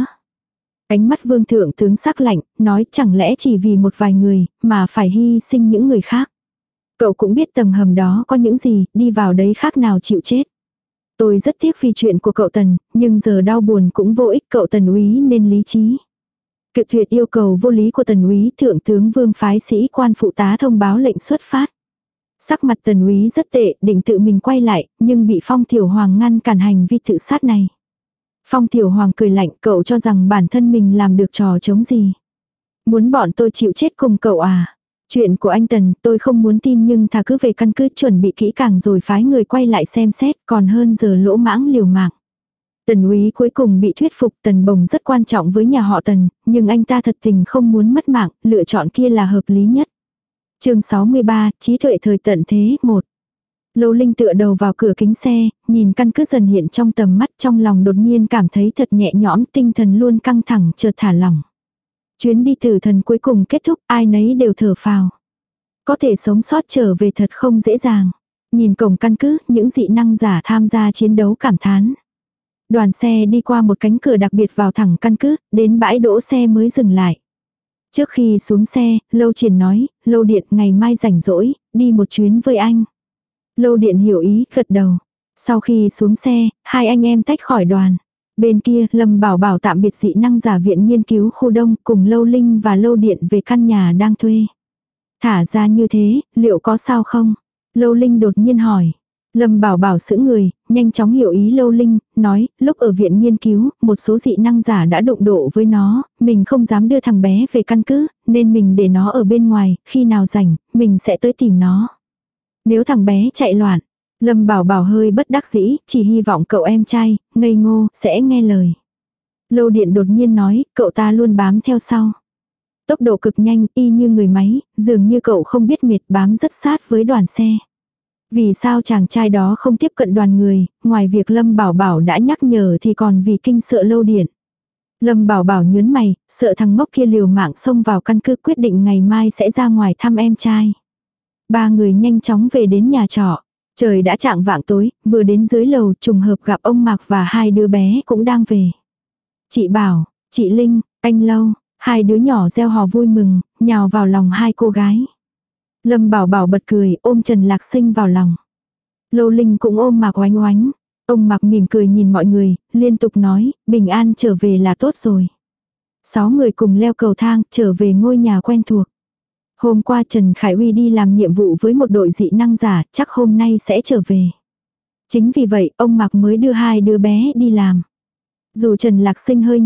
Ánh mắt Vương thượng tướng sắc lạnh, nói chẳng lẽ chỉ vì một vài người, mà phải hy sinh những người khác. Cậu cũng biết tầng hầm đó có những gì, đi vào đấy khác nào chịu chết. Tôi rất tiếc vì chuyện của cậu Tần, nhưng giờ đau buồn cũng vô ích, cậu Tần úy nên lý trí. Cự tuyệt yêu cầu vô lý của Tần úy, thượng tướng Vương phái sĩ quan phụ tá thông báo lệnh xuất phát. Sắc mặt Tần úy rất tệ, định tự mình quay lại, nhưng bị Phong Tiểu Hoàng ngăn cản hành vi tự sát này. Phong Tiểu Hoàng cười lạnh, cậu cho rằng bản thân mình làm được trò chống gì. Muốn bọn tôi chịu chết cùng cậu à? Chuyện của anh Tần tôi không muốn tin, nhưng thà cứ về căn cứ chuẩn bị kỹ càng rồi phái người quay lại xem xét, còn hơn giờ lỗ mãng liều mạng. Tần úy cuối cùng bị thuyết phục. Tần Bồng rất quan trọng với nhà họ Tần, nhưng anh ta thật tình không muốn mất mạng, lựa chọn kia là hợp lý nhất. Chương sáu mươi ba, trí tuệ thời tận thế một. Lâu Linh tựa đầu vào cửa kính xe, nhìn căn cứ dần hiện trong tầm mắt, trong lòng đột nhiên cảm thấy thật nhẹ nhõm, tinh thần luôn căng thẳng chợt thả lỏng. Chuyến đi tử thần cuối cùng kết thúc, ai nấy đều thở phào. Có thể sống sót trở về thật không dễ dàng. Nhìn cổng căn cứ, những dị năng giả tham gia chiến đấu cảm thán. Đoàn xe đi qua một cánh cửa đặc biệt vào thẳng căn cứ, đến bãi đỗ xe mới dừng lại. Trước khi xuống xe, Lâu Triển nói, Lâu Điện ngày mai rảnh rỗi, đi một chuyến với anh. Lâu Điện hiểu ý, gật đầu. Sau khi xuống xe, hai anh em tách khỏi đoàn. Bên kia, Lâm Bảo Bảo tạm biệt dị năng giả viện nghiên cứu khu đông, cùng Lâu Linh và Lâu Điện về căn nhà đang thuê. Thả ra như thế, liệu có sao không? Lâu Linh đột nhiên hỏi. Lâm Bảo Bảo sững người, nhanh chóng hiểu ý Lâu Linh, nói, lúc ở viện nghiên cứu, một số dị năng giả đã đụng độ với nó, mình không dám đưa thằng bé về căn cứ, nên mình để nó ở bên ngoài, khi nào rảnh, mình sẽ tới tìm nó. Nếu thằng bé chạy loạn, Lâm Bảo Bảo hơi bất đắc dĩ, chỉ hy vọng cậu em trai, ngây ngô, sẽ nghe lời. Lâu Điện đột nhiên nói, cậu ta luôn bám theo sau. Tốc độ cực nhanh, y như người máy, dường như cậu không biết mệt, bám rất sát với đoàn xe. Vì sao chàng trai đó không tiếp cận đoàn người, ngoài việc Lâm Bảo Bảo đã nhắc nhở thì còn vì kinh sợ Lâu Điện. Lâm Bảo Bảo nhớn mày, sợ thằng ngốc kia liều mạng xông vào căn cứ, quyết định ngày mai sẽ ra ngoài thăm em trai. Ba người nhanh chóng về đến nhà trọ. Trời đã chạng vạng tối, vừa đến dưới lầu trùng hợp gặp ông Mạc và hai đứa bé cũng đang về. Chị Bảo, chị Linh, anh Lâu, hai đứa nhỏ reo hò vui mừng, nhào vào lòng hai cô gái. Lâm Bảo Bảo bật cười, ôm Trần Lạc Sinh vào lòng. Lâu Linh cũng ôm Mạc Oánh Oánh. Ông Mạc mỉm cười nhìn mọi người, liên tục nói, bình an trở về là tốt rồi. Sáu người cùng leo cầu thang, trở về ngôi nhà quen thuộc. Hôm qua Trần Khải Uy đi làm nhiệm vụ với một đội dị năng giả, chắc hôm nay sẽ trở về. Chính vì vậy, ông Mạc mới đưa hai đứa bé đi làm. Dù Trần Lạc Sinh hơi nhỏ,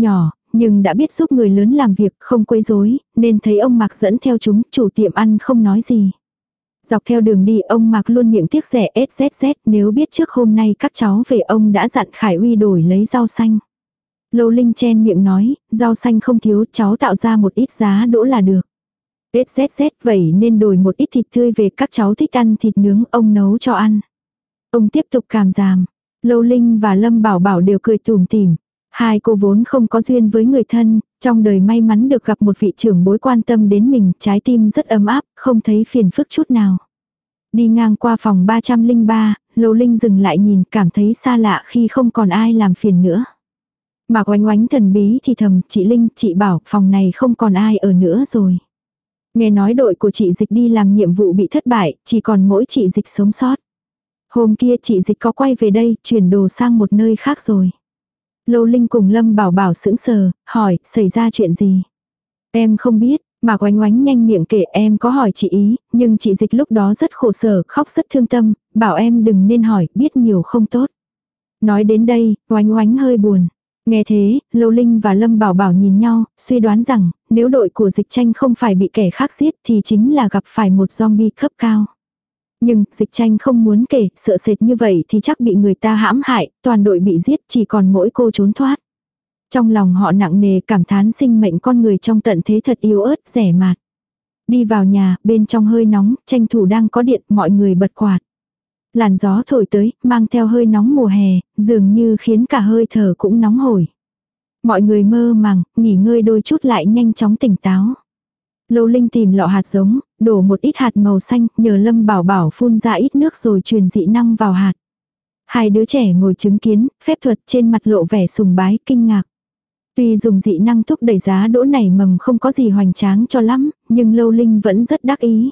nhưng đã biết giúp người lớn làm việc không quấy rối, nên thấy ông Mạc dẫn theo chúng, chủ tiệm ăn không nói gì. Dọc theo đường đi ông Mạc luôn miệng tiếc rẻ ét dét dét, nếu biết trước hôm nay các cháu về ông đã dặn Khải Uy đổi lấy rau xanh. Lâu Linh chen miệng nói, rau xanh không thiếu, cháu tạo ra một ít giá đỗ là được. ét dét dét vậy nên đổi một ít thịt tươi về, các cháu thích ăn thịt nướng, ông nấu cho ăn. Ông tiếp tục cảm giảm. Lâu Linh và Lâm Bảo Bảo đều cười tủm tỉm. Hai cô vốn không có duyên với người thân, trong đời may mắn được gặp một vị trưởng bối quan tâm đến mình, trái tim rất ấm áp, không thấy phiền phức chút nào. Đi ngang qua phòng ba trăm lẻ ba, Lâu Linh dừng lại nhìn, cảm thấy xa lạ khi không còn ai làm phiền nữa. Mạc Oánh Oánh thần bí thì thầm, chị Linh, chị bảo phòng này không còn ai ở nữa rồi. Nghe nói đội của chị Dịch đi làm nhiệm vụ bị thất bại, chỉ còn mỗi chị Dịch sống sót. Hôm kia chị Dịch có quay về đây, chuyển đồ sang một nơi khác rồi. Lâu Linh cùng Lâm Bảo Bảo sững sờ, hỏi, xảy ra chuyện gì? Em không biết, Mạc Oánh Oánh nhanh miệng kể, em có hỏi chị ý, nhưng chị Dịch lúc đó rất khổ sở, khóc rất thương tâm, bảo em đừng nên hỏi, biết nhiều không tốt. Nói đến đây, Oánh Oánh hơi buồn. Nghe thế, Lâu Linh và Lâm Bảo Bảo nhìn nhau, suy đoán rằng, nếu đội của Dịch Tranh không phải bị kẻ khác giết thì chính là gặp phải một zombie cấp cao. Nhưng, Dịch Tranh không muốn kể, sợ sệt như vậy thì chắc bị người ta hãm hại, toàn đội bị giết, chỉ còn mỗi cô trốn thoát. Trong lòng họ nặng nề cảm thán sinh mệnh con người trong tận thế thật yếu ớt, rẻ mạt. Đi vào nhà, bên trong hơi nóng, tranh thủ đang có điện, mọi người bật quạt. Làn gió thổi tới, mang theo hơi nóng mùa hè, dường như khiến cả hơi thở cũng nóng hổi. Mọi người mơ màng, nghỉ ngơi đôi chút lại nhanh chóng tỉnh táo. Lâu Linh tìm lọ hạt giống, đổ một ít hạt màu xanh, nhờ Lâm Bảo Bảo phun ra ít nước rồi truyền dị năng vào hạt. Hai đứa trẻ ngồi chứng kiến, phép thuật trên mặt lộ vẻ sùng bái, kinh ngạc. Tuy dùng dị năng thúc đẩy giá đỗ nảy mầm không có gì hoành tráng cho lắm, nhưng Lâu Linh vẫn rất đắc ý.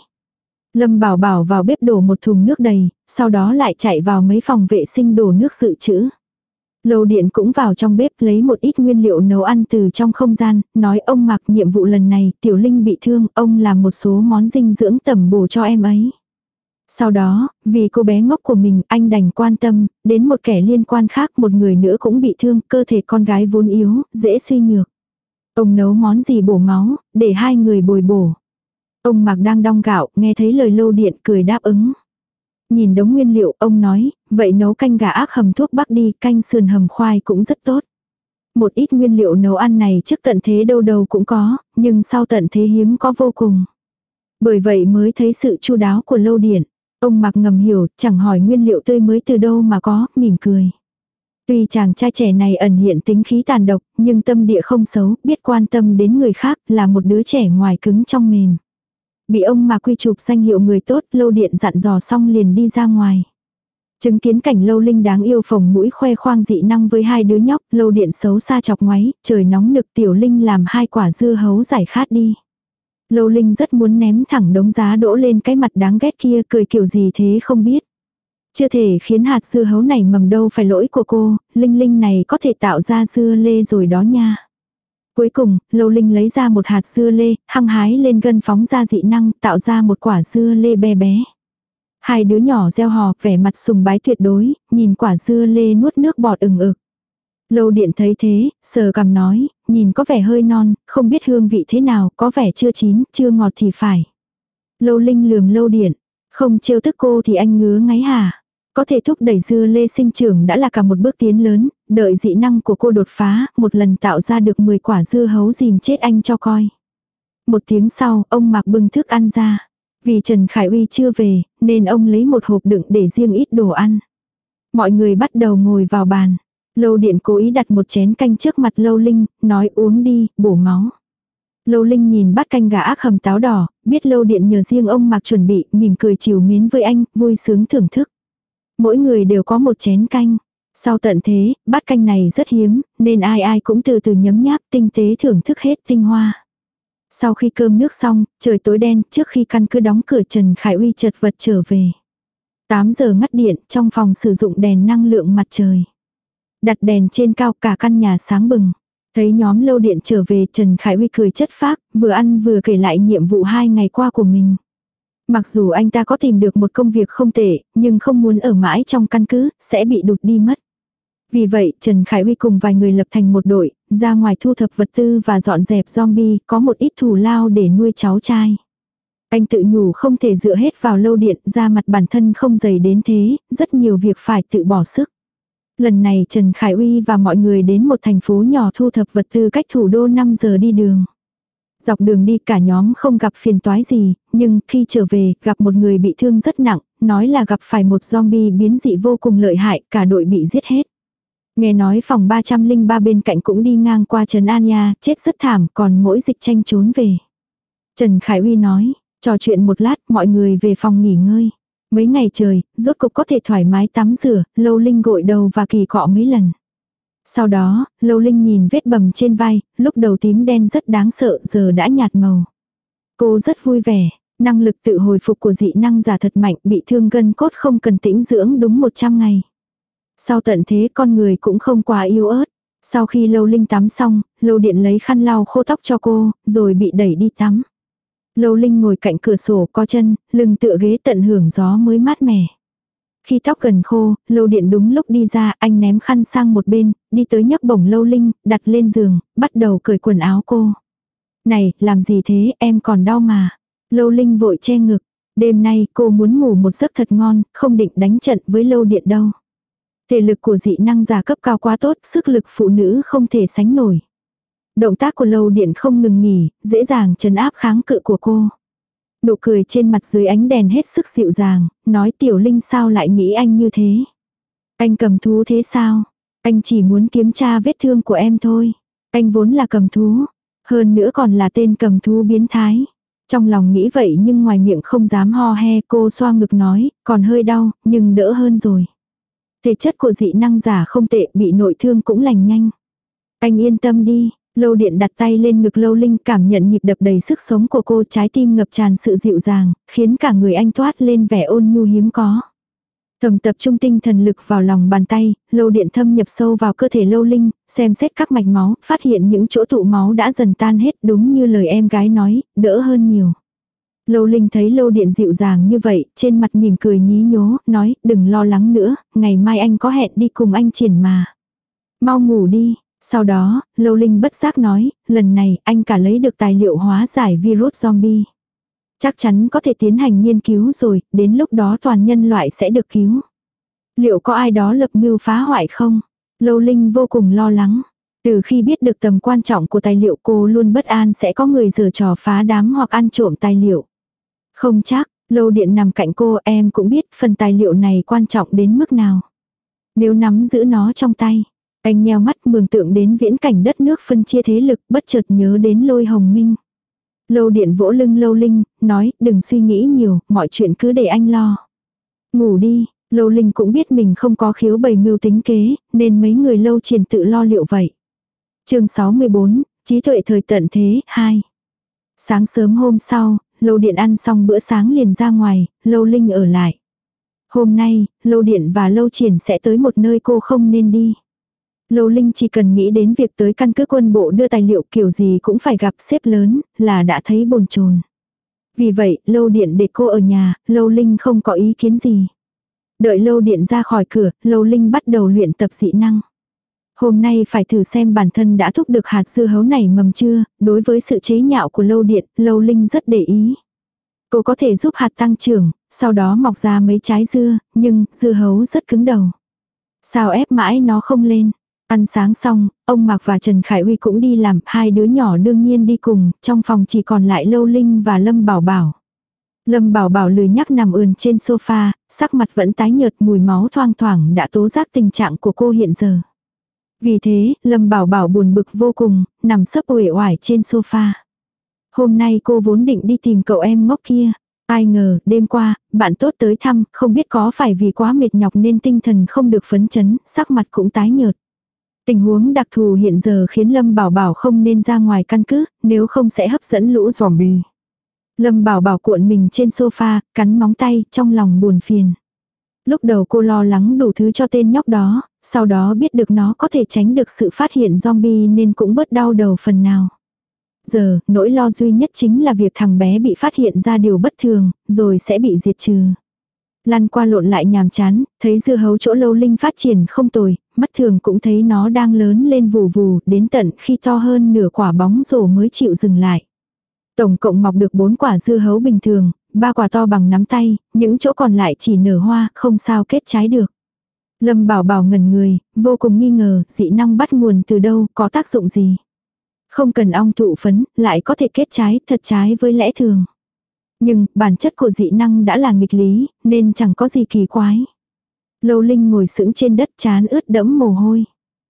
Lâm Bảo Bảo vào bếp đổ một thùng nước đầy, sau đó lại chạy vào mấy phòng vệ sinh đổ nước dự trữ. Lâu Điện cũng vào trong bếp lấy một ít nguyên liệu nấu ăn từ trong không gian, nói ông Mạc nhiệm vụ lần này, Tiểu Linh bị thương, ông làm một số món dinh dưỡng tẩm bổ cho em ấy. Sau đó, vì cô bé ngốc của mình, anh đành quan tâm, đến một kẻ liên quan khác, một người nữa cũng bị thương, cơ thể con gái vốn yếu, dễ suy nhược. Ông nấu món gì bổ máu, để hai người bồi bổ. Ông Mạc đang đong gạo, nghe thấy lời Lâu Điện cười đáp ứng. Nhìn đống nguyên liệu, ông nói, vậy nấu canh gà ác hầm thuốc bắc đi, canh sườn hầm khoai cũng rất tốt. Một ít nguyên liệu nấu ăn này trước tận thế đâu đâu cũng có, nhưng sau tận thế hiếm có vô cùng. Bởi vậy mới thấy sự chu đáo của Lâu Điện. Ông Mạc ngầm hiểu, chẳng hỏi nguyên liệu tươi mới từ đâu mà có, mỉm cười. Tuy chàng trai trẻ này ẩn hiện tính khí tàn độc, nhưng tâm địa không xấu, biết quan tâm đến người khác, là một đứa trẻ ngoài cứng trong mềm. Bị ông Mạc quy chụp danh hiệu người tốt, Lâu Điện dặn dò xong liền đi ra ngoài. Chứng kiến cảnh Lâu Linh đáng yêu phồng mũi khoe khoang dị năng với hai đứa nhóc, Lâu Điện xấu xa chọc ngoáy, trời nóng nực Tiểu Linh làm hai quả dưa hấu giải khát đi. Lâu Linh rất muốn ném thẳng đống giá đỗ lên cái mặt đáng ghét kia, cười kiểu gì thế không biết. Chưa thể khiến hạt dưa hấu này mầm đâu phải lỗi của cô, Linh Linh này có thể tạo ra dưa lê rồi đó nha. Cuối cùng, Lâu Linh lấy ra một hạt dưa lê, hăng hái lên gân phóng ra dị năng, tạo ra một quả dưa lê bé bé. Hai đứa nhỏ reo hò, vẻ mặt sùng bái tuyệt đối, nhìn quả dưa lê nuốt nước bọt ừng ực. Lâu Điện thấy thế, sờ cằm nói, nhìn có vẻ hơi non, không biết hương vị thế nào, có vẻ chưa chín, chưa ngọt thì phải. Lâu Linh lườm Lâu Điện, không trêu tức cô thì anh ngứa ngáy hả? Có thể thúc đẩy dưa lê sinh trưởng đã là cả một bước tiến lớn, đợi dị năng của cô đột phá, một lần tạo ra được mười quả dưa hấu dìm chết anh cho coi. Một tiếng sau, ông Mạc bưng thức ăn ra. Vì Trần Khải Uy chưa về, nên ông lấy một hộp đựng để riêng ít đồ ăn. Mọi người bắt đầu ngồi vào bàn. Lâu Điện cố ý đặt một chén canh trước mặt Lâu Linh, nói uống đi, bổ máu. Lâu Linh nhìn bát canh gà ác hầm táo đỏ, biết Lâu Điện nhờ riêng ông Mạc chuẩn bị, mỉm cười chiều mến với anh, vui sướng thưởng thức. Mỗi người đều có một chén canh. Sau tận thế, bát canh này rất hiếm, nên ai ai cũng từ từ nhấm nháp tinh tế thưởng thức hết tinh hoa. Sau khi cơm nước xong, trời tối đen, trước khi căn cứ đóng cửa Trần Khải Uy chật vật trở về. tám giờ ngắt điện, trong phòng sử dụng đèn năng lượng mặt trời. Đặt đèn trên cao, cả căn nhà sáng bừng. Thấy nhóm Lâu Điện trở về, Trần Khải Uy cười chất phác, vừa ăn vừa kể lại nhiệm vụ hai ngày qua của mình. Mặc dù anh ta có tìm được một công việc không tệ, nhưng không muốn ở mãi trong căn cứ, sẽ bị đụt đi mất. Vì vậy, Trần Khải Uy cùng vài người lập thành một đội, ra ngoài thu thập vật tư và dọn dẹp zombie, có một ít thù lao để nuôi cháu trai. Anh tự nhủ không thể dựa hết vào Lâu Điện, ra mặt bản thân không dày đến thế, rất nhiều việc phải tự bỏ sức. Lần này Trần Khải Uy và mọi người đến một thành phố nhỏ thu thập vật tư cách thủ đô năm giờ đi đường. Dọc đường đi cả nhóm không gặp phiền toái gì, nhưng khi trở về gặp một người bị thương rất nặng, nói là gặp phải một zombie biến dị vô cùng lợi hại, cả đội bị giết hết. Nghe nói phòng ba trăm lẻ ba bên cạnh cũng đi ngang qua Trần An Nha, chết rất thảm, còn mỗi dịch tranh trốn về. Trần Khải Uy nói, trò chuyện một lát, mọi người về phòng nghỉ ngơi. Mấy ngày trời, rốt cục có thể thoải mái tắm rửa, Lâu Linh gội đầu và kỳ cọ mấy lần. Sau đó, Lâu Linh nhìn vết bầm trên vai, lúc đầu tím đen rất đáng sợ, giờ đã nhạt màu. Cô rất vui vẻ, năng lực tự hồi phục của dị năng giả thật mạnh, bị thương gân cốt không cần tĩnh dưỡng đúng một trăm ngày. Sau tận thế con người cũng không quá yếu ớt. Sau khi Lâu Linh tắm xong, Lâu Điện lấy khăn lau khô tóc cho cô, rồi bị đẩy đi tắm. Lâu Linh ngồi cạnh cửa sổ co chân, lưng tựa ghế tận hưởng gió mới mát mẻ. Khi tóc gần khô, Lâu Điện đúng lúc đi ra, anh ném khăn sang một bên, đi tới nhấc bổng Lâu Linh, đặt lên giường, bắt đầu cởi quần áo cô. Này, làm gì thế, em còn đau mà. Lâu Linh vội che ngực. Đêm nay cô muốn ngủ một giấc thật ngon, không định đánh trận với Lâu Điện đâu. Thể lực của dị năng giả cấp cao quá tốt, sức lực phụ nữ không thể sánh nổi. Động tác của Lâu Điện không ngừng nghỉ, dễ dàng trấn áp kháng cự của cô. Nụ cười trên mặt dưới ánh đèn hết sức dịu dàng, nói Tiểu Linh sao lại nghĩ anh như thế. Anh cầm thú thế sao? Anh chỉ muốn kiểm tra vết thương của em thôi. Anh vốn là cầm thú, hơn nữa còn là tên cầm thú biến thái. Trong lòng nghĩ vậy nhưng ngoài miệng không dám ho he, cô xoa ngực nói, còn hơi đau, nhưng đỡ hơn rồi. Thể chất của dị năng giả không tệ, bị nội thương cũng lành nhanh. Anh yên tâm đi. Lâu Điện đặt tay lên ngực Lâu Linh, cảm nhận nhịp đập đầy sức sống của cô, trái tim ngập tràn sự dịu dàng, khiến cả người anh toát lên vẻ ôn nhu hiếm có. Thầm tập trung tinh thần lực vào lòng bàn tay, Lâu Điện thâm nhập sâu vào cơ thể Lâu Linh, xem xét các mạch máu, phát hiện những chỗ tụ máu đã dần tan hết, đúng như lời em gái nói, đỡ hơn nhiều. Lâu Linh thấy Lâu Điện dịu dàng như vậy, trên mặt mỉm cười nhí nhố, nói, đừng lo lắng nữa, ngày mai anh có hẹn đi cùng anh triển mà. Mau ngủ đi. Sau đó, Lâu Linh bất giác nói, lần này anh cả lấy được tài liệu hóa giải virus zombie. Chắc chắn có thể tiến hành nghiên cứu rồi, đến lúc đó toàn nhân loại sẽ được cứu. Liệu có ai đó lập mưu phá hoại không? Lâu Linh vô cùng lo lắng. Từ khi biết được tầm quan trọng của tài liệu cô luôn bất an sẽ có người giở trò phá đám hoặc ăn trộm tài liệu. Không chắc, Lâu Điện nằm cạnh cô, em cũng biết phần tài liệu này quan trọng đến mức nào. Nếu nắm giữ nó trong tay. Anh nheo mắt mường tượng đến viễn cảnh đất nước phân chia thế lực, bất chợt nhớ đến Lôi Hồng Minh. Lâu Điện vỗ lưng Lâu Linh, nói, đừng suy nghĩ nhiều, mọi chuyện cứ để anh lo. Ngủ đi, Lâu Linh cũng biết mình không có khiếu bày mưu tính kế, nên mấy người Lâu Triển tự lo liệu vậy. Chương sáu mươi bốn, trí tuệ thời tận thế, hai. Sáng sớm hôm sau, Lâu Điện ăn xong bữa sáng liền ra ngoài, Lâu Linh ở lại. Hôm nay, Lâu Điện và Lâu Triển sẽ tới một nơi cô không nên đi. Lâu Linh chỉ cần nghĩ đến việc tới căn cứ quân bộ đưa tài liệu kiểu gì cũng phải gặp sếp lớn, là đã thấy bồn chồn. Vì vậy, Lâu Điện để cô ở nhà, Lâu Linh không có ý kiến gì. Đợi Lâu Điện ra khỏi cửa, Lâu Linh bắt đầu luyện tập dị năng. Hôm nay phải thử xem bản thân đã thúc được hạt dưa hấu này mầm chưa, đối với sự chế nhạo của Lâu Điện, Lâu Linh rất để ý. Cô có thể giúp hạt tăng trưởng, sau đó mọc ra mấy trái dưa, nhưng dưa hấu rất cứng đầu. Sao ép mãi nó không lên? Ăn sáng xong, ông Mạc và Trần Khải Uy cũng đi làm, hai đứa nhỏ đương nhiên đi cùng, trong phòng chỉ còn lại Lâu Linh và Lâm Bảo Bảo. Lâm Bảo Bảo lười nhác nằm ườn trên sofa, sắc mặt vẫn tái nhợt, mùi máu thoang thoảng đã tố giác tình trạng của cô hiện giờ. Vì thế, Lâm Bảo Bảo buồn bực vô cùng, nằm sấp uể oải trên sofa. Hôm nay cô vốn định đi tìm cậu em ngốc kia. Ai ngờ, đêm qua, bạn tốt tới thăm, không biết có phải vì quá mệt nhọc nên tinh thần không được phấn chấn, sắc mặt cũng tái nhợt. Tình huống đặc thù hiện giờ khiến Lâm Bảo Bảo không nên ra ngoài căn cứ, nếu không sẽ hấp dẫn lũ zombie. Lâm Bảo Bảo cuộn mình trên sofa, cắn móng tay, trong lòng buồn phiền. Lúc đầu cô lo lắng đủ thứ cho tên nhóc đó, sau đó biết được nó có thể tránh được sự phát hiện zombie nên cũng bớt đau đầu phần nào. Giờ, nỗi lo duy nhất chính là việc thằng bé bị phát hiện ra điều bất thường, rồi sẽ bị diệt trừ. Lăn qua lộn lại nhàm chán, thấy dưa hấu chỗ Lâu Linh phát triển không tồi, mắt thường cũng thấy nó đang lớn lên vù vù, đến tận khi to hơn nửa quả bóng rổ mới chịu dừng lại. Tổng cộng mọc được bốn quả dưa hấu bình thường, ba quả to bằng nắm tay, những chỗ còn lại chỉ nở hoa, không sao kết trái được. Lâm Bảo Bảo ngẩn người, vô cùng nghi ngờ, dị năng bắt nguồn từ đâu, có tác dụng gì. Không cần ong thụ phấn, lại có thể kết trái, thật trái với lẽ thường. Nhưng, bản chất của dị năng đã là nghịch lý, nên chẳng có gì kỳ quái. Lâu Linh ngồi sững trên đất trán ướt đẫm mồ hôi.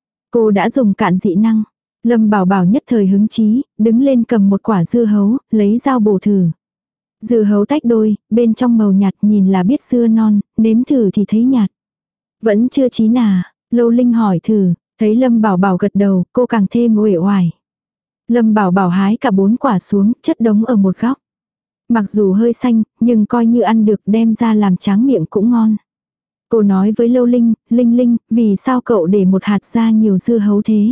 Cô đã dùng cạn dị năng. Lâm Bảo Bảo nhất thời hứng chí, đứng lên cầm một quả dưa hấu, lấy dao bổ thử. Dưa hấu tách đôi, bên trong màu nhạt nhìn là biết dưa non, nếm thử thì thấy nhạt. Vẫn chưa chín à, Lâu Linh hỏi thử, thấy Lâm Bảo Bảo gật đầu, cô càng thêm uể oải. Lâm Bảo Bảo hái cả bốn quả xuống, chất đống ở một góc. Mặc dù hơi xanh, nhưng coi như ăn được, đem ra làm tráng miệng cũng ngon. Cô nói với Lâu Linh, Linh Linh, vì sao cậu để một hạt ra nhiều dưa hấu thế?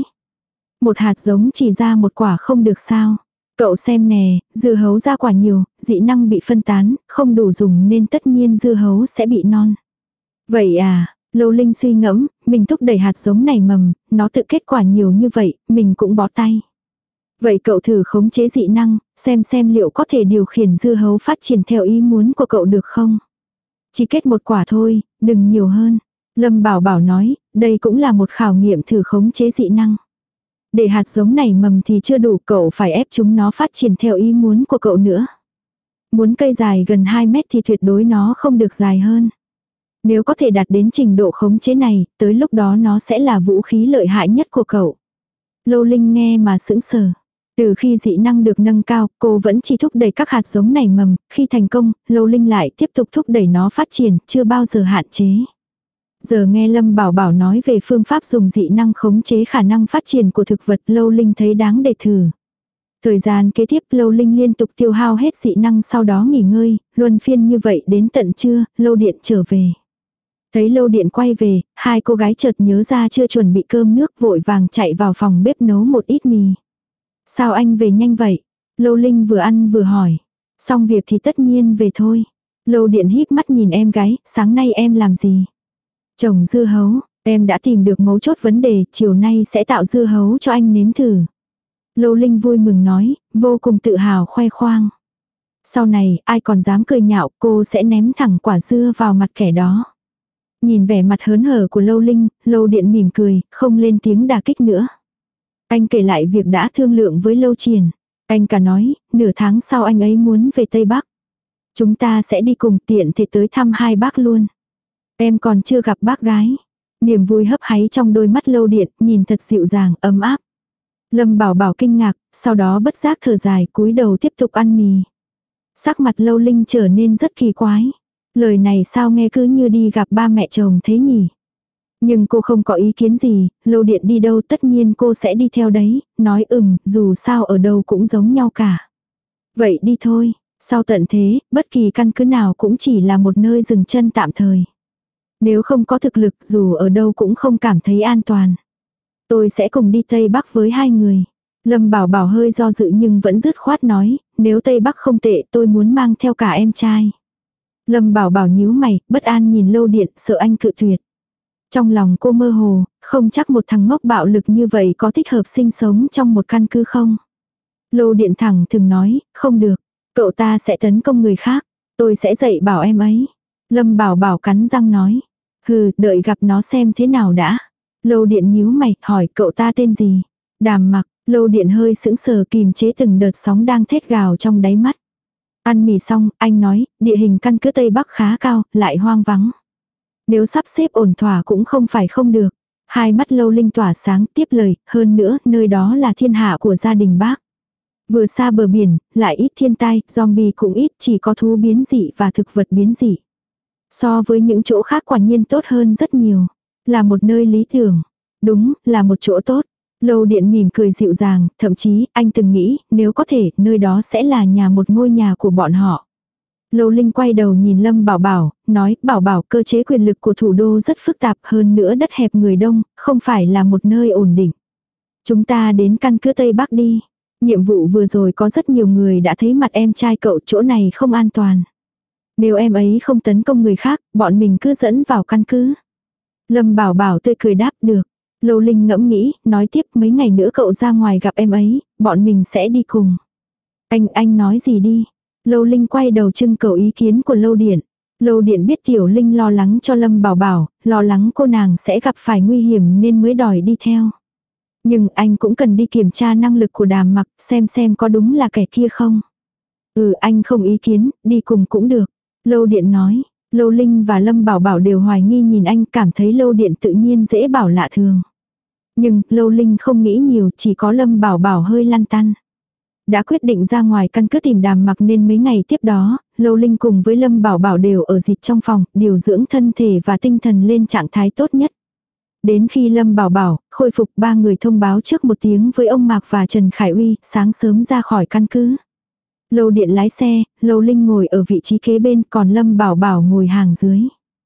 Một hạt giống chỉ ra một quả không được sao? Cậu xem nè, dưa hấu ra quả nhiều, dị năng bị phân tán, không đủ dùng nên tất nhiên dưa hấu sẽ bị non. Vậy à, Lâu Linh suy ngẫm, mình thúc đẩy hạt giống này mầm, nó tự kết quả nhiều như vậy, mình cũng bó tay. Vậy cậu thử khống chế dị năng, xem xem liệu có thể điều khiển dưa hấu phát triển theo ý muốn của cậu được không? Chỉ kết một quả thôi, đừng nhiều hơn. Lâm Bảo Bảo nói, đây cũng là một khảo nghiệm thử khống chế dị năng. Để hạt giống này mầm thì chưa đủ, cậu phải ép chúng nó phát triển theo ý muốn của cậu nữa. Muốn cây dài gần hai mét thì tuyệt đối nó không được dài hơn. Nếu có thể đạt đến trình độ khống chế này, tới lúc đó nó sẽ là vũ khí lợi hại nhất của cậu. Lâu Linh nghe mà sững sờ. Từ khi dị năng được nâng cao, cô vẫn chỉ thúc đẩy các hạt giống này mầm, khi thành công, Lâu Linh lại tiếp tục thúc đẩy nó phát triển, chưa bao giờ hạn chế. Giờ nghe Lâm Bảo Bảo nói về phương pháp dùng dị năng khống chế khả năng phát triển của thực vật, Lâu Linh thấy đáng để thử. Thời gian kế tiếp Lâu Linh liên tục tiêu hao hết dị năng, sau đó nghỉ ngơi, luân phiên như vậy đến tận trưa, Lâu Điện trở về. Thấy Lâu Điện quay về, hai cô gái chợt nhớ ra chưa chuẩn bị cơm nước, vội vàng chạy vào phòng bếp nấu một ít mì. Sao anh về nhanh vậy? Lâu Linh vừa ăn vừa hỏi. Xong việc thì tất nhiên về thôi. Lâu Điện híp mắt nhìn em gái, sáng nay em làm gì? Trồng dưa hấu, em đã tìm được mấu chốt vấn đề, chiều nay sẽ tạo dưa hấu cho anh nếm thử. Lâu Linh vui mừng nói, vô cùng tự hào khoe khoang. Sau này, ai còn dám cười nhạo, cô sẽ ném thẳng quả dưa vào mặt kẻ đó. Nhìn vẻ mặt hớn hở của Lâu Linh, Lâu Điện mỉm cười, không lên tiếng đả kích nữa. Anh kể lại việc đã thương lượng với Lâu Triển. Anh cả nói, nửa tháng sau anh ấy muốn về Tây Bắc. Chúng ta sẽ đi cùng, tiện thể tới thăm hai bác luôn. Em còn chưa gặp bác gái. Niềm vui hấp háy trong đôi mắt Lâu Điện, nhìn thật dịu dàng, ấm áp. Lâm Bảo Bảo kinh ngạc, sau đó bất giác thở dài, cúi đầu tiếp tục ăn mì. Sắc mặt Lâu Linh trở nên rất kỳ quái. Lời này sao nghe cứ như đi gặp ba mẹ chồng thế nhỉ? Nhưng cô không có ý kiến gì, Lâu Điện đi đâu tất nhiên cô sẽ đi theo đấy, nói ừm, dù sao ở đâu cũng giống nhau cả. Vậy đi thôi, sau tận thế, bất kỳ căn cứ nào cũng chỉ là một nơi dừng chân tạm thời. Nếu không có thực lực dù ở đâu cũng không cảm thấy an toàn. Tôi sẽ cùng đi Tây Bắc với hai người. Lâm Bảo Bảo hơi do dự nhưng vẫn dứt khoát nói, nếu Tây Bắc không tệ tôi muốn mang theo cả em trai. Lâm Bảo Bảo nhíu mày, bất an nhìn Lâu Điện, sợ anh cự tuyệt. Trong lòng cô mơ hồ, không chắc một thằng ngốc bạo lực như vậy có thích hợp sinh sống trong một căn cứ không. Lâu Điện thẳng thừng nói, không được, cậu ta sẽ tấn công người khác, tôi sẽ dạy bảo em ấy. Lâm Bảo Bảo cắn răng nói, hừ, đợi gặp nó xem thế nào đã. Lâu Điện nhíu mày, hỏi cậu ta tên gì. Đàm Mặc. Lâu Điện hơi sững sờ, kìm chế từng đợt sóng đang thét gào trong đáy mắt. Ăn mì xong, anh nói, địa hình căn cứ Tây Bắc khá cao, lại hoang vắng. Nếu sắp xếp ổn thỏa cũng không phải không được. Hai mắt Lâu Linh tỏa sáng, tiếp lời, hơn nữa, nơi đó là thiên hạ của gia đình bác. Vừa xa bờ biển, lại ít thiên tai, zombie cũng ít, chỉ có thú biến dị và thực vật biến dị. So với những chỗ khác quả nhiên tốt hơn rất nhiều. Là một nơi lý tưởng. Đúng, là một chỗ tốt. Lâu Điện mỉm cười dịu dàng, thậm chí, anh từng nghĩ, nếu có thể, nơi đó sẽ là nhà một ngôi nhà của bọn họ. Lâu Linh quay đầu nhìn Lâm Bảo Bảo, nói, Bảo Bảo, cơ chế quyền lực của thủ đô rất phức tạp, hơn nữa đất hẹp người đông, không phải là một nơi ổn định. Chúng ta đến căn cứ Tây Bắc đi. Nhiệm vụ vừa rồi có rất nhiều người đã thấy mặt em trai cậu, chỗ này không an toàn. Nếu em ấy không tấn công người khác, bọn mình cứ dẫn vào căn cứ. Lâm Bảo Bảo tươi cười đáp được. Lâu Linh ngẫm nghĩ, nói tiếp mấy ngày nữa cậu ra ngoài gặp em ấy, bọn mình sẽ đi cùng. Anh, anh nói gì đi? Lâu Linh quay đầu trưng cầu ý kiến của Lâu Điện. Lâu Điện biết Tiểu Linh lo lắng cho Lâm Bảo Bảo, lo lắng cô nàng sẽ gặp phải nguy hiểm nên mới đòi đi theo. Nhưng anh cũng cần đi kiểm tra năng lực của Đàm Mặc, xem xem có đúng là kẻ kia không. Ừ, anh không ý kiến, đi cùng cũng được. Lâu Điện nói. Lâu Linh và Lâm Bảo Bảo đều hoài nghi nhìn anh, cảm thấy Lâu Điện tự nhiên dễ bảo lạ thường. Nhưng Lâu Linh không nghĩ nhiều, chỉ có Lâm Bảo Bảo hơi lăn tăn. Đã quyết định ra ngoài căn cứ tìm Đàm Mặc nên mấy ngày tiếp đó, Lâu Linh cùng với Lâm Bảo Bảo đều ở dịt trong phòng, điều dưỡng thân thể và tinh thần lên trạng thái tốt nhất. Đến khi Lâm Bảo Bảo khôi phục, ba người thông báo trước một tiếng với ông Mạc và Trần Khải Uy, sáng sớm ra khỏi căn cứ. Lâu Điện lái xe, Lâu Linh ngồi ở vị trí kế bên, còn Lâm Bảo Bảo ngồi hàng dưới.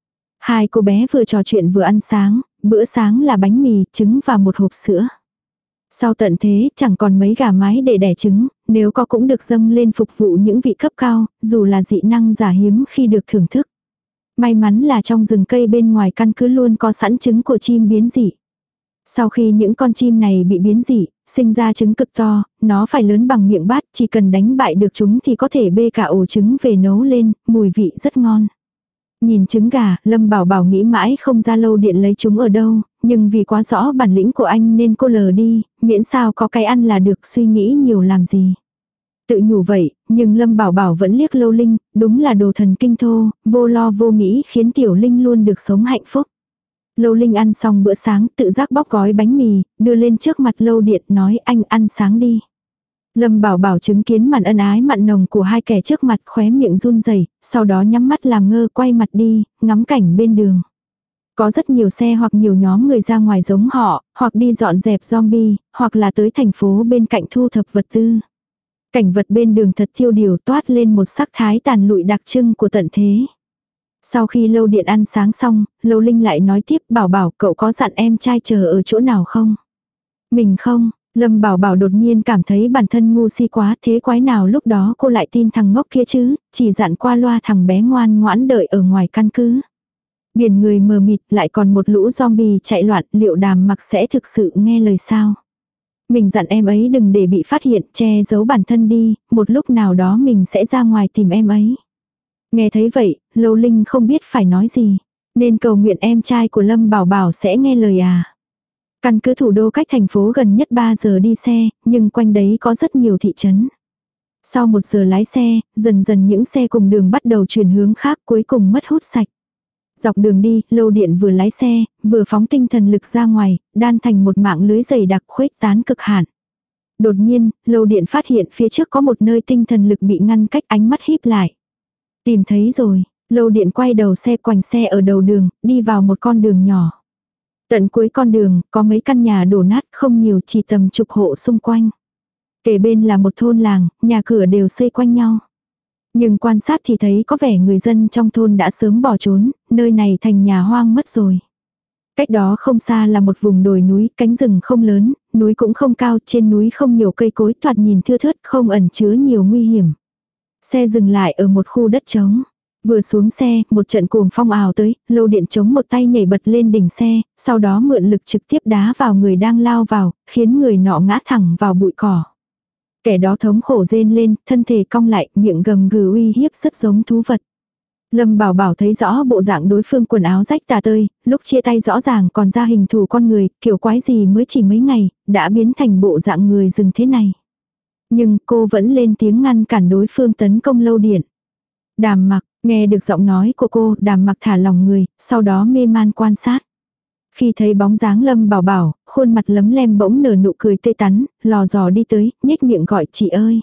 Hai cô bé vừa trò chuyện vừa ăn sáng, bữa sáng là bánh mì, trứng và một hộp sữa. Sau tận thế chẳng còn mấy gà mái để đẻ trứng, nếu có cũng được dâng lên phục vụ những vị cấp cao, dù là dị năng giả hiếm khi được thưởng thức. May mắn là trong rừng cây bên ngoài căn cứ luôn có sẵn trứng của chim biến dị. Sau khi những con chim này bị biến dị, sinh ra trứng cực to, nó phải lớn bằng miệng bát, chỉ cần đánh bại được chúng thì có thể bê cả ổ trứng về nấu lên, mùi vị rất ngon. Nhìn trứng gà, Lâm Bảo Bảo nghĩ mãi không ra Lâu Điện lấy chúng ở đâu, nhưng vì quá rõ bản lĩnh của anh nên cô lờ đi, miễn sao có cái ăn là được, suy nghĩ nhiều làm gì. Tự nhủ vậy, nhưng Lâm Bảo Bảo vẫn liếc Lâu Linh, đúng là đồ thần kinh thô, vô lo vô nghĩ khiến Tiểu Linh luôn được sống hạnh phúc. Lâu Linh ăn xong bữa sáng, tự giác bóc gói bánh mì, đưa lên trước mặt Lâu Điện nói anh ăn sáng đi. Lâm Bảo Bảo chứng kiến màn ân ái mặn nồng của hai kẻ trước mặt, khóe miệng run rẩy, sau đó nhắm mắt làm ngơ quay mặt đi, ngắm cảnh bên đường. Có rất nhiều xe hoặc nhiều nhóm người ra ngoài giống họ, hoặc đi dọn dẹp zombie, hoặc là tới thành phố bên cạnh thu thập vật tư. Cảnh vật bên đường thật tiêu điều, toát lên một sắc thái tàn lụi đặc trưng của tận thế. Sau khi Lâu Điện ăn sáng xong, Lâu Linh lại nói tiếp, Bảo Bảo cậu có dặn em trai chờ ở chỗ nào không? Mình không. Lâm Bảo Bảo đột nhiên cảm thấy bản thân ngu si quá, thế quái nào lúc đó cô lại tin thằng ngốc kia chứ, chỉ dặn qua loa thằng bé ngoan ngoãn đợi ở ngoài căn cứ. Biển người mờ mịt, lại còn một lũ zombie chạy loạn, liệu Đàm Mặc sẽ thực sự nghe lời sao? Mình dặn em ấy đừng để bị phát hiện, che giấu bản thân đi, một lúc nào đó mình sẽ ra ngoài tìm em ấy. Nghe thấy vậy, Lâu Linh không biết phải nói gì, nên cầu nguyện em trai của Lâm Bảo Bảo sẽ nghe lời à. Căn cứ thủ đô cách thành phố gần nhất ba giờ đi xe, nhưng quanh đấy có rất nhiều thị trấn. Sau một giờ lái xe, dần dần những xe cùng đường bắt đầu chuyển hướng khác, cuối cùng mất hút sạch. Dọc đường đi, Lâu Điện vừa lái xe, vừa phóng tinh thần lực ra ngoài, đan thành một mạng lưới dày đặc khuếch tán cực hạn. Đột nhiên, Lâu Điện phát hiện phía trước có một nơi tinh thần lực bị ngăn cách, ánh mắt híp lại. Tìm thấy rồi, Lâu Điện quay đầu xe quành xe ở đầu đường, đi vào một con đường nhỏ. Tận cuối con đường, có mấy căn nhà đổ nát, không nhiều, chỉ tầm chục hộ xung quanh. Kề bên là một thôn làng, nhà cửa đều xây quanh nhau. Nhưng quan sát thì thấy có vẻ người dân trong thôn đã sớm bỏ trốn, nơi này thành nhà hoang mất rồi. Cách đó không xa là một vùng đồi núi, cánh rừng không lớn, núi cũng không cao, trên núi không nhiều cây cối, thoạt nhìn thưa thớt, không ẩn chứa nhiều nguy hiểm. Xe dừng lại ở một khu đất trống. Vừa xuống xe, một trận cuồng phong ào tới, Lâu Điện chống một tay nhảy bật lên đỉnh xe, sau đó mượn lực trực tiếp đá vào người đang lao vào, khiến người nọ ngã thẳng vào bụi cỏ. Kẻ đó thống khổ rên lên, thân thể cong lại, miệng gầm gừ uy hiếp rất giống thú vật. Lâm Bảo Bảo thấy rõ bộ dạng đối phương, quần áo rách tả tơi, lúc chia tay rõ ràng còn ra hình thù con người, kiểu quái gì mới chỉ mấy ngày, đã biến thành bộ dạng người rừng thế này. Nhưng cô vẫn lên tiếng ngăn cản đối phương tấn công Lâu Điện. Đàm Mặc, nghe được giọng nói của cô, Đàm Mặc thả lòng người, sau đó mê man quan sát. Khi thấy bóng dáng Lâm Bảo Bảo, khuôn mặt lấm lem bỗng nở nụ cười tươi tắn, lò dò đi tới, nhếch miệng gọi chị ơi.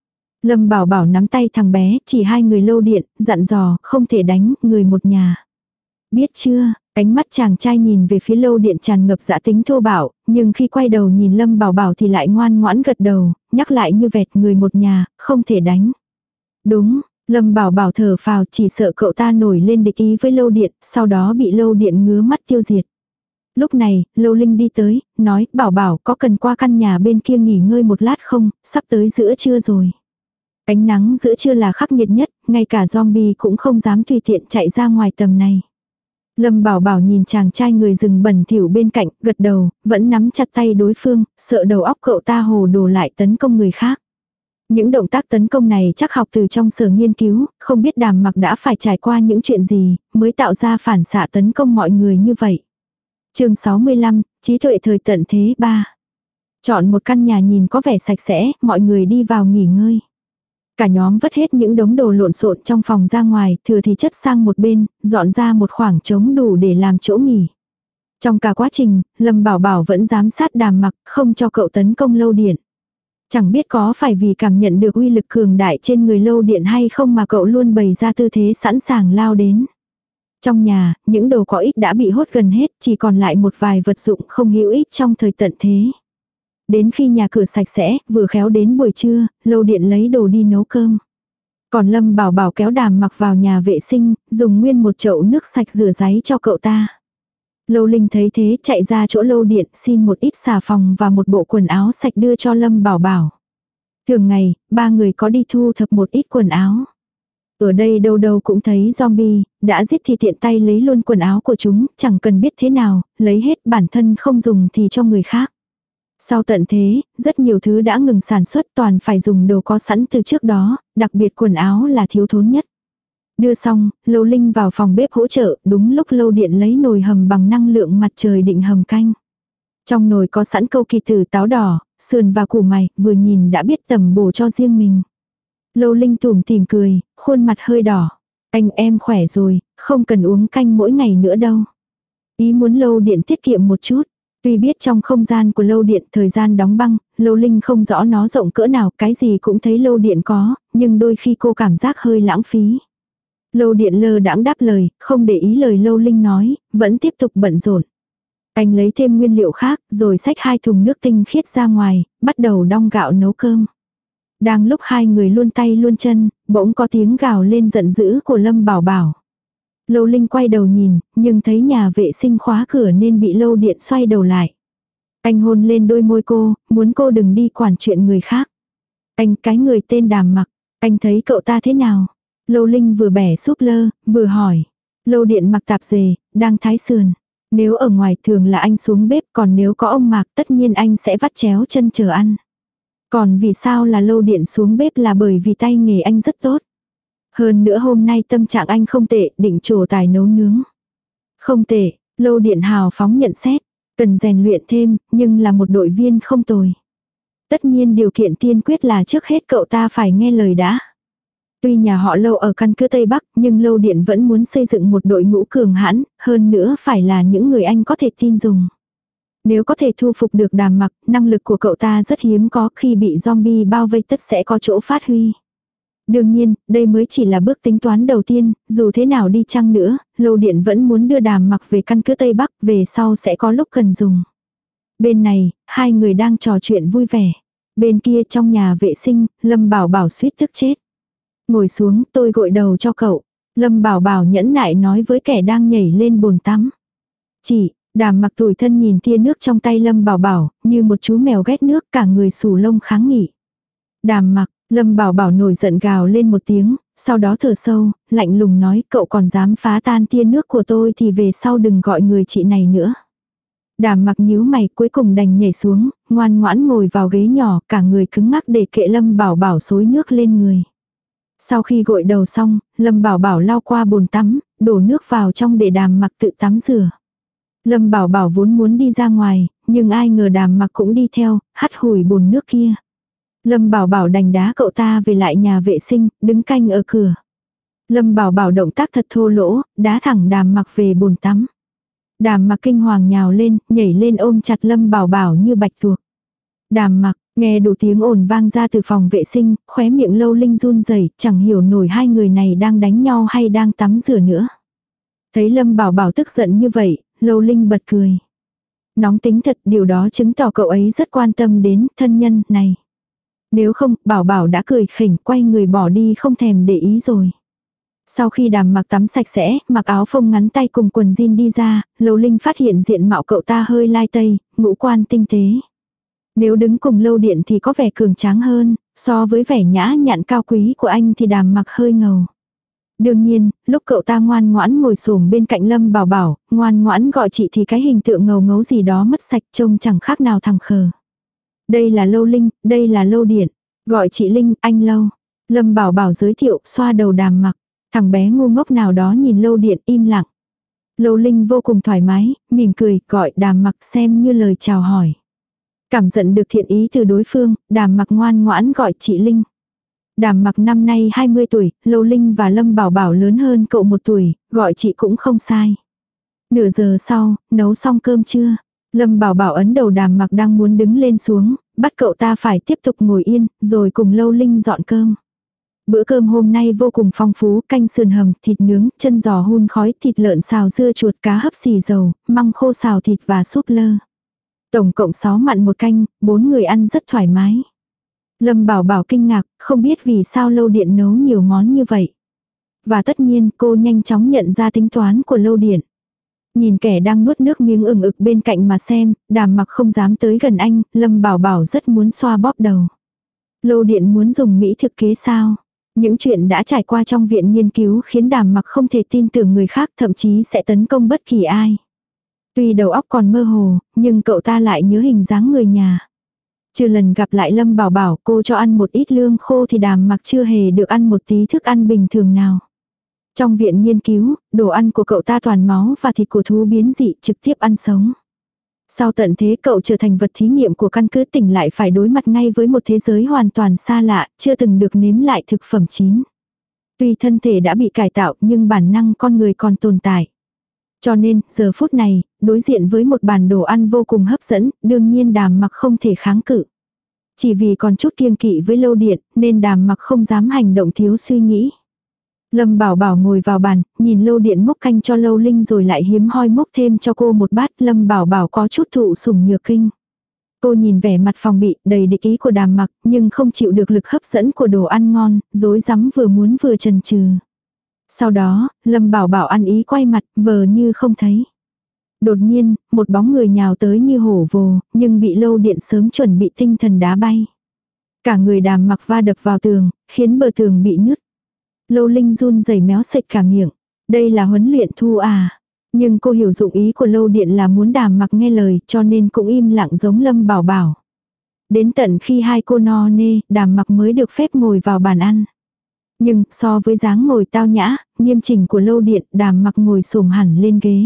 Lâm Bảo Bảo nắm tay thằng bé, chỉ hai người Lâu Điện, dặn dò, không thể đánh, người một nhà. Biết chưa, ánh mắt chàng trai nhìn về phía Lâu Điện tràn ngập dã tính thô bạo, nhưng khi quay đầu nhìn Lâm Bảo Bảo thì lại ngoan ngoãn gật đầu, nhắc lại như vẹt, người một nhà, không thể đánh. Đúng. Lâm Bảo Bảo thở phào, chỉ sợ cậu ta nổi lên địch ý với Lâu Điện, sau đó bị Lâu Điện ngứa mắt tiêu diệt. Lúc này, Lâu Linh đi tới, nói, Bảo Bảo có cần qua căn nhà bên kia nghỉ ngơi một lát không, sắp tới giữa trưa rồi. Ánh nắng giữa trưa là khắc nghiệt nhất, ngay cả zombie cũng không dám tùy tiện chạy ra ngoài tầm này. Lâm Bảo Bảo nhìn chàng trai người rừng bẩn thỉu bên cạnh, gật đầu, vẫn nắm chặt tay đối phương, sợ đầu óc cậu ta hồ đồ lại tấn công người khác. Những động tác tấn công này chắc học từ trong sở nghiên cứu, không biết Đàm Mặc đã phải trải qua những chuyện gì, mới tạo ra phản xạ tấn công mọi người như vậy. Chương sáu mươi lăm, trí tuệ thời tận thế ba. Chọn một căn nhà nhìn có vẻ sạch sẽ, mọi người đi vào nghỉ ngơi. Cả nhóm vất hết những đống đồ lộn xộn trong phòng ra ngoài, thừa thì chất sang một bên, dọn ra một khoảng trống đủ để làm chỗ nghỉ. Trong cả quá trình, Lâm Bảo Bảo vẫn giám sát Đàm Mặc, không cho cậu tấn công Lâu Điện. Chẳng biết có phải vì cảm nhận được uy lực cường đại trên người Lâu Điện hay không mà cậu luôn bày ra tư thế sẵn sàng lao đến. Trong nhà, những đồ có ích đã bị hốt gần hết, chỉ còn lại một vài vật dụng không hữu ích trong thời tận thế. Đến khi nhà cửa sạch sẽ, vừa khéo đến buổi trưa, Lâu Điện lấy đồ đi nấu cơm. Còn Lâm Bảo Bảo kéo Đàm Mặc vào nhà vệ sinh, dùng nguyên một chậu nước sạch rửa ráy cho cậu ta. Lâu Linh thấy thế chạy ra chỗ Lâu Điện xin một ít xà phòng và một bộ quần áo sạch đưa cho Lâm Bảo Bảo. Thường ngày, ba người có đi thu thập một ít quần áo. Ở đây đâu đâu cũng thấy zombie, đã giết thì tiện tay lấy luôn quần áo của chúng, chẳng cần biết thế nào, lấy hết bản thân không dùng thì cho người khác. Sau tận thế, rất nhiều thứ đã ngừng sản xuất toàn phải dùng đồ có sẵn từ trước đó, đặc biệt quần áo là thiếu thốn nhất. Đưa xong, Lâu Linh vào phòng bếp hỗ trợ, đúng lúc Lâu Điện lấy nồi hầm bằng năng lượng mặt trời định hầm canh. Trong nồi có sẵn câu kỳ tử táo đỏ, sườn và củ mày, vừa nhìn đã biết tầm bổ cho riêng mình. Lâu Linh tủm tỉm cười, khuôn mặt hơi đỏ. Anh em khỏe rồi, không cần uống canh mỗi ngày nữa đâu. Ý muốn Lâu Điện tiết kiệm một chút. Tuy biết trong không gian của Lâu Điện thời gian đóng băng, Lâu Linh không rõ nó rộng cỡ nào, cái gì cũng thấy Lâu Điện có, nhưng đôi khi cô cảm giác hơi lãng phí. Lâu Điện lơ đãng đáp lời, không để ý lời Lâu Linh nói, vẫn tiếp tục bận rộn. Anh lấy thêm nguyên liệu khác, rồi xách hai thùng nước tinh khiết ra ngoài, bắt đầu đong gạo nấu cơm. Đang lúc hai người luôn tay luôn chân, bỗng có tiếng gào lên giận dữ của Lâm Bảo Bảo. Lâu Linh quay đầu nhìn, nhưng thấy nhà vệ sinh khóa cửa nên bị Lâu Điện xoay đầu lại. Anh hôn lên đôi môi cô, muốn cô đừng đi quản chuyện người khác. Anh cái người tên Đàm Mặc, anh thấy cậu ta thế nào? Lâu Linh vừa bẻ súp lơ, vừa hỏi. Lâu Điện mặc tạp dề, đang thái sườn. Nếu ở ngoài thường là anh xuống bếp, còn nếu có ông Mạc tất nhiên anh sẽ vắt chéo chân chờ ăn. Còn vì sao là Lâu Điện xuống bếp là bởi vì tay nghề anh rất tốt. Hơn nữa hôm nay tâm trạng anh không tệ, định trổ tài nấu nướng. Không tệ, Lâu Điện hào phóng nhận xét. Cần rèn luyện thêm, nhưng là một đội viên không tồi. Tất nhiên điều kiện tiên quyết là trước hết cậu ta phải nghe lời đã. Tuy nhà họ Lâu ở căn cứ Tây Bắc, nhưng Lâu Điện vẫn muốn xây dựng một đội ngũ cường hãn, hơn nữa phải là những người anh có thể tin dùng. Nếu có thể thu phục được Đàm Mặc, năng lực của cậu ta rất hiếm có, khi bị zombie bao vây tất sẽ có chỗ phát huy. Đương nhiên, đây mới chỉ là bước tính toán đầu tiên, dù thế nào đi chăng nữa, Lâu Điện vẫn muốn đưa Đàm Mặc về căn cứ Tây Bắc, về sau sẽ có lúc cần dùng. Bên này, hai người đang trò chuyện vui vẻ. Bên kia trong nhà vệ sinh, Lâm Bảo Bảo suýt tức chết. Ngồi xuống, tôi gội đầu cho cậu. Lâm Bảo Bảo nhẫn nại nói với kẻ đang nhảy lên bồn tắm. Chị, Đàm Mặc tủi thân nhìn tia nước trong tay Lâm Bảo Bảo, như một chú mèo ghét nước, cả người xù lông kháng nghị. Đàm Mặc, Lâm Bảo Bảo nổi giận gào lên một tiếng, sau đó thở sâu, lạnh lùng nói cậu còn dám phá tan tia nước của tôi thì về sau đừng gọi người chị này nữa. Đàm Mặc nhíu mày cuối cùng đành nhảy xuống, ngoan ngoãn ngồi vào ghế nhỏ, cả người cứng ngắc để kệ Lâm Bảo Bảo xối nước lên người. Sau khi gội đầu xong, Lâm Bảo Bảo lau qua bồn tắm, đổ nước vào trong để Đàm Mặc tự tắm rửa. Lâm Bảo Bảo vốn muốn đi ra ngoài, nhưng ai ngờ Đàm Mặc cũng đi theo, hắt hủi bồn nước kia. Lâm Bảo Bảo đành đá cậu ta về lại nhà vệ sinh, đứng canh ở cửa. Lâm Bảo Bảo động tác thật thô lỗ, đá thẳng Đàm Mặc về bồn tắm. Đàm Mặc kinh hoàng nhào lên, nhảy lên ôm chặt Lâm Bảo Bảo như bạch tuộc. Đàm Mặc, nghe đủ tiếng ồn vang ra từ phòng vệ sinh, khóe miệng Lâu Linh run rẩy, chẳng hiểu nổi hai người này đang đánh nhau hay đang tắm rửa nữa. Thấy Lâm Bảo Bảo tức giận như vậy, Lâu Linh bật cười. Nóng tính thật, điều đó chứng tỏ cậu ấy rất quan tâm đến thân nhân này. Nếu không, Bảo Bảo đã cười khỉnh quay người bỏ đi không thèm để ý rồi. Sau khi Đàm Mặc tắm sạch sẽ, mặc áo phông ngắn tay cùng quần jean đi ra, Lâu Linh phát hiện diện mạo cậu ta hơi lai tây, ngũ quan tinh tế. Nếu đứng cùng Lâu Điện thì có vẻ cường tráng hơn, so với vẻ nhã nhặn cao quý của anh thì Đàm Mặc hơi ngầu. Đương nhiên, lúc cậu ta ngoan ngoãn ngồi xổm bên cạnh Lâm Bảo Bảo, ngoan ngoãn gọi chị thì cái hình tượng ngầu ngấu gì đó mất sạch trông chẳng khác nào thằng khờ. Đây là Lâu Linh, đây là Lâu Điện. Gọi chị Linh, anh Lâu. Lâm Bảo Bảo giới thiệu, xoa đầu Đàm Mặc. Thằng bé ngu ngốc nào đó nhìn Lâu Điện im lặng. Lâu Linh vô cùng thoải mái, mỉm cười, gọi Đàm Mặc xem như lời chào hỏi. Cảm nhận được thiện ý từ đối phương, Đàm Mặc ngoan ngoãn gọi chị Linh. Đàm Mặc năm nay hai mươi tuổi, Lâu Linh và Lâm Bảo Bảo lớn hơn cậu một tuổi, gọi chị cũng không sai. Nửa giờ sau, nấu xong cơm trưa. Lâm Bảo Bảo ấn đầu Đàm Mặc đang muốn đứng lên xuống, bắt cậu ta phải tiếp tục ngồi yên, rồi cùng Lâu Linh dọn cơm. Bữa cơm hôm nay vô cùng phong phú, canh sườn hầm, thịt nướng, chân giò hun khói, thịt lợn xào dưa chuột, cá hấp xì dầu, măng khô xào thịt và súp lơ. Tổng cộng sáu mặn một canh, bốn người ăn rất thoải mái. Lâm Bảo Bảo kinh ngạc, không biết vì sao Lâu Điện nấu nhiều món như vậy. Và tất nhiên cô nhanh chóng nhận ra tính toán của Lâu Điện. Nhìn kẻ đang nuốt nước miếng ửng ực bên cạnh mà xem, Đàm Mặc không dám tới gần anh, Lâm Bảo Bảo rất muốn xoa bóp đầu. Lâu Điện muốn dùng mỹ thực kế sao? Những chuyện đã trải qua trong viện nghiên cứu khiến Đàm Mặc không thể tin tưởng người khác, thậm chí sẽ tấn công bất kỳ ai. Tuy đầu óc còn mơ hồ, nhưng cậu ta lại nhớ hình dáng người nhà. Trừ lần gặp lại Lâm Bảo Bảo cô cho ăn một ít lương khô thì Đàm Mặc chưa hề được ăn một tí thức ăn bình thường nào. Trong viện nghiên cứu, đồ ăn của cậu ta toàn máu và thịt của thú biến dị trực tiếp ăn sống. Sau tận thế cậu trở thành vật thí nghiệm của căn cứ tỉnh lại phải đối mặt ngay với một thế giới hoàn toàn xa lạ, chưa từng được nếm lại thực phẩm chín. Tuy thân thể đã bị cải tạo nhưng bản năng con người còn tồn tại. Cho nên, giờ phút này, đối diện với một bàn đồ ăn vô cùng hấp dẫn, đương nhiên Đàm Mặc không thể kháng cự. Chỉ vì còn chút kiêng kỵ với Lâu Điện, nên Đàm Mặc không dám hành động thiếu suy nghĩ. Lâm Bảo Bảo ngồi vào bàn, nhìn Lâu Điện múc canh cho Lâu Linh rồi lại hiếm hoi múc thêm cho cô một bát. Lâm Bảo Bảo có chút thụ sủng nhược kinh. Cô nhìn vẻ mặt phòng bị, đầy địch ý của Đàm Mặc, nhưng không chịu được lực hấp dẫn của đồ ăn ngon, rối rắm vừa muốn vừa chần chừ. Sau đó, Lâm Bảo Bảo ăn ý quay mặt, vờ như không thấy. Đột nhiên, một bóng người nhào tới như hổ vồ, nhưng bị Lâu Điện sớm chuẩn bị tinh thần đá bay. Cả người Đàm Mặc va đập vào tường, khiến bờ tường bị nứt. Lâu Linh run rẩy méo sạch cả miệng. Đây là huấn luyện thu à. Nhưng cô hiểu dụng ý của Lâu Điện là muốn Đàm Mặc nghe lời, cho nên cũng im lặng giống Lâm Bảo Bảo. Đến tận khi hai cô no nê, Đàm Mặc mới được phép ngồi vào bàn ăn. Nhưng, so với dáng ngồi tao nhã, nghiêm chỉnh của Lâu Điện, Đàm Mặc ngồi xổm hẳn lên ghế.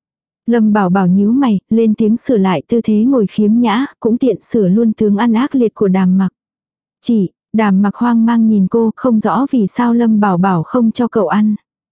Lâm Bảo Bảo nhíu mày, lên tiếng sửa lại tư thế ngồi khiếm nhã, cũng tiện sửa luôn tướng ăn ác liệt của Đàm Mặc. Chỉ, Đàm Mặc hoang mang nhìn cô, không rõ vì sao Lâm Bảo Bảo không cho cậu ăn.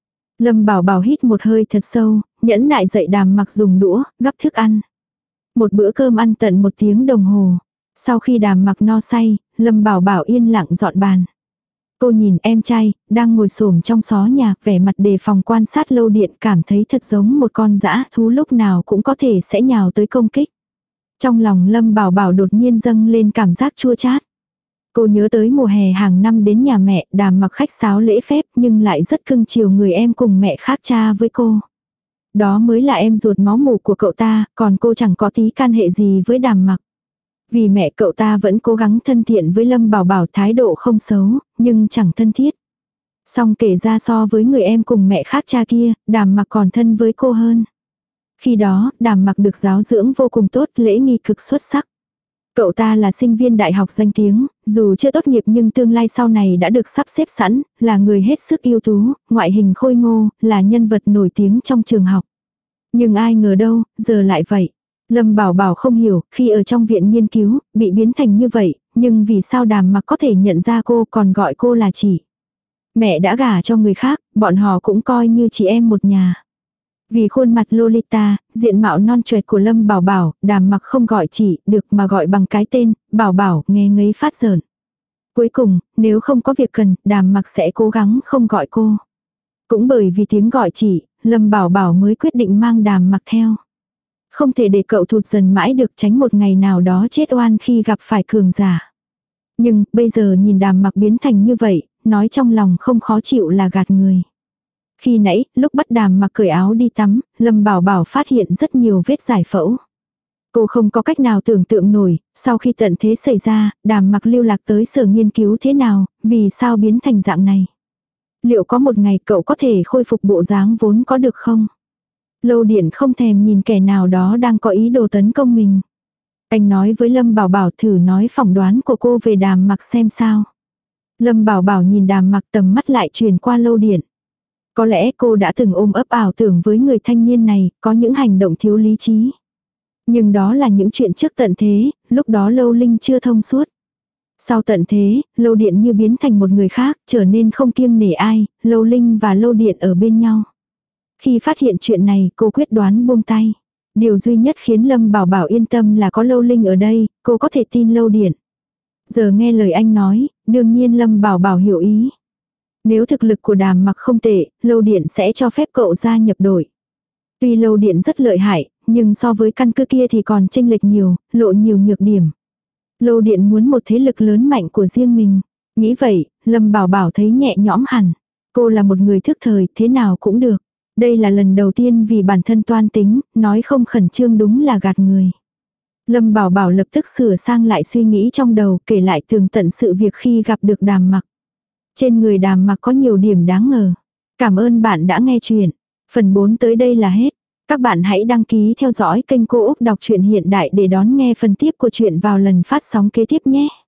Lâm Bảo Bảo hít một hơi thật sâu, nhẫn nại dậy Đàm Mặc dùng đũa, gắp thức ăn. Một bữa cơm ăn tận một tiếng đồng hồ. Sau khi Đàm Mặc no say, Lâm Bảo Bảo yên lặng dọn bàn. Cô nhìn em trai, đang ngồi xổm trong xó nhà, vẻ mặt đề phòng quan sát Lâu Điện, cảm thấy thật giống một con dã thú lúc nào cũng có thể sẽ nhào tới công kích. Trong lòng Lâm Bảo Bảo đột nhiên dâng lên cảm giác chua chát. Cô nhớ tới mùa hè hàng năm đến nhà mẹ, Đàm Mặc khách sáo lễ phép nhưng lại rất cưng chiều người em cùng mẹ khác cha với cô. Đó mới là em ruột máu mủ của cậu ta, còn cô chẳng có tí can hệ gì với Đàm Mặc. Vì mẹ cậu ta vẫn cố gắng thân thiện với Lâm Bảo Bảo, thái độ không xấu, nhưng chẳng thân thiết. Song kể ra so với người em cùng mẹ khác cha kia, Đàm Mặc còn thân với cô hơn. Khi đó, Đàm Mặc được giáo dưỡng vô cùng tốt, lễ nghi cực xuất sắc. Cậu ta là sinh viên đại học danh tiếng, dù chưa tốt nghiệp nhưng tương lai sau này đã được sắp xếp sẵn, là người hết sức ưu tú, ngoại hình khôi ngô, là nhân vật nổi tiếng trong trường học. Nhưng ai ngờ đâu, giờ lại vậy. Lâm Bảo Bảo không hiểu, khi ở trong viện nghiên cứu, bị biến thành như vậy, nhưng vì sao Đàm Mặc có thể nhận ra cô còn gọi cô là chị. Mẹ đã gả cho người khác, bọn họ cũng coi như chị em một nhà. Vì khuôn mặt Lolita, diện mạo non choẹt của Lâm Bảo Bảo, Đàm Mặc không gọi chị, được mà gọi bằng cái tên, Bảo Bảo, nghe ngấy phát giỡn. Cuối cùng, nếu không có việc cần, Đàm Mặc sẽ cố gắng không gọi cô. Cũng bởi vì tiếng gọi chị, Lâm Bảo Bảo mới quyết định mang Đàm Mặc theo. Không thể để cậu thụt dần mãi được, tránh một ngày nào đó chết oan khi gặp phải cường giả. Nhưng, bây giờ nhìn Đàm Mặc biến thành như vậy, nói trong lòng không khó chịu là gạt người. Khi nãy, lúc bắt Đàm Mặc cởi áo đi tắm, Lâm Bảo Bảo phát hiện rất nhiều vết giải phẫu. Cô không có cách nào tưởng tượng nổi, sau khi tận thế xảy ra, Đàm Mặc lưu lạc tới sở nghiên cứu thế nào, vì sao biến thành dạng này. Liệu có một ngày cậu có thể khôi phục bộ dáng vốn có được không? Lâu Điện không thèm nhìn kẻ nào đó đang có ý đồ tấn công mình. Anh nói với Lâm Bảo Bảo thử nói phỏng đoán của cô về Đàm Mặc xem sao. Lâm Bảo Bảo nhìn Đàm Mặc, tầm mắt lại truyền qua Lâu Điện. Có lẽ cô đã từng ôm ấp ảo tưởng với người thanh niên này, có những hành động thiếu lý trí. Nhưng đó là những chuyện trước tận thế, lúc đó Lâu Linh chưa thông suốt. Sau tận thế, Lâu Điện như biến thành một người khác, trở nên không kiêng nể ai, Lâu Linh và Lâu Điện ở bên nhau. Khi phát hiện chuyện này, cô quyết đoán buông tay. Điều duy nhất khiến Lâm Bảo Bảo yên tâm là có Lâu Linh ở đây, cô có thể tin Lâu Điện. Giờ nghe lời anh nói, đương nhiên Lâm Bảo Bảo hiểu ý. Nếu thực lực của Đàm Mặc không tệ, Lâu Điện sẽ cho phép cậu gia nhập đội. Tuy Lâu Điện rất lợi hại, nhưng so với căn cứ kia thì còn chênh lệch nhiều, lộ nhiều nhược điểm. Lâu Điện muốn một thế lực lớn mạnh của riêng mình. Nghĩ vậy, Lâm Bảo Bảo thấy nhẹ nhõm hẳn. Cô là một người thức thời, thế nào cũng được. Đây là lần đầu tiên vì bản thân toan tính, nói không khẩn trương đúng là gạt người. Lâm Bảo Bảo lập tức sửa sang lại suy nghĩ trong đầu, kể lại tường tận sự việc khi gặp được Đàm Mặc. Trên người Đàm Mặc có nhiều điểm đáng ngờ. Cảm ơn bạn đã nghe chuyện. Phần bốn tới đây là hết. Các bạn hãy đăng ký theo dõi kênh Cô Úc Đọc truyện Hiện Đại để đón nghe phần tiếp của chuyện vào lần phát sóng kế tiếp nhé.